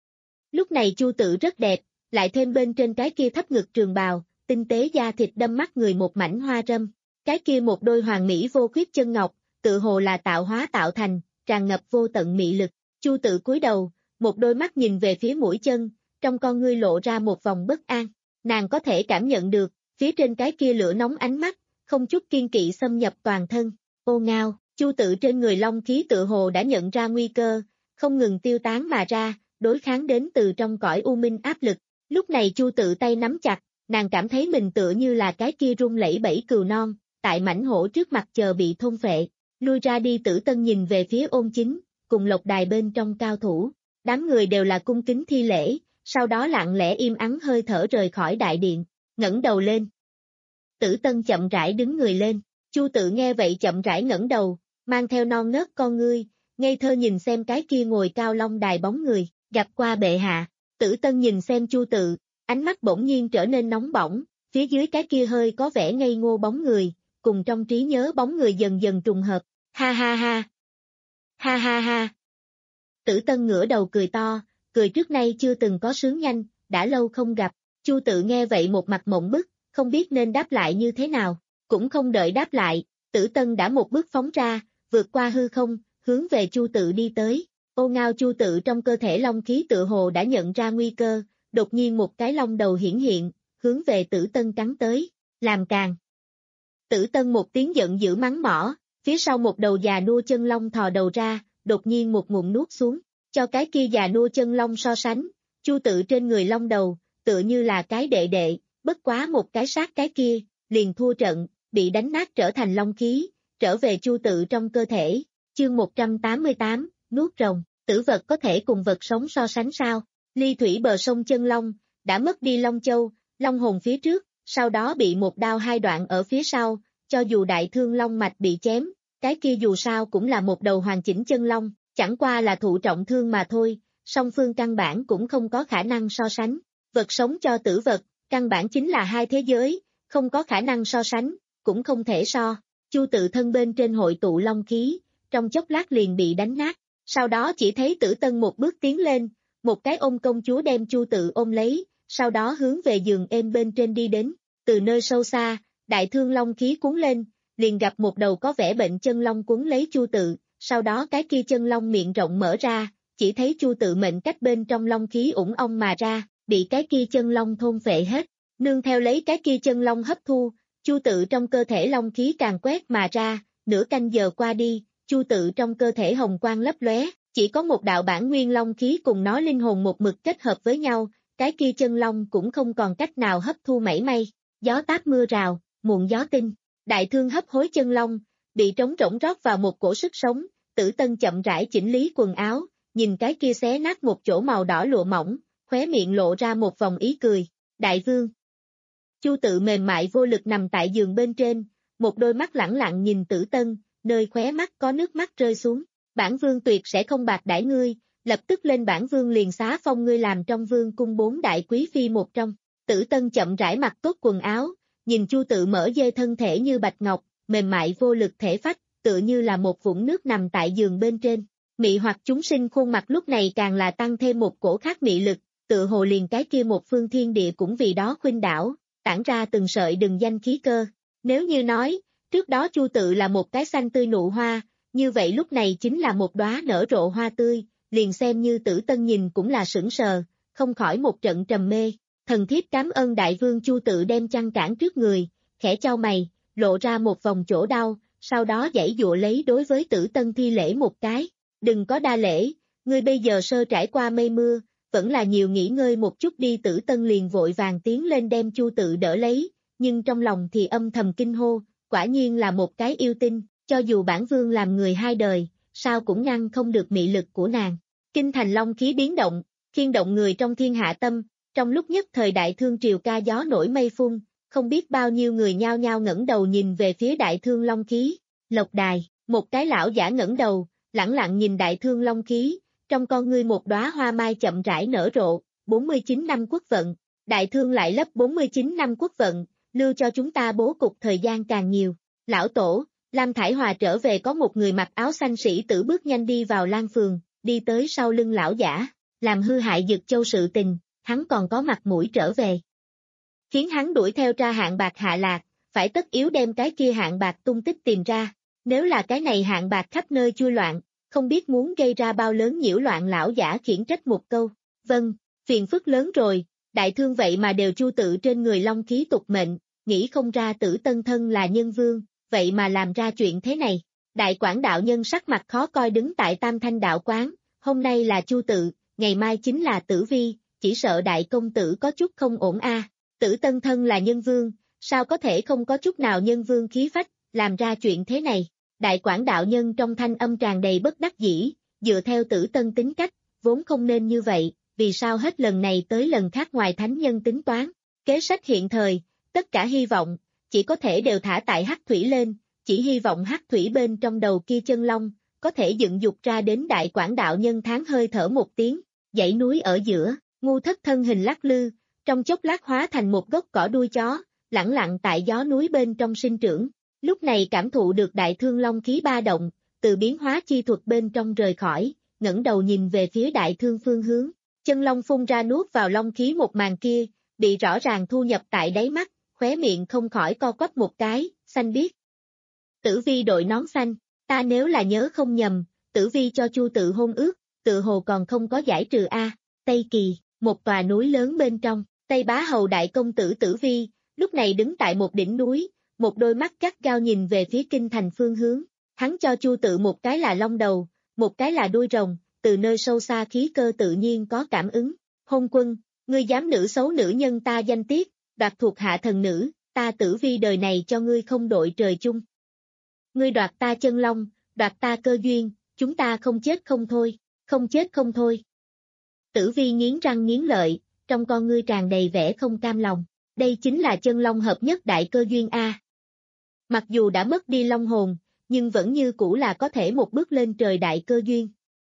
Lúc này Chu Tự rất đẹp, lại thêm bên trên cái kia thấp ngực trường bào, tinh tế da thịt đâm mắt người một mảnh hoa râm, cái kia một đôi hoàng mỹ vô khuyết chân ngọc, tự hồ là tạo hóa tạo thành, tràn ngập vô tận mị lực. Chu Tự cúi đầu, một đôi mắt nhìn về phía mũi chân, trong con ngươi lộ ra một vòng bất an, nàng có thể cảm nhận được, phía trên cái kia lửa nóng ánh mắt, không chút kiên kỵ xâm nhập toàn thân. Ô ngao, Chu Tự trên người long khí tự hồ đã nhận ra nguy cơ, không ngừng tiêu tán mà ra, đối kháng đến từ trong cõi u minh áp lực. Lúc này Chu Tự tay nắm chặt, nàng cảm thấy mình tựa như là cái kia rung lẫy bẫy cừu non, tại mảnh hổ trước mặt chờ bị thôn phệ. Lui ra đi. Tử Tân nhìn về phía Ôn Chính, cùng Lộc Đài bên trong cao thủ, đám người đều là cung kính thi lễ, sau đó lặng lẽ im ắng hơi thở rời khỏi đại điện, ngẩng đầu lên. Tử Tân chậm rãi đứng người lên, Chu Tự nghe vậy chậm rãi ngẩng đầu, mang theo non nớt con ngươi, ngây thơ nhìn xem cái kia ngồi cao long đài bóng người, gặp qua bệ hạ. Tử Tân nhìn xem Chu Tự, ánh mắt bỗng nhiên trở nên nóng bỏng, phía dưới cái kia hơi có vẻ ngây ngô bóng người, cùng trong trí nhớ bóng người dần dần trùng hợp, ha ha ha, ha ha ha. Tử Tân ngửa đầu cười to, cười trước nay chưa từng có sướng nhanh, đã lâu không gặp. Chu Tự nghe vậy một mặt mộng bức, không biết nên đáp lại như thế nào, cũng không đợi đáp lại, Tử Tân đã một bước phóng ra, vượt qua hư không, hướng về Chu Tự đi tới. Ô ngao, Chu Tự trong cơ thể long khí tự hồ đã nhận ra nguy cơ, đột nhiên một cái long đầu hiển hiện, hướng về Tử Tân cắn tới, làm càng. Tử Tân một tiếng giận dữ mắng mỏ, phía sau một đầu già nua chân long thò đầu ra, đột nhiên một ngụm nuốt xuống, cho cái kia già nua chân long so sánh, Chu Tự trên người long đầu, tựa như là cái đệ đệ, bất quá một cái sát cái kia, liền thua trận, bị đánh nát trở thành long khí, trở về Chu Tự trong cơ thể. Chương một trăm tám mươi tám, nuốt rồng, tử vật có thể cùng vật sống so sánh sao? Ly thủy bờ sông chân long, đã mất đi long châu, long hồn phía trước, sau đó bị một đao hai đoạn ở phía sau, cho dù đại thương long mạch bị chém, cái kia dù sao cũng là một đầu hoàn chỉnh chân long, chẳng qua là thụ trọng thương mà thôi, song phương căn bản cũng không có khả năng so sánh. Vật sống cho tử vật, căn bản chính là hai thế giới, không có khả năng so sánh, cũng không thể so. Chu Tự thân bên trên hội tụ long khí, trong chốc lát liền bị đánh nát, sau đó chỉ thấy Tử Tân một bước tiến lên, một cái ôm công chúa đem Chu Tự ôm lấy, sau đó hướng về giường êm bên trên đi đến. Từ nơi sâu xa, đại thương long khí cuốn lên, liền gặp một đầu có vẻ bệnh chân long cuốn lấy Chu Tự, sau đó cái kia chân long miệng rộng mở ra, chỉ thấy Chu Tự mệnh cách bên trong long khí ủng ong mà ra, bị cái kia chân long thôn phệ hết. Nương theo lấy cái kia chân long hấp thu, Chu Tự trong cơ thể long khí càng quét mà ra, nửa canh giờ qua đi, Chu Tự trong cơ thể hồng quang lấp lóe, chỉ có một đạo bản nguyên long khí cùng nó linh hồn một mực kết hợp với nhau, cái kia chân long cũng không còn cách nào hấp thu mảy may. Gió táp mưa rào, muộn gió tinh, đại thương hấp hối chân long, bị trống rỗng rót vào một cổ sức sống, Tử Tân chậm rãi chỉnh lý quần áo, nhìn cái kia xé nát một chỗ màu đỏ lụa mỏng, khóe miệng lộ ra một vòng ý cười. Đại vương. Chu Tự mềm mại vô lực nằm tại giường bên trên, một đôi mắt lẳng lặng nhìn Tử Tân, nơi khóe mắt có nước mắt rơi xuống. Bản vương tuyệt sẽ không bạc đãi ngươi, lập tức lên bản vương liền xá phong ngươi làm trong vương cung bốn đại quý phi một trong. Tử Tân chậm rãi mặc tốt quần áo, nhìn Chu Tự mở dê thân thể như bạch ngọc, mềm mại vô lực thể phách, tựa như là một vũng nước nằm tại giường bên trên. Mị hoặc chúng sinh khuôn mặt lúc này càng là tăng thêm một cổ khác mị lực, tựa hồ liền cái kia một phương thiên địa cũng vì đó khuynh đảo, tản ra từng sợi đừng danh khí cơ. Nếu như nói, trước đó Chu Tự là một cái xanh tươi nụ hoa, như vậy lúc này chính là một đóa nở rộ hoa tươi, liền xem như Tử Tân nhìn cũng là sững sờ, không khỏi một trận trầm mê. Thần thiếp cảm ơn đại vương. Chu Tự đem chăn cản trước người, khẽ chau mày, lộ ra một vòng chỗ đau, sau đó giãy dụa lấy đối với Tử Tân thi lễ một cái. Đừng có đa lễ, ngươi bây giờ sơ trải qua mây mưa, vẫn là nhiều nghỉ ngơi một chút đi. Tử Tân liền vội vàng tiến lên đem Chu Tự đỡ lấy, nhưng trong lòng thì âm thầm kinh hô, quả nhiên là một cái yêu tinh, cho dù bản vương làm người hai đời, sao cũng ngăn không được mị lực của nàng. Kinh thành long khí biến động, khiên động người trong thiên hạ tâm, trong lúc nhất thời đại thương triều ca gió nổi mây phun, không biết bao nhiêu người nhao nhao ngẩng đầu nhìn về phía đại thương long khí. Lộc đài, một cái lão giả ngẩng đầu, lẳng lặng nhìn đại thương long khí, trong con ngươi một đóa hoa mai chậm rãi nở rộ. bốn mươi chín năm quốc vận, đại thương lại lấp bốn mươi chín năm quốc vận, lưu cho chúng ta bố cục thời gian càng nhiều. Lão tổ, Lam Thải Hòa trở về. Có một người mặc áo xanh sĩ tử bước nhanh đi vào Lan phường, đi tới sau lưng lão giả, làm hư hại Dực Châu sự tình, hắn còn có mặt mũi trở về. Khiến hắn đuổi theo tra hạng bạc hạ lạc, phải tất yếu đem cái kia hạng bạc tung tích tìm ra. Nếu là cái này hạng bạc khắp nơi chui loạn, không biết muốn gây ra bao lớn nhiễu loạn. Lão giả khiển trách một câu. Vâng, phiền phức lớn rồi, đại thương vậy mà đều Chu Tự trên người long khí tục mệnh, nghĩ không ra Tử Tân thân là nhân vương, vậy mà làm ra chuyện thế này. Đại Quảng đạo nhân sắc mặt khó coi đứng tại Tam Thanh đạo quán, hôm nay là Chu Tự, ngày mai chính là Tử Vi, chỉ sợ đại công tử có chút không ổn a. À. Tử Tân thân là nhân vương, sao có thể không có chút nào nhân vương khí phách, làm ra chuyện thế này. Đại Quảng đạo nhân trong thanh âm tràn đầy bất đắc dĩ, dựa theo Tử Tân tính cách, vốn không nên như vậy, vì sao hết lần này tới lần khác ngoài thánh nhân tính toán. Kế sách hiện thời, tất cả hy vọng, chỉ có thể đều thả tại Hắc Thủy lên, chỉ hy vọng Hắc Thủy bên trong đầu kia chân long, có thể dựng dục ra đến. Đại Quảng đạo nhân tháng hơi thở một tiếng, dãy núi ở giữa, ngu thất thân hình lắc lư, trong chốc lát hóa thành một gốc cỏ đuôi chó, lẳng lặng tại gió núi bên trong sinh trưởng. Lúc này cảm thụ được đại thương long khí ba động, từ biến hóa chi thuật bên trong rời khỏi, ngẩng đầu nhìn về phía đại thương phương hướng. Chân long phun ra nuốt vào long khí một màn kia, bị rõ ràng thu nhập tại đáy mắt, khóe miệng không khỏi co quắp một cái, xanh biếc. Tử Vi đội nón xanh, ta nếu là nhớ không nhầm, Tử Vi cho Chu Tự hôn ước, tự hồ còn không có giải trừ a. Tây Kỳ, một tòa núi lớn bên trong, Tây Bá Hầu đại công tử Tử Vi, lúc này đứng tại một đỉnh núi, một đôi mắt gắt gao nhìn về phía kinh thành phương hướng. Hắn cho Chu Tự một cái là long đầu, một cái là đuôi rồng, từ nơi sâu xa khí cơ tự nhiên có cảm ứng. Hôn quân, ngươi dám nữ xấu nữ nhân ta danh tiết, đoạt thuộc hạ thần nữ, ta Tử Vi đời này cho ngươi không đội trời chung. Ngươi đoạt ta chân long, đoạt ta cơ duyên, chúng ta không chết không thôi, không chết không thôi. Tử Vi nghiến răng nghiến lợi, trong con ngươi tràn đầy vẻ không cam lòng. Đây chính là chân long hợp nhất đại cơ duyên a. Mặc dù đã mất đi long hồn, nhưng vẫn như cũ là có thể một bước lên trời đại cơ duyên.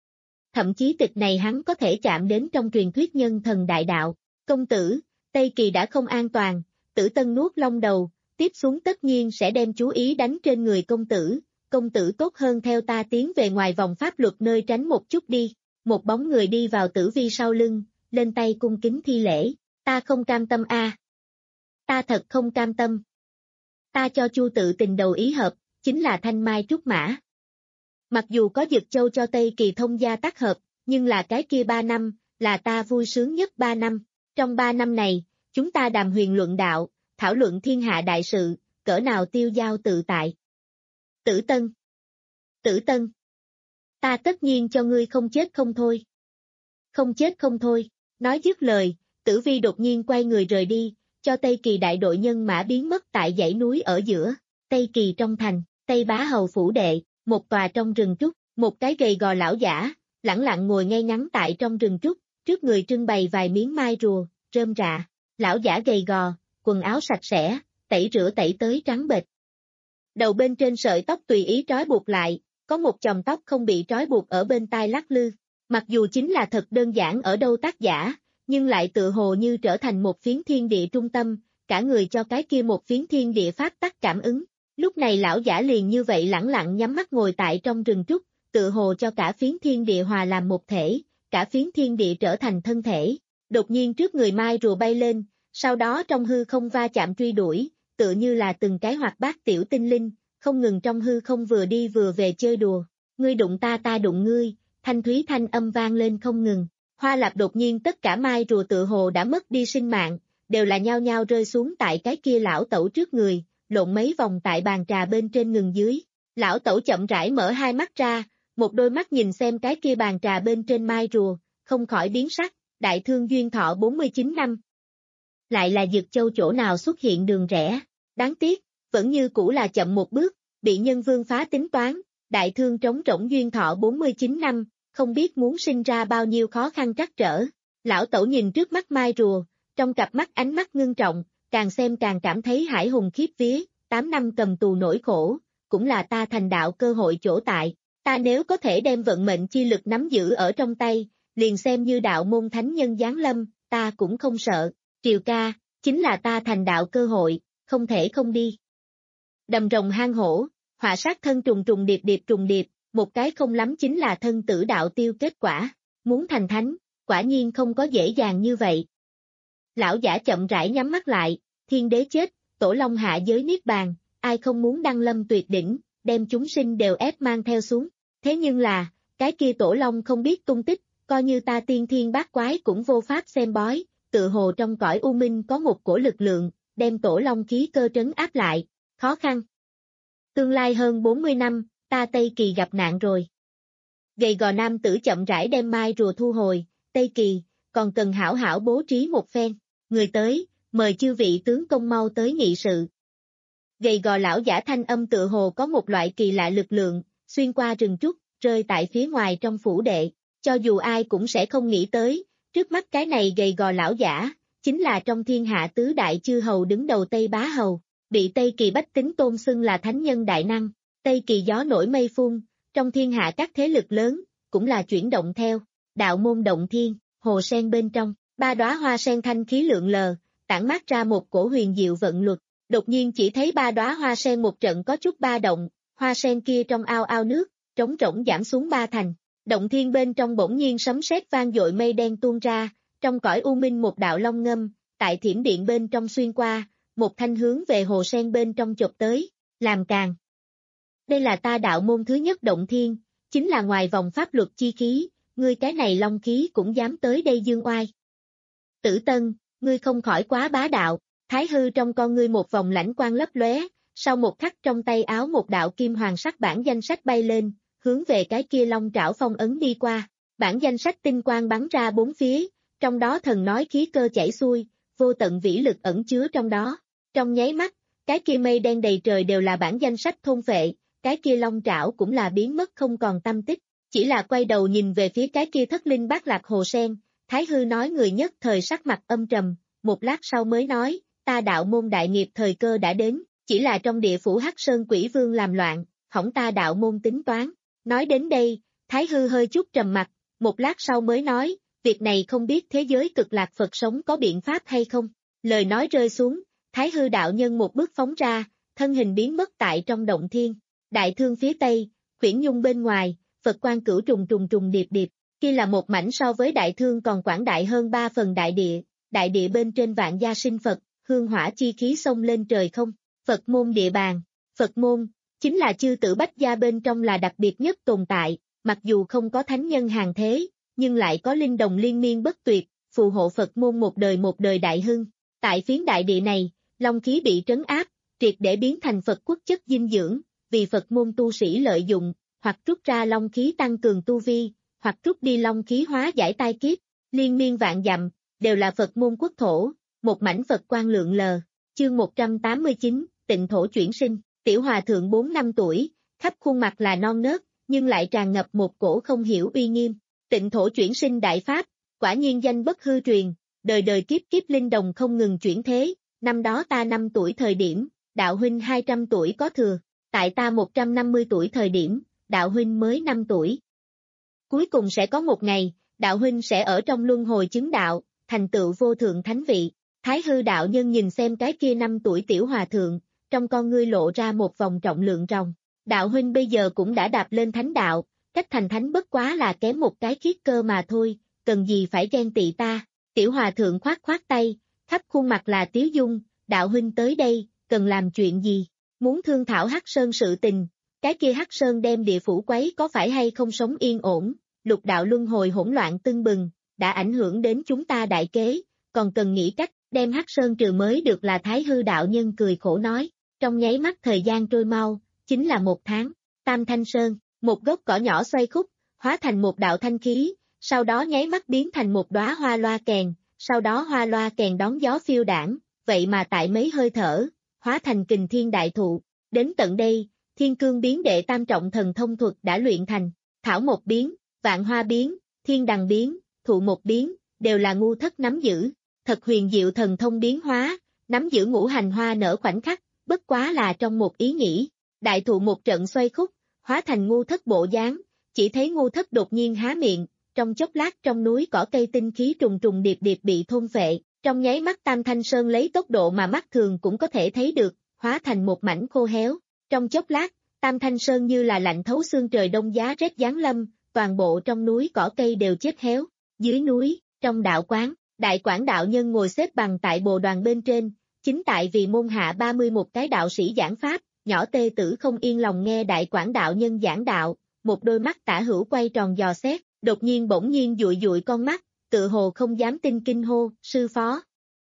Thậm chí tịch này hắn có thể chạm đến trong truyền thuyết nhân thần đại đạo. Công tử, Tây Kỳ đã không an toàn, Tử Tân nuốt long đầu, tiếp xuống tất nhiên sẽ đem chú ý đánh trên người công tử. Công tử tốt hơn theo ta tiến về ngoài vòng pháp luật nơi tránh một chút đi. Một bóng người đi vào Tử Vi sau lưng, lên tay cung kính thi lễ. Ta không cam tâm a. À. Ta thật không cam tâm. Ta cho Chu Tự tình đầu ý hợp, chính là thanh mai trúc mã. Mặc dù có Dực Châu cho Tây Kỳ thông gia tác hợp, nhưng là cái kia ba năm, là ta vui sướng nhất ba năm. Trong ba năm này, chúng ta đàm huyền luận đạo, thảo luận thiên hạ đại sự, cỡ nào tiêu dao tự tại. Tử Tân. Tử Tân. Ta tất nhiên cho ngươi không chết không thôi. Không chết không thôi. Nói dứt lời, Tử Vi đột nhiên quay người rời đi, cho Tây Kỳ đại đội nhân mã biến mất tại dãy núi ở giữa. Tây Kỳ trong thành, Tây Bá Hầu phủ đệ, một tòa trong rừng trúc, Một cái gầy gò lão giả, lẳng lặng ngồi ngay ngắn tại trong rừng trúc, trước người trưng bày vài miếng mai rùa, rơm rạ. Lão giả gầy gò, quần áo sạch sẽ, tẩy rửa tẩy tới trắng bệch. Đầu bên trên sợi tóc tùy ý trói buộc lại, có một chòm tóc không bị trói buộc ở bên tai lắc lư. Mặc dù chính là thật đơn giản ở đâu tác giả, nhưng lại tự hồ như trở thành một phiến thiên địa trung tâm, cả người cho cái kia một phiến thiên địa phát tắc cảm ứng. Lúc này lão giả liền như vậy lẳng lặng nhắm mắt ngồi tại trong rừng trúc, tự hồ cho cả phiến thiên địa hòa làm một thể, cả phiến thiên địa trở thành thân thể. Đột nhiên trước người mai rùa bay lên, sau đó trong hư không va chạm truy đuổi, tự như là từng cái hoạt bát tiểu tinh linh, không ngừng trong hư không vừa đi vừa về chơi đùa. Ngươi đụng ta ta đụng ngươi, thanh thúy thanh âm vang lên không ngừng. Hoa Lạp đột nhiên tất cả mai rùa tự hồ đã mất đi sinh mạng, đều là nhao nhao rơi xuống tại cái kia lão tẩu trước người, lộn mấy vòng tại bàn trà bên trên ngừng dưới. Lão tẩu chậm rãi mở hai mắt ra, một đôi mắt nhìn xem cái kia bàn trà bên trên mai rùa, không khỏi biến sắc, đại thương duyên thọ bốn mươi chín năm. Lại là Dực Châu chỗ nào xuất hiện đường rẽ, đáng tiếc, vẫn như cũ là chậm một bước, bị nhân vương phá tính toán, đại thương trống rỗng duyên thọ bốn mươi chín năm, không biết muốn sinh ra bao nhiêu khó khăn trắc trở. Lão tẩu nhìn trước mắt mai rùa, trong cặp mắt ánh mắt ngưng trọng, càng xem càng cảm thấy hải hùng khiếp vía, tám năm cầm tù nỗi khổ, cũng là ta thành đạo cơ hội chỗ tại, ta nếu có thể đem vận mệnh chi lực nắm giữ ở trong tay, liền xem như đạo môn thánh nhân giáng lâm, ta cũng không sợ, Triều ca, chính là ta thành đạo cơ hội, không thể không đi. Đầm rồng hang hổ, họa sát thân trùng trùng điệp điệp trùng điệp, một cái không lắm chính là thân tử đạo tiêu kết quả, muốn thành thánh, quả nhiên không có dễ dàng như vậy. Lão giả chậm rãi nhắm mắt lại, thiên đế chết, tổ long hạ giới niết bàn, ai không muốn đăng lâm tuyệt đỉnh, đem chúng sinh đều ép mang theo xuống. Thế nhưng là, cái kia tổ long không biết tung tích, coi như ta tiên thiên bát quái cũng vô pháp xem bói, tự hồ trong cõi u minh có một cổ lực lượng, đem tổ long khí cơ trấn áp lại, khó khăn. Tương lai hơn bốn mươi năm, ta Tây Kỳ gặp nạn rồi. Gầy gò nam tử chậm rãi đem mai rùa thu hồi, Tây Kỳ, còn cần hảo hảo bố trí một phen, người tới, mời chư vị tướng công mau tới nghị sự. Gầy gò lão giả thanh âm tự hồ có một loại kỳ lạ lực lượng, xuyên qua rừng trúc, rơi tại phía ngoài trong phủ đệ, cho dù ai cũng sẽ không nghĩ tới, trước mắt cái này gầy gò lão giả, chính là trong thiên hạ tứ đại chư hầu đứng đầu Tây Bá Hầu, bị Tây Kỳ bách tính tôn xưng là thánh nhân đại năng, Tây Kỳ gió nổi mây phun, trong thiên hạ các thế lực lớn, cũng là chuyển động theo, đạo môn động thiên, hồ sen bên trong, ba đóa hoa sen thanh khí lượng lờ, tản mát ra một cổ huyền diệu vận luật, đột nhiên chỉ thấy ba đóa hoa sen một trận có chút ba động, hoa sen kia trong ao ao nước, trống rỗng giảm xuống ba thành, động thiên bên trong bỗng nhiên sấm sét vang dội mây đen tuôn ra, trong cõi u minh một đạo long ngâm, tại thiểm điện bên trong xuyên qua, một thanh hướng về hồ sen bên trong chộp tới, làm càng. Đây là ta đạo môn thứ nhất động thiên, chính là ngoài vòng pháp luật chi khí, ngươi cái này long khí cũng dám tới đây dương oai. Tử Tân, ngươi không khỏi quá bá đạo, Thái Hư trong con ngươi một vòng lãnh quang lấp lóe, sau một khắc trong tay áo một đạo kim hoàng sắc bản danh sách bay lên, hướng về cái kia long trảo phong ấn đi qua, bản danh sách tinh quang bắn ra bốn phía, trong đó thần nói khí cơ chảy xuôi, vô tận vĩ lực ẩn chứa trong đó, trong nháy mắt, cái kia mây đen đầy trời đều là bản danh sách thôn phệ, cái kia long trảo cũng là biến mất không còn tâm tích, chỉ là quay đầu nhìn về phía cái kia thất linh bát lạc hồ sen, Thái Hư nói người nhất thời sắc mặt âm trầm, một lát sau mới nói, ta đạo môn đại nghiệp thời cơ đã đến, chỉ là trong địa phủ Hắc Sơn Quỷ Vương làm loạn, hỏng ta đạo môn tính toán. Nói đến đây, Thái Hư hơi chút trầm mặt, một lát sau mới nói, việc này không biết thế giới cực lạc Phật sống có biện pháp hay không. Lời nói rơi xuống, Thái Hư đạo nhân một bước phóng ra, thân hình biến mất tại trong động thiên. Đại thương phía tây, Khuyển Nhung bên ngoài, Phật quan cửu trùng trùng trùng điệp điệp, kia là một mảnh so với đại thương còn quảng đại hơn ba phần đại địa, đại địa bên trên vạn gia sinh Phật, hương hỏa chi khí xông lên trời không, Phật môn địa bàn, Phật môn, chính là chư tử bách gia bên trong là đặc biệt nhất tồn tại, mặc dù không có thánh nhân hàng thế, nhưng lại có linh đồng liên miên bất tuyệt, phù hộ Phật môn một đời một đời đại hưng. Tại phiến đại địa này, long khí bị trấn áp, triệt để biến thành Phật quốc chất dinh dưỡng, vì Phật môn tu sĩ lợi dụng, hoặc rút ra long khí tăng cường tu vi, hoặc rút đi long khí hóa giải tai kiếp, liên miên vạn dặm, đều là Phật môn quốc thổ, một mảnh Phật quang lượng lờ. Chương một trăm tám mươi chín, Tịnh thổ chuyển sinh, tiểu hòa thượng bốn năm tuổi, khắp khuôn mặt là non nớt, nhưng lại tràn ngập một cổ không hiểu uy nghiêm. Tịnh thổ chuyển sinh đại pháp, quả nhiên danh bất hư truyền, đời đời kiếp kiếp linh đồng không ngừng chuyển thế, năm đó ta năm tuổi thời điểm, đạo huynh hai trăm tuổi có thừa, tại ta một trăm năm mươi tuổi thời điểm, đạo huynh mới năm tuổi. Cuối cùng sẽ có một ngày, đạo huynh sẽ ở trong luân hồi chứng đạo, thành tựu vô thượng thánh vị. Thái hư đạo nhân nhìn xem cái kia năm tuổi tiểu hòa thượng, trong con ngươi lộ ra một vòng trọng lượng ròng. Đạo huynh bây giờ cũng đã đạp lên thánh đạo, cách thành thánh bất quá là kém một cái khiết cơ mà thôi, cần gì phải ghen tị ta. Tiểu hòa thượng khoát khoát tay, khắp khuôn mặt là tiếu dung, đạo huynh tới đây, cần làm chuyện gì? Muốn thương thảo Hắc Sơn sự tình, cái kia Hắc Sơn đem địa phủ quấy có phải hay không sống yên ổn, lục đạo luân hồi hỗn loạn tưng bừng, đã ảnh hưởng đến chúng ta đại kế, còn cần nghĩ cách đem Hắc Sơn trừ mới được là Thái hư đạo nhân cười khổ nói, trong nháy mắt thời gian trôi mau, chính là một tháng, Tam Thanh Sơn, một gốc cỏ nhỏ xoay khúc, hóa thành một đạo thanh khí, sau đó nháy mắt biến thành một đóa hoa loa kèn, sau đó hoa loa kèn đón gió phiêu đảng, vậy mà tại mấy hơi thở, hóa thành kình thiên đại thụ, đến tận đây, thiên cương biến đệ tam trọng thần thông thuật đã luyện thành, thảo một biến, vạn hoa biến, thiên đằng biến, thụ một biến, đều là ngu thất nắm giữ, thật huyền diệu thần thông biến hóa, nắm giữ ngũ hành hoa nở khoảnh khắc, bất quá là trong một ý nghĩ, đại thụ một trận xoay khúc, hóa thành ngu thất bộ dáng, chỉ thấy ngu thất đột nhiên há miệng, trong chốc lát trong núi cỏ cây tinh khí trùng trùng điệp điệp bị thôn phệ, trong nháy mắt Tam Thanh Sơn lấy tốc độ mà mắt thường cũng có thể thấy được, hóa thành một mảnh khô héo, trong chốc lát, Tam Thanh Sơn như là lạnh thấu xương trời đông giá rét giáng lâm, toàn bộ trong núi cỏ cây đều chết héo, dưới núi, trong đạo quán, đại quảng đạo nhân ngồi xếp bằng tại bồ đoàn bên trên, chính tại vì môn hạ ba mươi một cái đạo sĩ giảng pháp, nhỏ tê tử không yên lòng nghe đại quảng đạo nhân giảng đạo, một đôi mắt tả hữu quay tròn dò xét, đột nhiên bỗng nhiên dụi dụi con mắt, tự hồ không dám tin kinh hô, sư phó.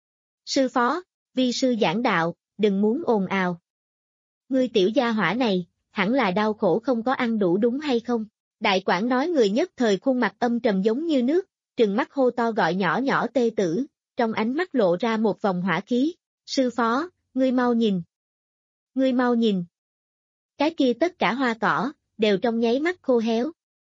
Sư phó, vi sư giảng đạo, đừng muốn ồn ào. Ngươi tiểu gia hỏa này, hẳn là đau khổ không có ăn đủ đúng hay không? Đại quảng nói người nhất thời khuôn mặt âm trầm giống như nước, trừng mắt hô to gọi nhỏ nhỏ tê tử, trong ánh mắt lộ ra một vòng hỏa khí. Sư phó, ngươi mau nhìn. Ngươi mau nhìn. Cái kia tất cả hoa cỏ, đều trong nháy mắt khô héo.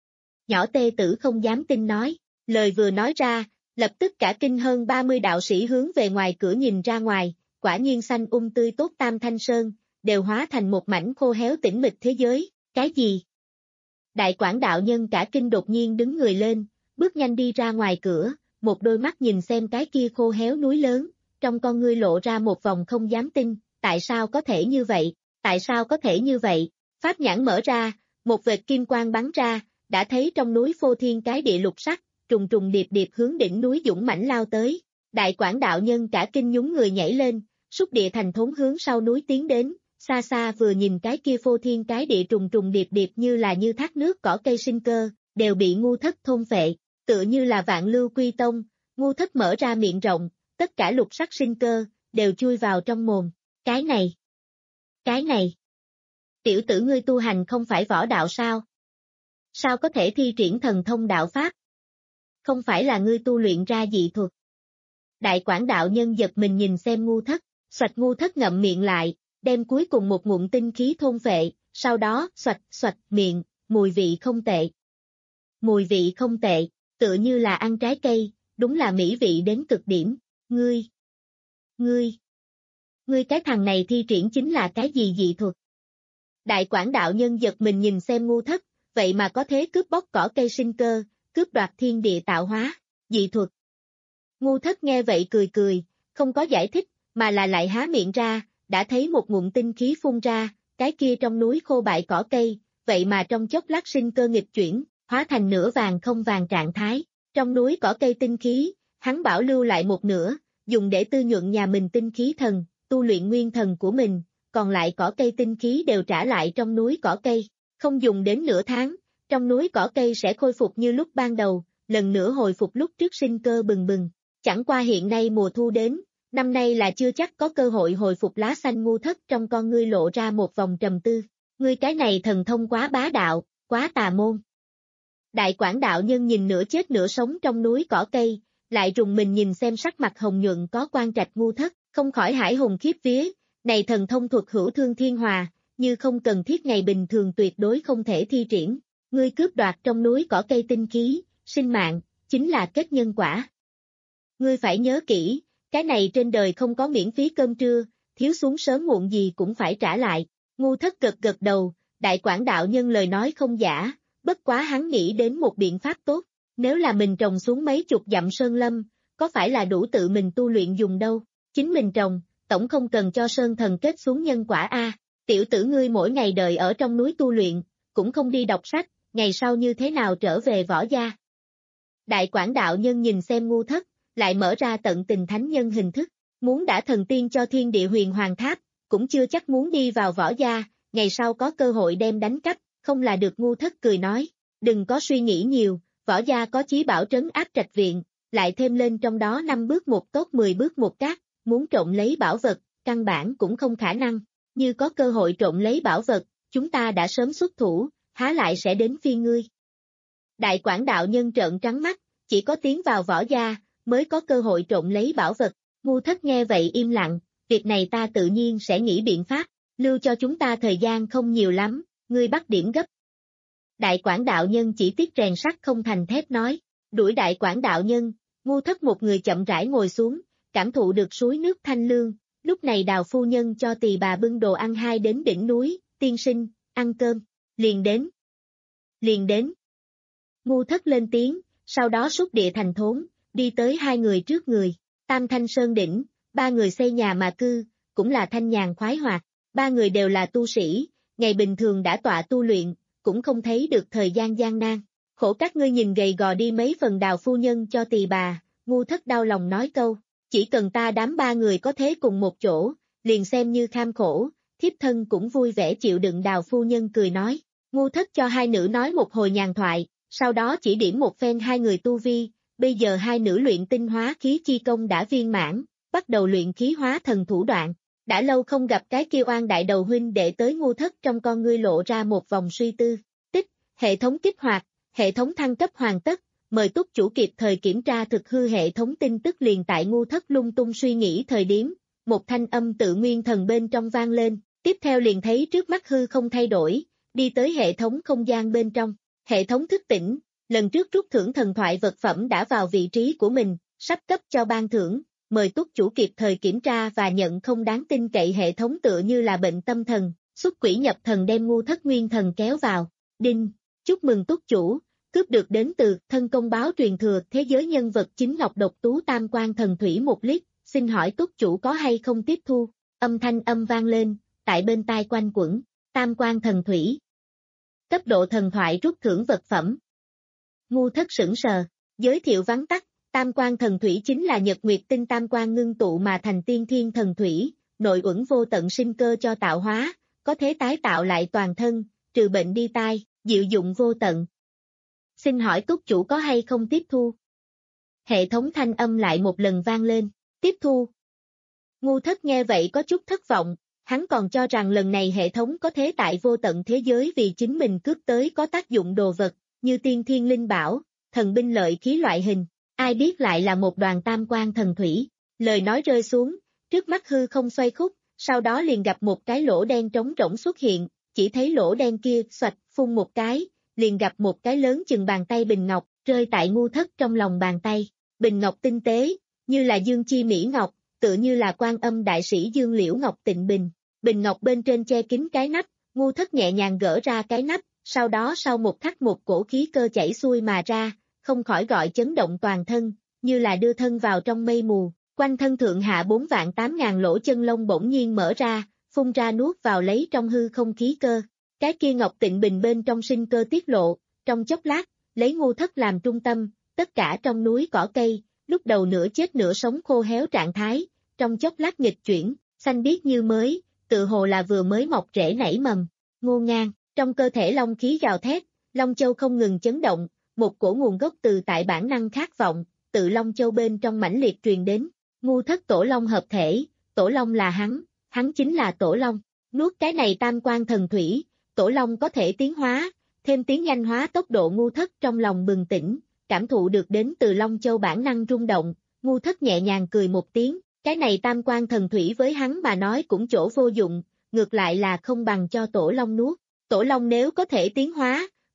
Nhỏ tê tử không dám tin nói, lời vừa nói ra, lập tức cả kinh hơn ba mươi đạo sĩ hướng về ngoài cửa nhìn ra ngoài, quả nhiên xanh um tươi tốt Tam Thanh Sơn, đều hóa thành một mảnh khô héo tĩnh mịch thế giới, cái gì? Đại quảng đạo nhân cả kinh đột nhiên đứng người lên, bước nhanh đi ra ngoài cửa, một đôi mắt nhìn xem cái kia khô héo núi lớn, trong con ngươi lộ ra một vòng không dám tin, tại sao có thể như vậy, tại sao có thể như vậy, pháp nhãn mở ra, một vệt kim quang bắn ra, đã thấy trong núi phô thiên cái địa lục sắc, trùng trùng điệp điệp hướng đỉnh núi dũng mãnh lao tới, đại quảng đạo nhân cả kinh nhún người nhảy lên, xúc địa thành thốn hướng sau núi tiến đến, xa xa vừa nhìn cái kia phô thiên cái địa trùng trùng điệp điệp như là như thác nước cỏ cây sinh cơ, đều bị ngu thất thôn phệ, tựa như là vạn lưu quy tông, ngu thất mở ra miệng rộng, tất cả lục sắc sinh cơ, đều chui vào trong mồm, cái này, cái này, tiểu tử ngươi tu hành không phải võ đạo sao? Sao có thể thi triển thần thông đạo pháp? Không phải là ngươi tu luyện ra dị thuật. Đại quảng đạo nhân giật mình nhìn xem ngu thất, xoạch ngu thất ngậm miệng lại, đem cuối cùng một ngụm tinh khí thôn phệ, sau đó xoạch xoạch miệng, mùi vị không tệ. Mùi vị không tệ, tựa như là ăn trái cây, đúng là mỹ vị đến cực điểm, ngươi, ngươi, ngươi cái thằng này thi triển chính là cái gì dị thuật? Đại quảng đạo nhân giật mình nhìn xem ngu thất, vậy mà có thế cướp bóc cỏ cây sinh cơ, cướp đoạt thiên địa tạo hóa, dị thuật. Ngu thất nghe vậy cười cười, không có giải thích, mà là lại há miệng ra, đã thấy một ngụm tinh khí phun ra, cái kia trong núi khô bại cỏ cây, vậy mà trong chốc lát sinh cơ nghịch chuyển, hóa thành nửa vàng không vàng trạng thái. Trong núi cỏ cây tinh khí, hắn bảo lưu lại một nửa, dùng để tư nhuận nhà mình tinh khí thần, tu luyện nguyên thần của mình, còn lại cỏ cây tinh khí đều trả lại trong núi cỏ cây. Không dùng đến nửa tháng, trong núi cỏ cây sẽ khôi phục như lúc ban đầu, lần nữa hồi phục lúc trước sinh cơ bừng bừng. Chẳng qua hiện nay mùa thu đến, năm nay là chưa chắc có cơ hội hồi phục lá xanh ngu thất trong con ngươi lộ ra một vòng trầm tư. Ngươi cái này thần thông quá bá đạo, quá tà môn. Đại quảng đạo nhân nhìn nửa chết nửa sống trong núi cỏ cây, lại rùng mình nhìn xem sắc mặt hồng nhuận có quan trạch ngu thất, không khỏi hải hùng khiếp vía, này thần thông thuật hữu thương thiên hòa, như không cần thiết ngày bình thường tuyệt đối không thể thi triển. Ngươi cướp đoạt trong núi cỏ cây tinh khí, sinh mạng, chính là kết nhân quả. Ngươi phải nhớ kỹ, cái này trên đời không có miễn phí cơm trưa, thiếu xuống sớm muộn gì cũng phải trả lại. Ngu Thất gật gật đầu, Đại Quảng đạo nhân lời nói không giả, bất quá hắn nghĩ đến một biện pháp tốt, nếu là mình trồng xuống mấy chục dặm sơn lâm, có phải là đủ tự mình tu luyện dùng đâu, chính mình trồng, tổng không cần cho sơn thần kết xuống nhân quả a. Tiểu tử ngươi mỗi ngày đợi ở trong núi tu luyện, cũng không đi đọc sách, ngày sau như thế nào trở về Võ gia. Đại Quảng đạo nhân nhìn xem Ngu Thất, lại mở ra tận tình thánh nhân hình thức, muốn đã thần tiên cho thiên địa huyền hoàng tháp, cũng chưa chắc muốn đi vào Võ gia, ngày sau có cơ hội đem đánh cắp, không là được. Ngu Thất cười nói, đừng có suy nghĩ nhiều, Võ gia có chí bảo trấn áp trạch viện, lại thêm lên trong đó năm bước một tốt mười bước một cát, muốn trộn lấy bảo vật, căn bản cũng không khả năng, như có cơ hội trộn lấy bảo vật, chúng ta đã sớm xuất thủ, há lại sẽ đến phiên ngươi. Đại Quảng đạo nhân trợn trắng mắt, chỉ có tiến vào Võ gia, mới có cơ hội trộn lấy bảo vật. Ngu Thất nghe vậy im lặng, việc này ta tự nhiên sẽ nghĩ biện pháp, lưu cho chúng ta thời gian không nhiều lắm, ngươi bắt điểm gấp. Đại Quảng đạo nhân chỉ tiếc rèn sắt không thành thép nói, đuổi Đại Quảng đạo nhân, Ngu Thất một người chậm rãi ngồi xuống, cảm thụ được suối nước thanh lương, lúc này Đào phu nhân cho tỳ bà bưng đồ ăn hai đến đỉnh núi, tiên sinh, ăn cơm, liền đến. Liền đến. Ngu Thất lên tiếng, sau đó xúc địa thành thốn, đi tới hai người trước người, Tam Thanh Sơn đỉnh, ba người xây nhà mà cư, cũng là thanh nhàn khoái hoạt, ba người đều là tu sĩ, ngày bình thường đã tọa tu luyện, cũng không thấy được thời gian gian nan. Khổ các ngươi nhìn gầy gò đi mấy phần. Đào phu nhân cho tỳ bà, Ngu Thất đau lòng nói câu, chỉ cần ta đám ba người có thế cùng một chỗ, liền xem như kham khổ, thiếp thân cũng vui vẻ chịu đựng. Đào phu nhân cười nói, Ngu Thất cho hai nữ nói một hồi nhàn thoại, sau đó chỉ điểm một phen hai người tu vi, bây giờ hai nữ luyện tinh hóa khí chi công đã viên mãn, bắt đầu luyện khí hóa thần thủ đoạn. Đã lâu không gặp cái kia oan đại đầu huynh đệ tới. Ngu Thất trong con ngươi lộ ra một vòng suy tư, tích, hệ thống kích hoạt, hệ thống thăng cấp hoàn tất, mời túc chủ kịp thời kiểm tra thực hư hệ thống tin tức. Liền tại Ngu Thất lung tung suy nghĩ thời điểm, một thanh âm tự nguyên thần bên trong vang lên, tiếp theo liền thấy trước mắt hư không thay đổi, đi tới hệ thống không gian bên trong, hệ thống thức tỉnh, lần trước rút thưởng thần thoại vật phẩm đã vào vị trí của mình, sắp cấp cho ban thưởng, mời túc chủ kịp thời kiểm tra và nhận. Không đáng tin cậy hệ thống tựa như là bệnh tâm thần, xuất quỷ nhập thần đem Ngu Thất nguyên thần kéo vào, đinh, chúc mừng túc chủ, cướp được đến từ thân công báo truyền thừa thế giới nhân vật chính Ngọc Độc Tú Tam Quan Thần Thủy một lít, xin hỏi túc chủ có hay không tiếp thu. Âm thanh âm vang lên, tại bên tai quanh quẩn, Tam Quan Thần Thủy. Cấp độ thần thoại rút thưởng vật phẩm. Ngu Thất sững sờ, giới thiệu vắn tắt, Tam Quan Thần Thủy chính là nhật nguyệt tinh tam quan ngưng tụ mà thành tiên thiên thần thủy, nội uẩn vô tận sinh cơ cho tạo hóa, có thể tái tạo lại toàn thân, trừ bệnh đi tai, diệu dụng vô tận. Xin hỏi túc chủ có hay không tiếp thu? Hệ thống thanh âm lại một lần vang lên, tiếp thu. Ngu Thất nghe vậy có chút thất vọng, hắn còn cho rằng lần này hệ thống có thế tại vô tận thế giới vì chính mình cướp tới có tác dụng đồ vật, như tiên thiên linh bảo, thần binh lợi khí loại hình, ai biết lại là một đoàn tam quan thần thủy. Lời nói rơi xuống, trước mắt hư không xoay khúc, sau đó liền gặp một cái lỗ đen trống rỗng xuất hiện, chỉ thấy lỗ đen kia xoạch phun một cái, liền gặp một cái lớn chừng bàn tay bình ngọc, rơi tại Ngu Thất trong lòng bàn tay. Bình ngọc tinh tế, như là dương chi mỹ ngọc, tựa như là Quan Âm đại sĩ Dương Liễu Ngọc Tịnh Bình. Bình ngọc bên trên che kín cái nắp, Ngu Thất nhẹ nhàng gỡ ra cái nắp, sau đó sau một khắc một cổ khí cơ chảy xuôi mà ra, không khỏi gọi chấn động toàn thân, như là đưa thân vào trong mây mù, quanh thân thượng hạ bốn vạn tám ngàn lỗ chân lông bỗng nhiên mở ra, phun ra nuốt vào lấy trong hư không khí cơ. Cái kia Ngọc Tịnh Bình bên trong sinh cơ tiết lộ, trong chốc lát, lấy Ngu Thất làm trung tâm, tất cả trong núi cỏ cây, lúc đầu nửa chết nửa sống khô héo trạng thái, trong chốc lát nghịch chuyển, xanh biếc như mới, tự hồ là vừa mới mọc rễ nảy mầm. Ngô ngang, trong cơ thể long khí gào thét, Long Châu không ngừng chấn động, một cổ nguồn gốc từ tại bản năng khát vọng, tự Long Châu bên trong mãnh liệt truyền đến. Ngu Thất Tổ Long hợp thể, Tổ Long là hắn, hắn chính là Tổ Long. Nuốt cái này tam quan thần thủy, Tổ Long có thể tiến hóa, thêm tiến nhanh hóa tốc độ. Ngu Thất trong lòng bừng tỉnh, cảm thụ được đến từ Long Châu bản năng rung động, Ngu Thất nhẹ nhàng cười một tiếng, cái này tam quan thần thủy với hắn mà nói cũng chỗ vô dụng, ngược lại là không bằng cho Tổ Long nuốt. Tổ Long nếu có thể tiến hóa,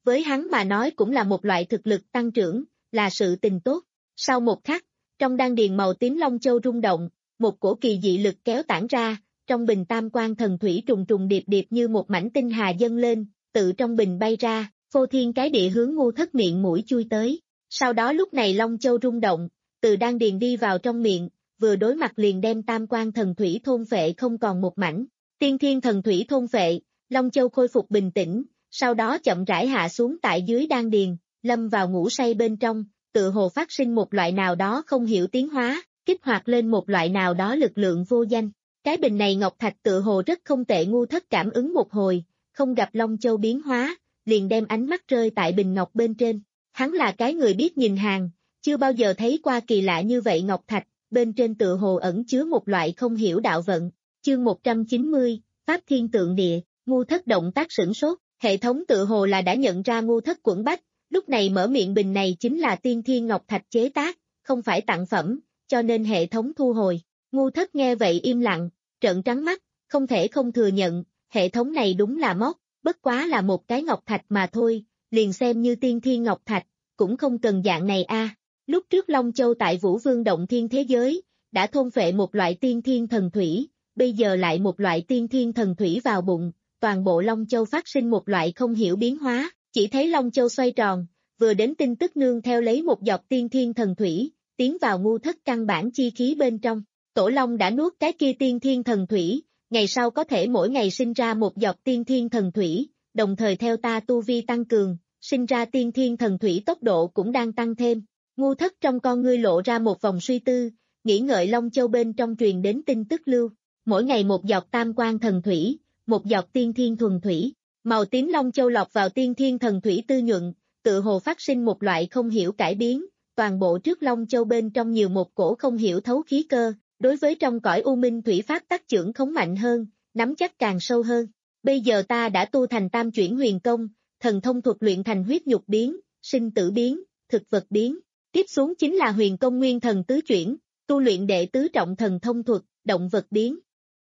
với hắn mà nói cũng là một loại thực lực tăng trưởng, là sự tình tốt. Sau một khắc, trong đan điền màu tím long châu rung động, một cổ kỳ dị lực kéo tản ra, trong bình tam quan thần thủy trùng trùng điệp điệp như một mảnh tinh hà dâng lên, tự trong bình bay ra, phô thiên cái địa hướng Ngu Thất miệng mũi chui tới. Sau đó lúc này long châu rung động, từ đan điền đi vào trong miệng, vừa đối mặt liền đem tam quan thần thủy thôn phệ không còn một mảnh. Tiên thiên thần thủy thôn phệ, long châu khôi phục bình tĩnh, sau đó chậm rãi hạ xuống tại dưới đan điền, lâm vào ngủ say bên trong, tự hồ phát sinh một loại nào đó không hiểu tiến hóa, kích hoạt lên một loại nào đó lực lượng vô danh. Cái bình này ngọc thạch tự hồ rất không tệ. Ngu Thất cảm ứng một hồi, không gặp long châu biến hóa, liền đem ánh mắt rơi tại bình ngọc bên trên. Hắn là cái người biết nhìn hàng, chưa bao giờ thấy qua kỳ lạ như vậy ngọc thạch, bên trên tự hồ ẩn chứa một loại không hiểu đạo vận. Chương một trăm chín mươi, Pháp Thiên Tượng Địa. Ngu Thất động tác sửng sốt, hệ thống tự hồ là đã nhận ra Ngu Thất quẫn bách, lúc này mở miệng bình này chính là tiên thiên ngọc thạch chế tác, không phải tặng phẩm, cho nên hệ thống thu hồi. Ngu Thất nghe vậy im lặng, trợn trắng mắt, không thể không thừa nhận, hệ thống này đúng là móc, bất quá là một cái ngọc thạch mà thôi, liền xem như tiên thiên ngọc thạch, cũng không cần dạng này a. À. Lúc trước Long Châu tại Vũ Vương Động Thiên thế giới, đã thôn phệ một loại tiên thiên thần thủy, bây giờ lại một loại tiên thiên thần thủy vào bụng, toàn bộ Long Châu phát sinh một loại không hiểu biến hóa, chỉ thấy Long Châu xoay tròn, vừa đến tin tức nương theo lấy một giọt tiên thiên thần thủy, tiến vào Ngu Thất căn bản chi khí bên trong. Tổ Long đã nuốt cái kia tiên thiên thần thủy, ngày sau có thể mỗi ngày sinh ra một giọt tiên thiên thần thủy, đồng thời theo ta tu vi tăng cường, sinh ra tiên thiên thần thủy tốc độ cũng đang tăng thêm. Ngu Thất trong con ngươi lộ ra một vòng suy tư, nghĩ ngợi Long Châu bên trong truyền đến tin tức lưu, mỗi ngày một giọt tam quan thần thủy, một giọt tiên thiên thuần thủy, màu tím Long Châu lọt vào tiên thiên thần thủy tư nhuận, tự hồ phát sinh một loại không hiểu cải biến, toàn bộ trước Long Châu bên trong nhiều một cổ không hiểu thấu khí cơ, đối với trong cõi u minh thủy pháp tác trưởng khống mạnh hơn, nắm chắc càng sâu hơn. Bây giờ ta đã tu thành tam chuyển huyền công, thần thông thuật luyện thành huyết nhục biến, sinh tử biến, thực vật biến. Tiếp xuống chính là huyền công nguyên thần tứ chuyển, tu luyện đệ tứ trọng thần thông thuật, động vật biến.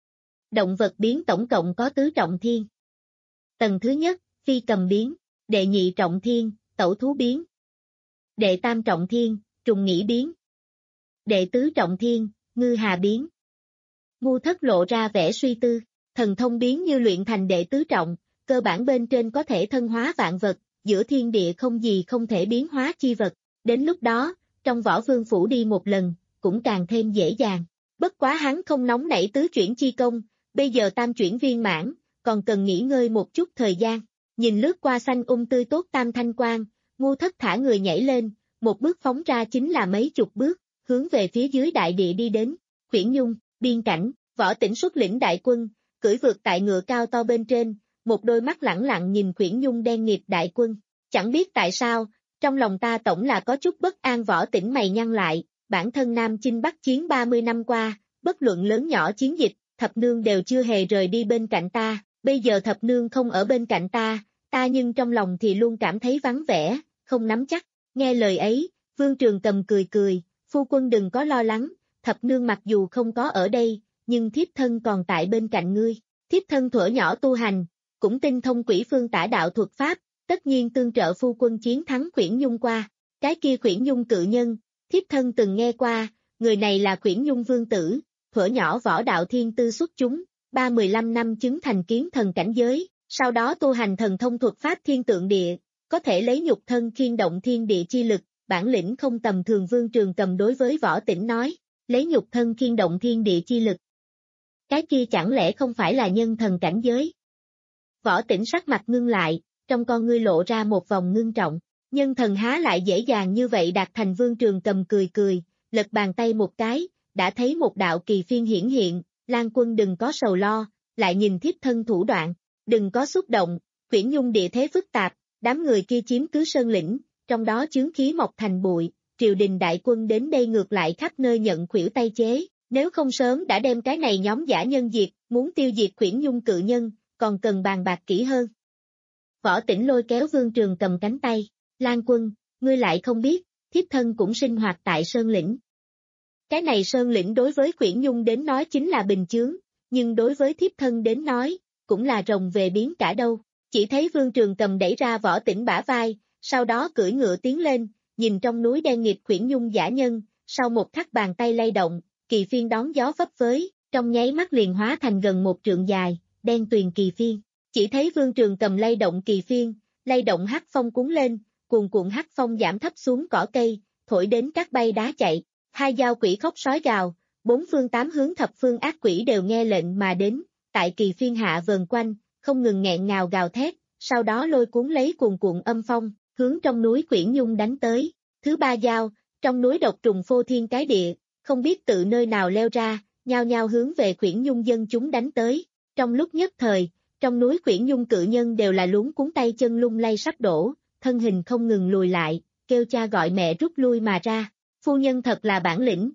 Động vật biến tổng cộng có tứ trọng thiên. Tầng thứ nhất, phi cầm biến, đệ nhị trọng thiên, tẩu thú biến. Đệ tam trọng thiên, trùng nhĩ biến. Đệ tứ trọng thiên, ngư hà biến. Ngu Thất lộ ra vẻ suy tư, thần thông biến như luyện thành đệ tứ trọng, cơ bản bên trên có thể thân hóa vạn vật, giữa thiên địa không gì không thể biến hóa chi vật. Đến lúc đó, trong Võ Vương phủ đi một lần, cũng càng thêm dễ dàng. Bất quá hắn không nóng nảy tứ chuyển chi công, bây giờ tam chuyển viên mãn, còn cần nghỉ ngơi một chút thời gian. Nhìn lướt qua xanh ung tươi tốt tam thanh quang, Ngu Thất thả người nhảy lên, một bước phóng ra chính là mấy chục bước, hướng về phía dưới đại địa đi đến. Khuyển Nhung, biên cảnh, Võ Tĩnh xuất lĩnh đại quân, cưỡi vượt tại ngựa cao to bên trên, một đôi mắt lẳng lặng nhìn Khuyển Nhung đen nghịt đại quân. Chẳng biết tại sao, trong lòng ta tổng là có chút bất an. Võ Tĩnh mày nhăn lại, bản thân Nam Chinh Bắc chiến ba mươi năm qua, bất luận lớn nhỏ chiến dịch, thập nương đều chưa hề rời đi bên cạnh ta, bây giờ thập nương không ở bên cạnh ta, ta nhưng trong lòng thì luôn cảm thấy vắng vẻ, không nắm chắc. Nghe lời ấy, Vương Trường Cầm cười cười, phu quân đừng có lo lắng, thập nương mặc dù không có ở đây, nhưng thiếp thân còn tại bên cạnh ngươi. Thiếp thân thuở nhỏ tu hành, cũng tinh thông quỷ phương tả đạo thuật pháp, tất nhiên tương trợ phu quân chiến thắng Khuyển Nhung qua. Cái kia Khuyển Nhung cự nhân, thiếp thân từng nghe qua, người này là Khuyển Nhung vương tử, thuở nhỏ võ đạo thiên tư xuất chúng, ba mươi lăm năm chứng thành kiến thần cảnh giới, sau đó tu hành thần thông thuật pháp thiên tượng địa, có thể lấy nhục thân khiên động thiên địa chi lực, bản lĩnh không tầm thường. Vương Trường Cầm đối với Võ Tĩnh nói, lấy nhục thân khiên động thiên địa chi lực. Cái kia chẳng lẽ không phải là nhân thần cảnh giới? Võ Tĩnh sắc mặt ngưng lại, trong con ngươi lộ ra một vòng ngưng trọng, nhân thần há lại dễ dàng như vậy đạt thành. Vương Trường Cầm cười cười, lật bàn tay một cái, đã thấy một đạo kỳ phiên hiển hiện, Lan Quân đừng có sầu lo, lại nhìn thiếp thân thủ đoạn, đừng có xúc động, Khuyển Nhung địa thế phức tạp, đám người kia chiếm cứ sơn lĩnh, trong đó chướng khí mọc thành bụi, triều đình đại quân đến đây ngược lại khắp nơi nhận khuỷu tay chế, nếu không sớm đã đem cái này nhóm giả nhân diệt, muốn tiêu diệt Khuyển Nhung cự nhân, còn cần bàn bạc kỹ hơn. Võ Tĩnh lôi kéo Vương Trường Cầm cánh tay, Lan Quân, ngươi lại không biết, thiếp thân cũng sinh hoạt tại sơn lĩnh. Cái này sơn lĩnh đối với Khuyển Nhung đến nói chính là bình chướng, nhưng đối với thiếp thân đến nói, cũng là rồng về biến cả đâu. Chỉ thấy Vương Trường Cầm đẩy ra Võ Tĩnh bả vai, sau đó cưỡi ngựa tiến lên, nhìn trong núi đen nghịt Khuyển Nhung giả nhân, sau một khắc bàn tay lay động, kỳ phiên đón gió phấp phới, trong nháy mắt liền hóa thành gần một trượng dài, đen tuyền kỳ phiên. Chỉ thấy Vương Trường Cầm lay động kỳ phiên, lay động hắc phong cuốn lên, cuồn cuộn hắc phong giảm thấp xuống cỏ cây, thổi đến các bay đá chạy, hai dao quỷ khóc sói gào, bốn phương tám hướng thập phương ác quỷ đều nghe lệnh mà đến, tại kỳ phiên hạ vờn quanh, không ngừng nghẹn ngào gào thét, sau đó lôi cuốn lấy cuồn cuộn âm phong, hướng trong núi Khuyển Nhung đánh tới. Thứ ba dao, trong núi độc trùng phô thiên cái địa, không biết tự nơi nào leo ra, nhao nhao hướng về Khuyển Nhung dân chúng đánh tới. Trong lúc nhất thời, trong núi Khuyển Nhung cự nhân đều là luống cuốn tay chân lung lay sắp đổ, thân hình không ngừng lùi lại, kêu cha gọi mẹ rút lui mà ra. Phu nhân thật là bản lĩnh.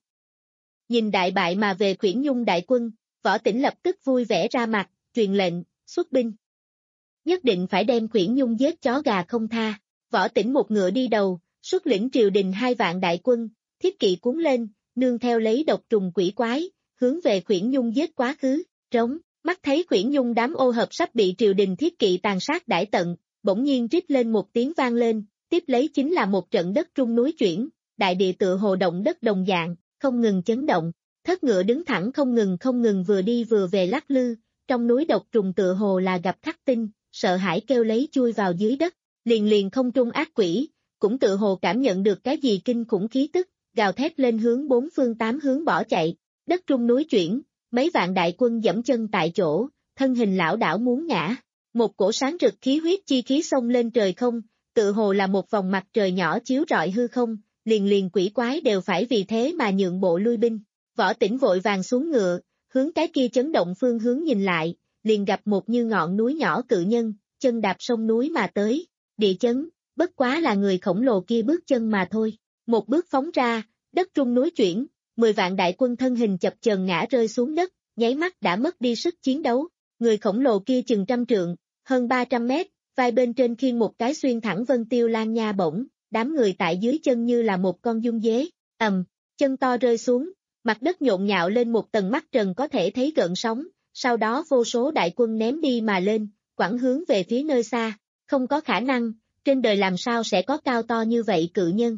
Nhìn đại bại mà về Khuyển Nhung đại quân, Võ Tĩnh lập tức vui vẻ ra mặt, truyền lệnh, xuất binh. Nhất định phải đem Khuyển Nhung giết chó gà không tha. Võ Tĩnh một ngựa đi đầu, xuất lĩnh triều đình hai vạn đại quân, thiết kỵ cuốn lên, nương theo lấy độc trùng quỷ quái, hướng về Khuyển Nhung giết quá khứ, trống, mắt thấy Khuyển Nhung đám ô hợp sắp bị triều đình thiết kỵ tàn sát đãi tận, bỗng nhiên rít lên một tiếng vang lên, tiếp lấy chính là một trận đất rung núi chuyển, đại địa tựa hồ động đất đồng dạng, không ngừng chấn động, thất ngựa đứng thẳng không ngừng không ngừng vừa đi vừa về lắc lư, trong núi độc trùng tựa hồ là gặp khắc tinh, sợ hãi kêu lấy chui vào dưới đất, liền liền không trung ác quỷ, cũng tựa hồ cảm nhận được cái gì kinh khủng khí tức, gào thét lên hướng bốn phương tám hướng bỏ chạy, đất rung núi chuyển, mấy vạn đại quân dẫm chân tại chỗ, thân hình lão đảo muốn ngã, một cổ sáng rực khí huyết chi khí xông lên trời không, tựa hồ là một vòng mặt trời nhỏ chiếu rọi hư không, liền liền quỷ quái đều phải vì thế mà nhượng bộ lui binh. Võ Tĩnh vội vàng xuống ngựa, hướng cái kia chấn động phương hướng nhìn lại, liền gặp một như ngọn núi nhỏ cự nhân, chân đạp sông núi mà tới, địa chấn, bất quá là người khổng lồ kia bước chân mà thôi. Một bước phóng ra, đất rung núi chuyển, mười vạn đại quân thân hình chập chờn ngã rơi xuống đất, nháy mắt đã mất đi sức chiến đấu. Người khổng lồ kia chừng trăm trượng, hơn ba trăm mét, vai bên trên khiêng một cái xuyên thẳng vân tiêu lan nha bổng, đám người tại dưới chân như là một con dung dế, ầm, chân to rơi xuống, mặt đất nhộn nhạo lên một tầng mắt trần có thể thấy gợn sóng, sau đó vô số đại quân ném đi mà lên, quẳng hướng về phía nơi xa, không có khả năng, trên đời làm sao sẽ có cao to như vậy cự nhân.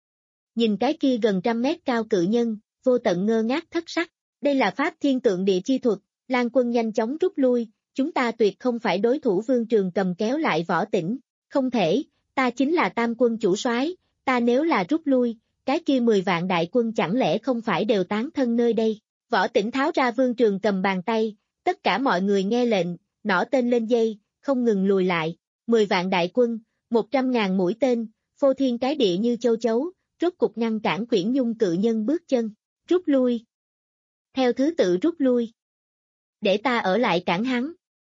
Nhìn cái kia gần trăm mét cao cự nhân, vô tận ngơ ngác thất sắc, đây là pháp thiên tượng địa chi thuật, Lan quân nhanh chóng rút lui, chúng ta tuyệt không phải đối thủ. Vương Trường Cầm kéo lại Võ Tĩnh, không thể, ta chính là tam quân chủ soái, ta nếu là rút lui, cái kia mười vạn đại quân chẳng lẽ không phải đều tán thân nơi đây. Võ Tĩnh tháo ra Vương Trường Cầm bàn tay, tất cả mọi người nghe lệnh, nỏ tên lên dây, không ngừng lùi lại, mười vạn đại quân, một trăm ngàn mũi tên, phô thiên cái địa như châu chấu, rốt cục ngăn cản Khuyển Nhung cự nhân bước chân, rút lui. Theo thứ tự rút lui. Để ta ở lại cản hắn.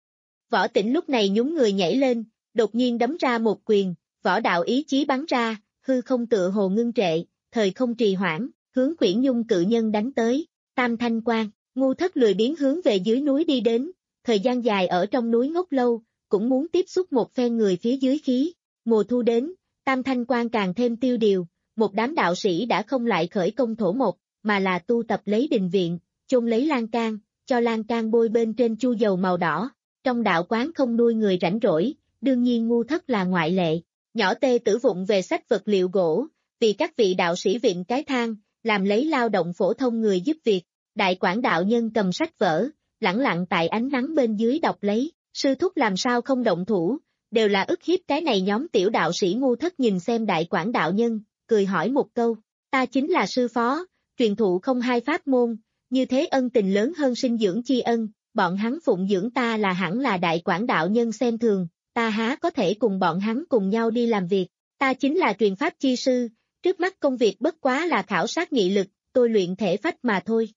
Võ Tĩnh lúc này nhún người nhảy lên, đột nhiên đấm ra một quyền, võ đạo ý chí bắn ra, hư không tựa hồ ngưng trệ, thời không trì hoãn, hướng Khuyển Nhung cự nhân đánh tới, Tam Thanh Quan, ngu thất lười biến hướng về dưới núi đi đến, thời gian dài ở trong núi ngốc lâu, cũng muốn tiếp xúc một phen người phía dưới khí, mùa thu đến, Tam Thanh Quan càng thêm tiêu điều, một đám đạo sĩ đã không lại khởi công thổ mộc, mà là tu tập lấy đình viện, chôn lấy lan can, cho lan can bôi bên trên chu dầu màu đỏ, trong đạo quán không nuôi người rảnh rỗi, đương nhiên ngu thất là ngoại lệ. Nhỏ tê tử vụng về sách vật liệu gỗ, vì các vị đạo sĩ viện cái thang, làm lấy lao động phổ thông người giúp việc, đại quảng đạo nhân cầm sách vở, lẳng lặng tại ánh nắng bên dưới đọc lấy, sư thúc làm sao không động thủ, đều là ức hiếp cái này nhóm tiểu đạo sĩ. Ngu thất nhìn xem đại quảng đạo nhân, cười hỏi một câu, ta chính là sư phó, truyền thụ không hai pháp môn, như thế ân tình lớn hơn sinh dưỡng chi ân, bọn hắn phụng dưỡng ta là hẳn là đại quảng đạo nhân xem thường. Ta há có thể cùng bọn hắn cùng nhau đi làm việc, ta chính là truyền pháp chi sư, trước mắt công việc bất quá là khảo sát nghị lực, tôi luyện thể phách mà thôi.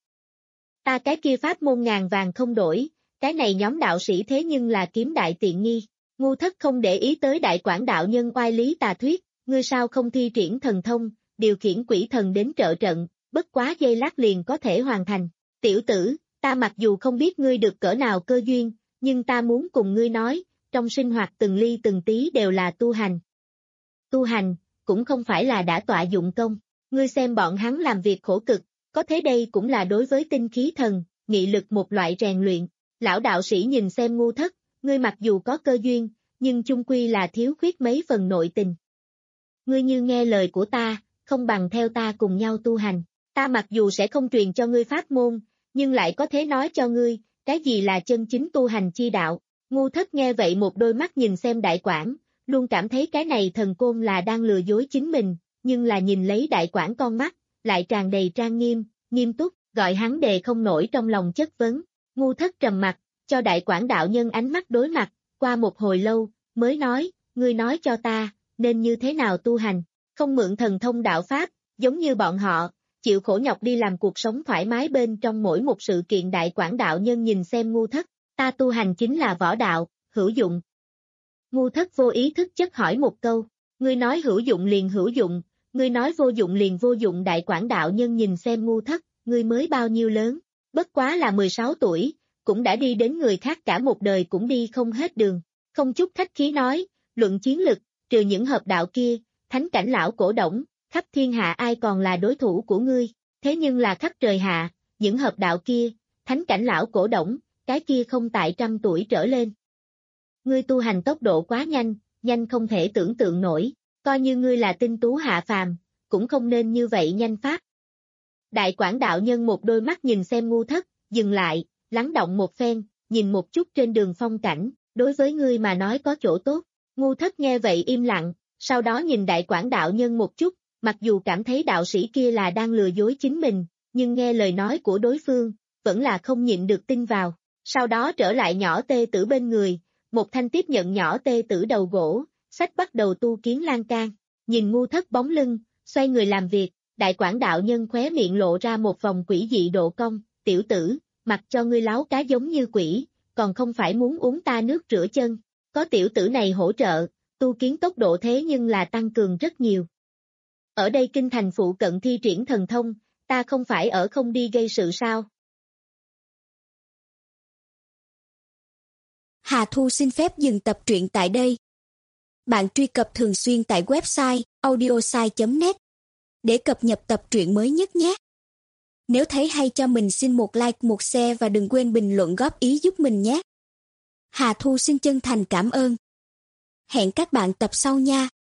Ta cái kia pháp môn ngàn vàng không đổi, cái này nhóm đạo sĩ thế nhưng là kiếm đại tiện nghi. Ngu thất không để ý tới đại quảng đạo nhân oai lý tà thuyết, ngươi sao không thi triển thần thông, điều khiển quỷ thần đến trợ trận, bất quá giây lát liền có thể hoàn thành. Tiểu tử, ta mặc dù không biết ngươi được cỡ nào cơ duyên, nhưng ta muốn cùng ngươi nói, trong sinh hoạt từng ly từng tí đều là tu hành. Tu hành, cũng không phải là đã tọa dụng công, ngươi xem bọn hắn làm việc khổ cực, có thế đây cũng là đối với tinh khí thần, nghị lực một loại rèn luyện. Lão đạo sĩ nhìn xem ngu thất, ngươi mặc dù có cơ duyên, nhưng chung quy là thiếu khuyết mấy phần nội tình. Ngươi như nghe lời của ta, không bằng theo ta cùng nhau tu hành. Ta mặc dù sẽ không truyền cho ngươi pháp môn, nhưng lại có thể nói cho ngươi, cái gì là chân chính tu hành chi đạo. Ngu Thất nghe vậy một đôi mắt nhìn xem Đại Quảng, luôn cảm thấy cái này thần côn là đang lừa dối chính mình, nhưng là nhìn lấy Đại Quảng con mắt, lại tràn đầy trang nghiêm, nghiêm túc, gọi hắn đề không nổi trong lòng chất vấn. Ngu Thất trầm mặt, cho Đại Quảng đạo nhân ánh mắt đối mặt, qua một hồi lâu, mới nói, ngươi nói cho ta, nên như thế nào tu hành, không mượn thần thông đạo pháp, giống như bọn họ, chịu khổ nhọc đi làm cuộc sống thoải mái bên trong mỗi một sự kiện. Đại Quảng đạo nhân nhìn xem Ngu Thất, ta tu hành chính là võ đạo, hữu dụng. Ngu Thất vô ý thức chất hỏi một câu, ngươi nói hữu dụng liền hữu dụng, ngươi nói vô dụng liền vô dụng. Đại Quảng đạo nhân nhìn xem Ngu Thất, ngươi mới bao nhiêu lớn, bất quá là mười sáu tuổi, cũng đã đi đến người khác cả một đời cũng đi không hết đường, không chút khách khí nói, luận chiến lực, trừ những hợp đạo kia, thánh cảnh lão cổ đổng, khắp thiên hạ ai còn là đối thủ của ngươi, thế nhưng là khắp trời hạ, những hợp đạo kia, thánh cảnh lão cổ đổng, cái kia không tại trăm tuổi trở lên. Ngươi tu hành tốc độ quá nhanh, nhanh không thể tưởng tượng nổi, coi như ngươi là tinh tú hạ phàm, cũng không nên như vậy nhanh pháp. Đại Quảng đạo nhân một đôi mắt nhìn xem Ngu Thất, dừng lại, lắng động một phen, nhìn một chút trên đường phong cảnh, đối với ngươi mà nói có chỗ tốt. Ngu Thất nghe vậy im lặng, sau đó nhìn Đại Quảng đạo nhân một chút, mặc dù cảm thấy đạo sĩ kia là đang lừa dối chính mình, nhưng nghe lời nói của đối phương, vẫn là không nhịn được tin vào. Sau đó trở lại nhỏ tê tử bên người, một thanh tiếp nhận nhỏ tê tử đầu gỗ, sách bắt đầu tu kiến lan can, nhìn Ngu Thất bóng lưng, xoay người làm việc. Đại Quảng đạo nhân khóe miệng lộ ra một vòng quỷ dị độ cong, tiểu tử, mặc cho ngươi láo cá giống như quỷ, còn không phải muốn uống ta nước rửa chân, có tiểu tử này hỗ trợ, tu kiến tốc độ thế nhưng là tăng cường rất nhiều. Ở đây kinh thành phụ cận thi triển thần thông, ta không phải ở không đi gây sự sao?
Hà Thu xin phép dừng tập truyện tại đây. Bạn truy cập thường xuyên tại website audiosai chấm net để cập nhật tập truyện mới nhất nhé. Nếu thấy hay cho mình xin một like, một share và đừng quên bình luận góp ý giúp mình nhé. Hà Thu xin chân thành cảm ơn. Hẹn các bạn tập sau nha.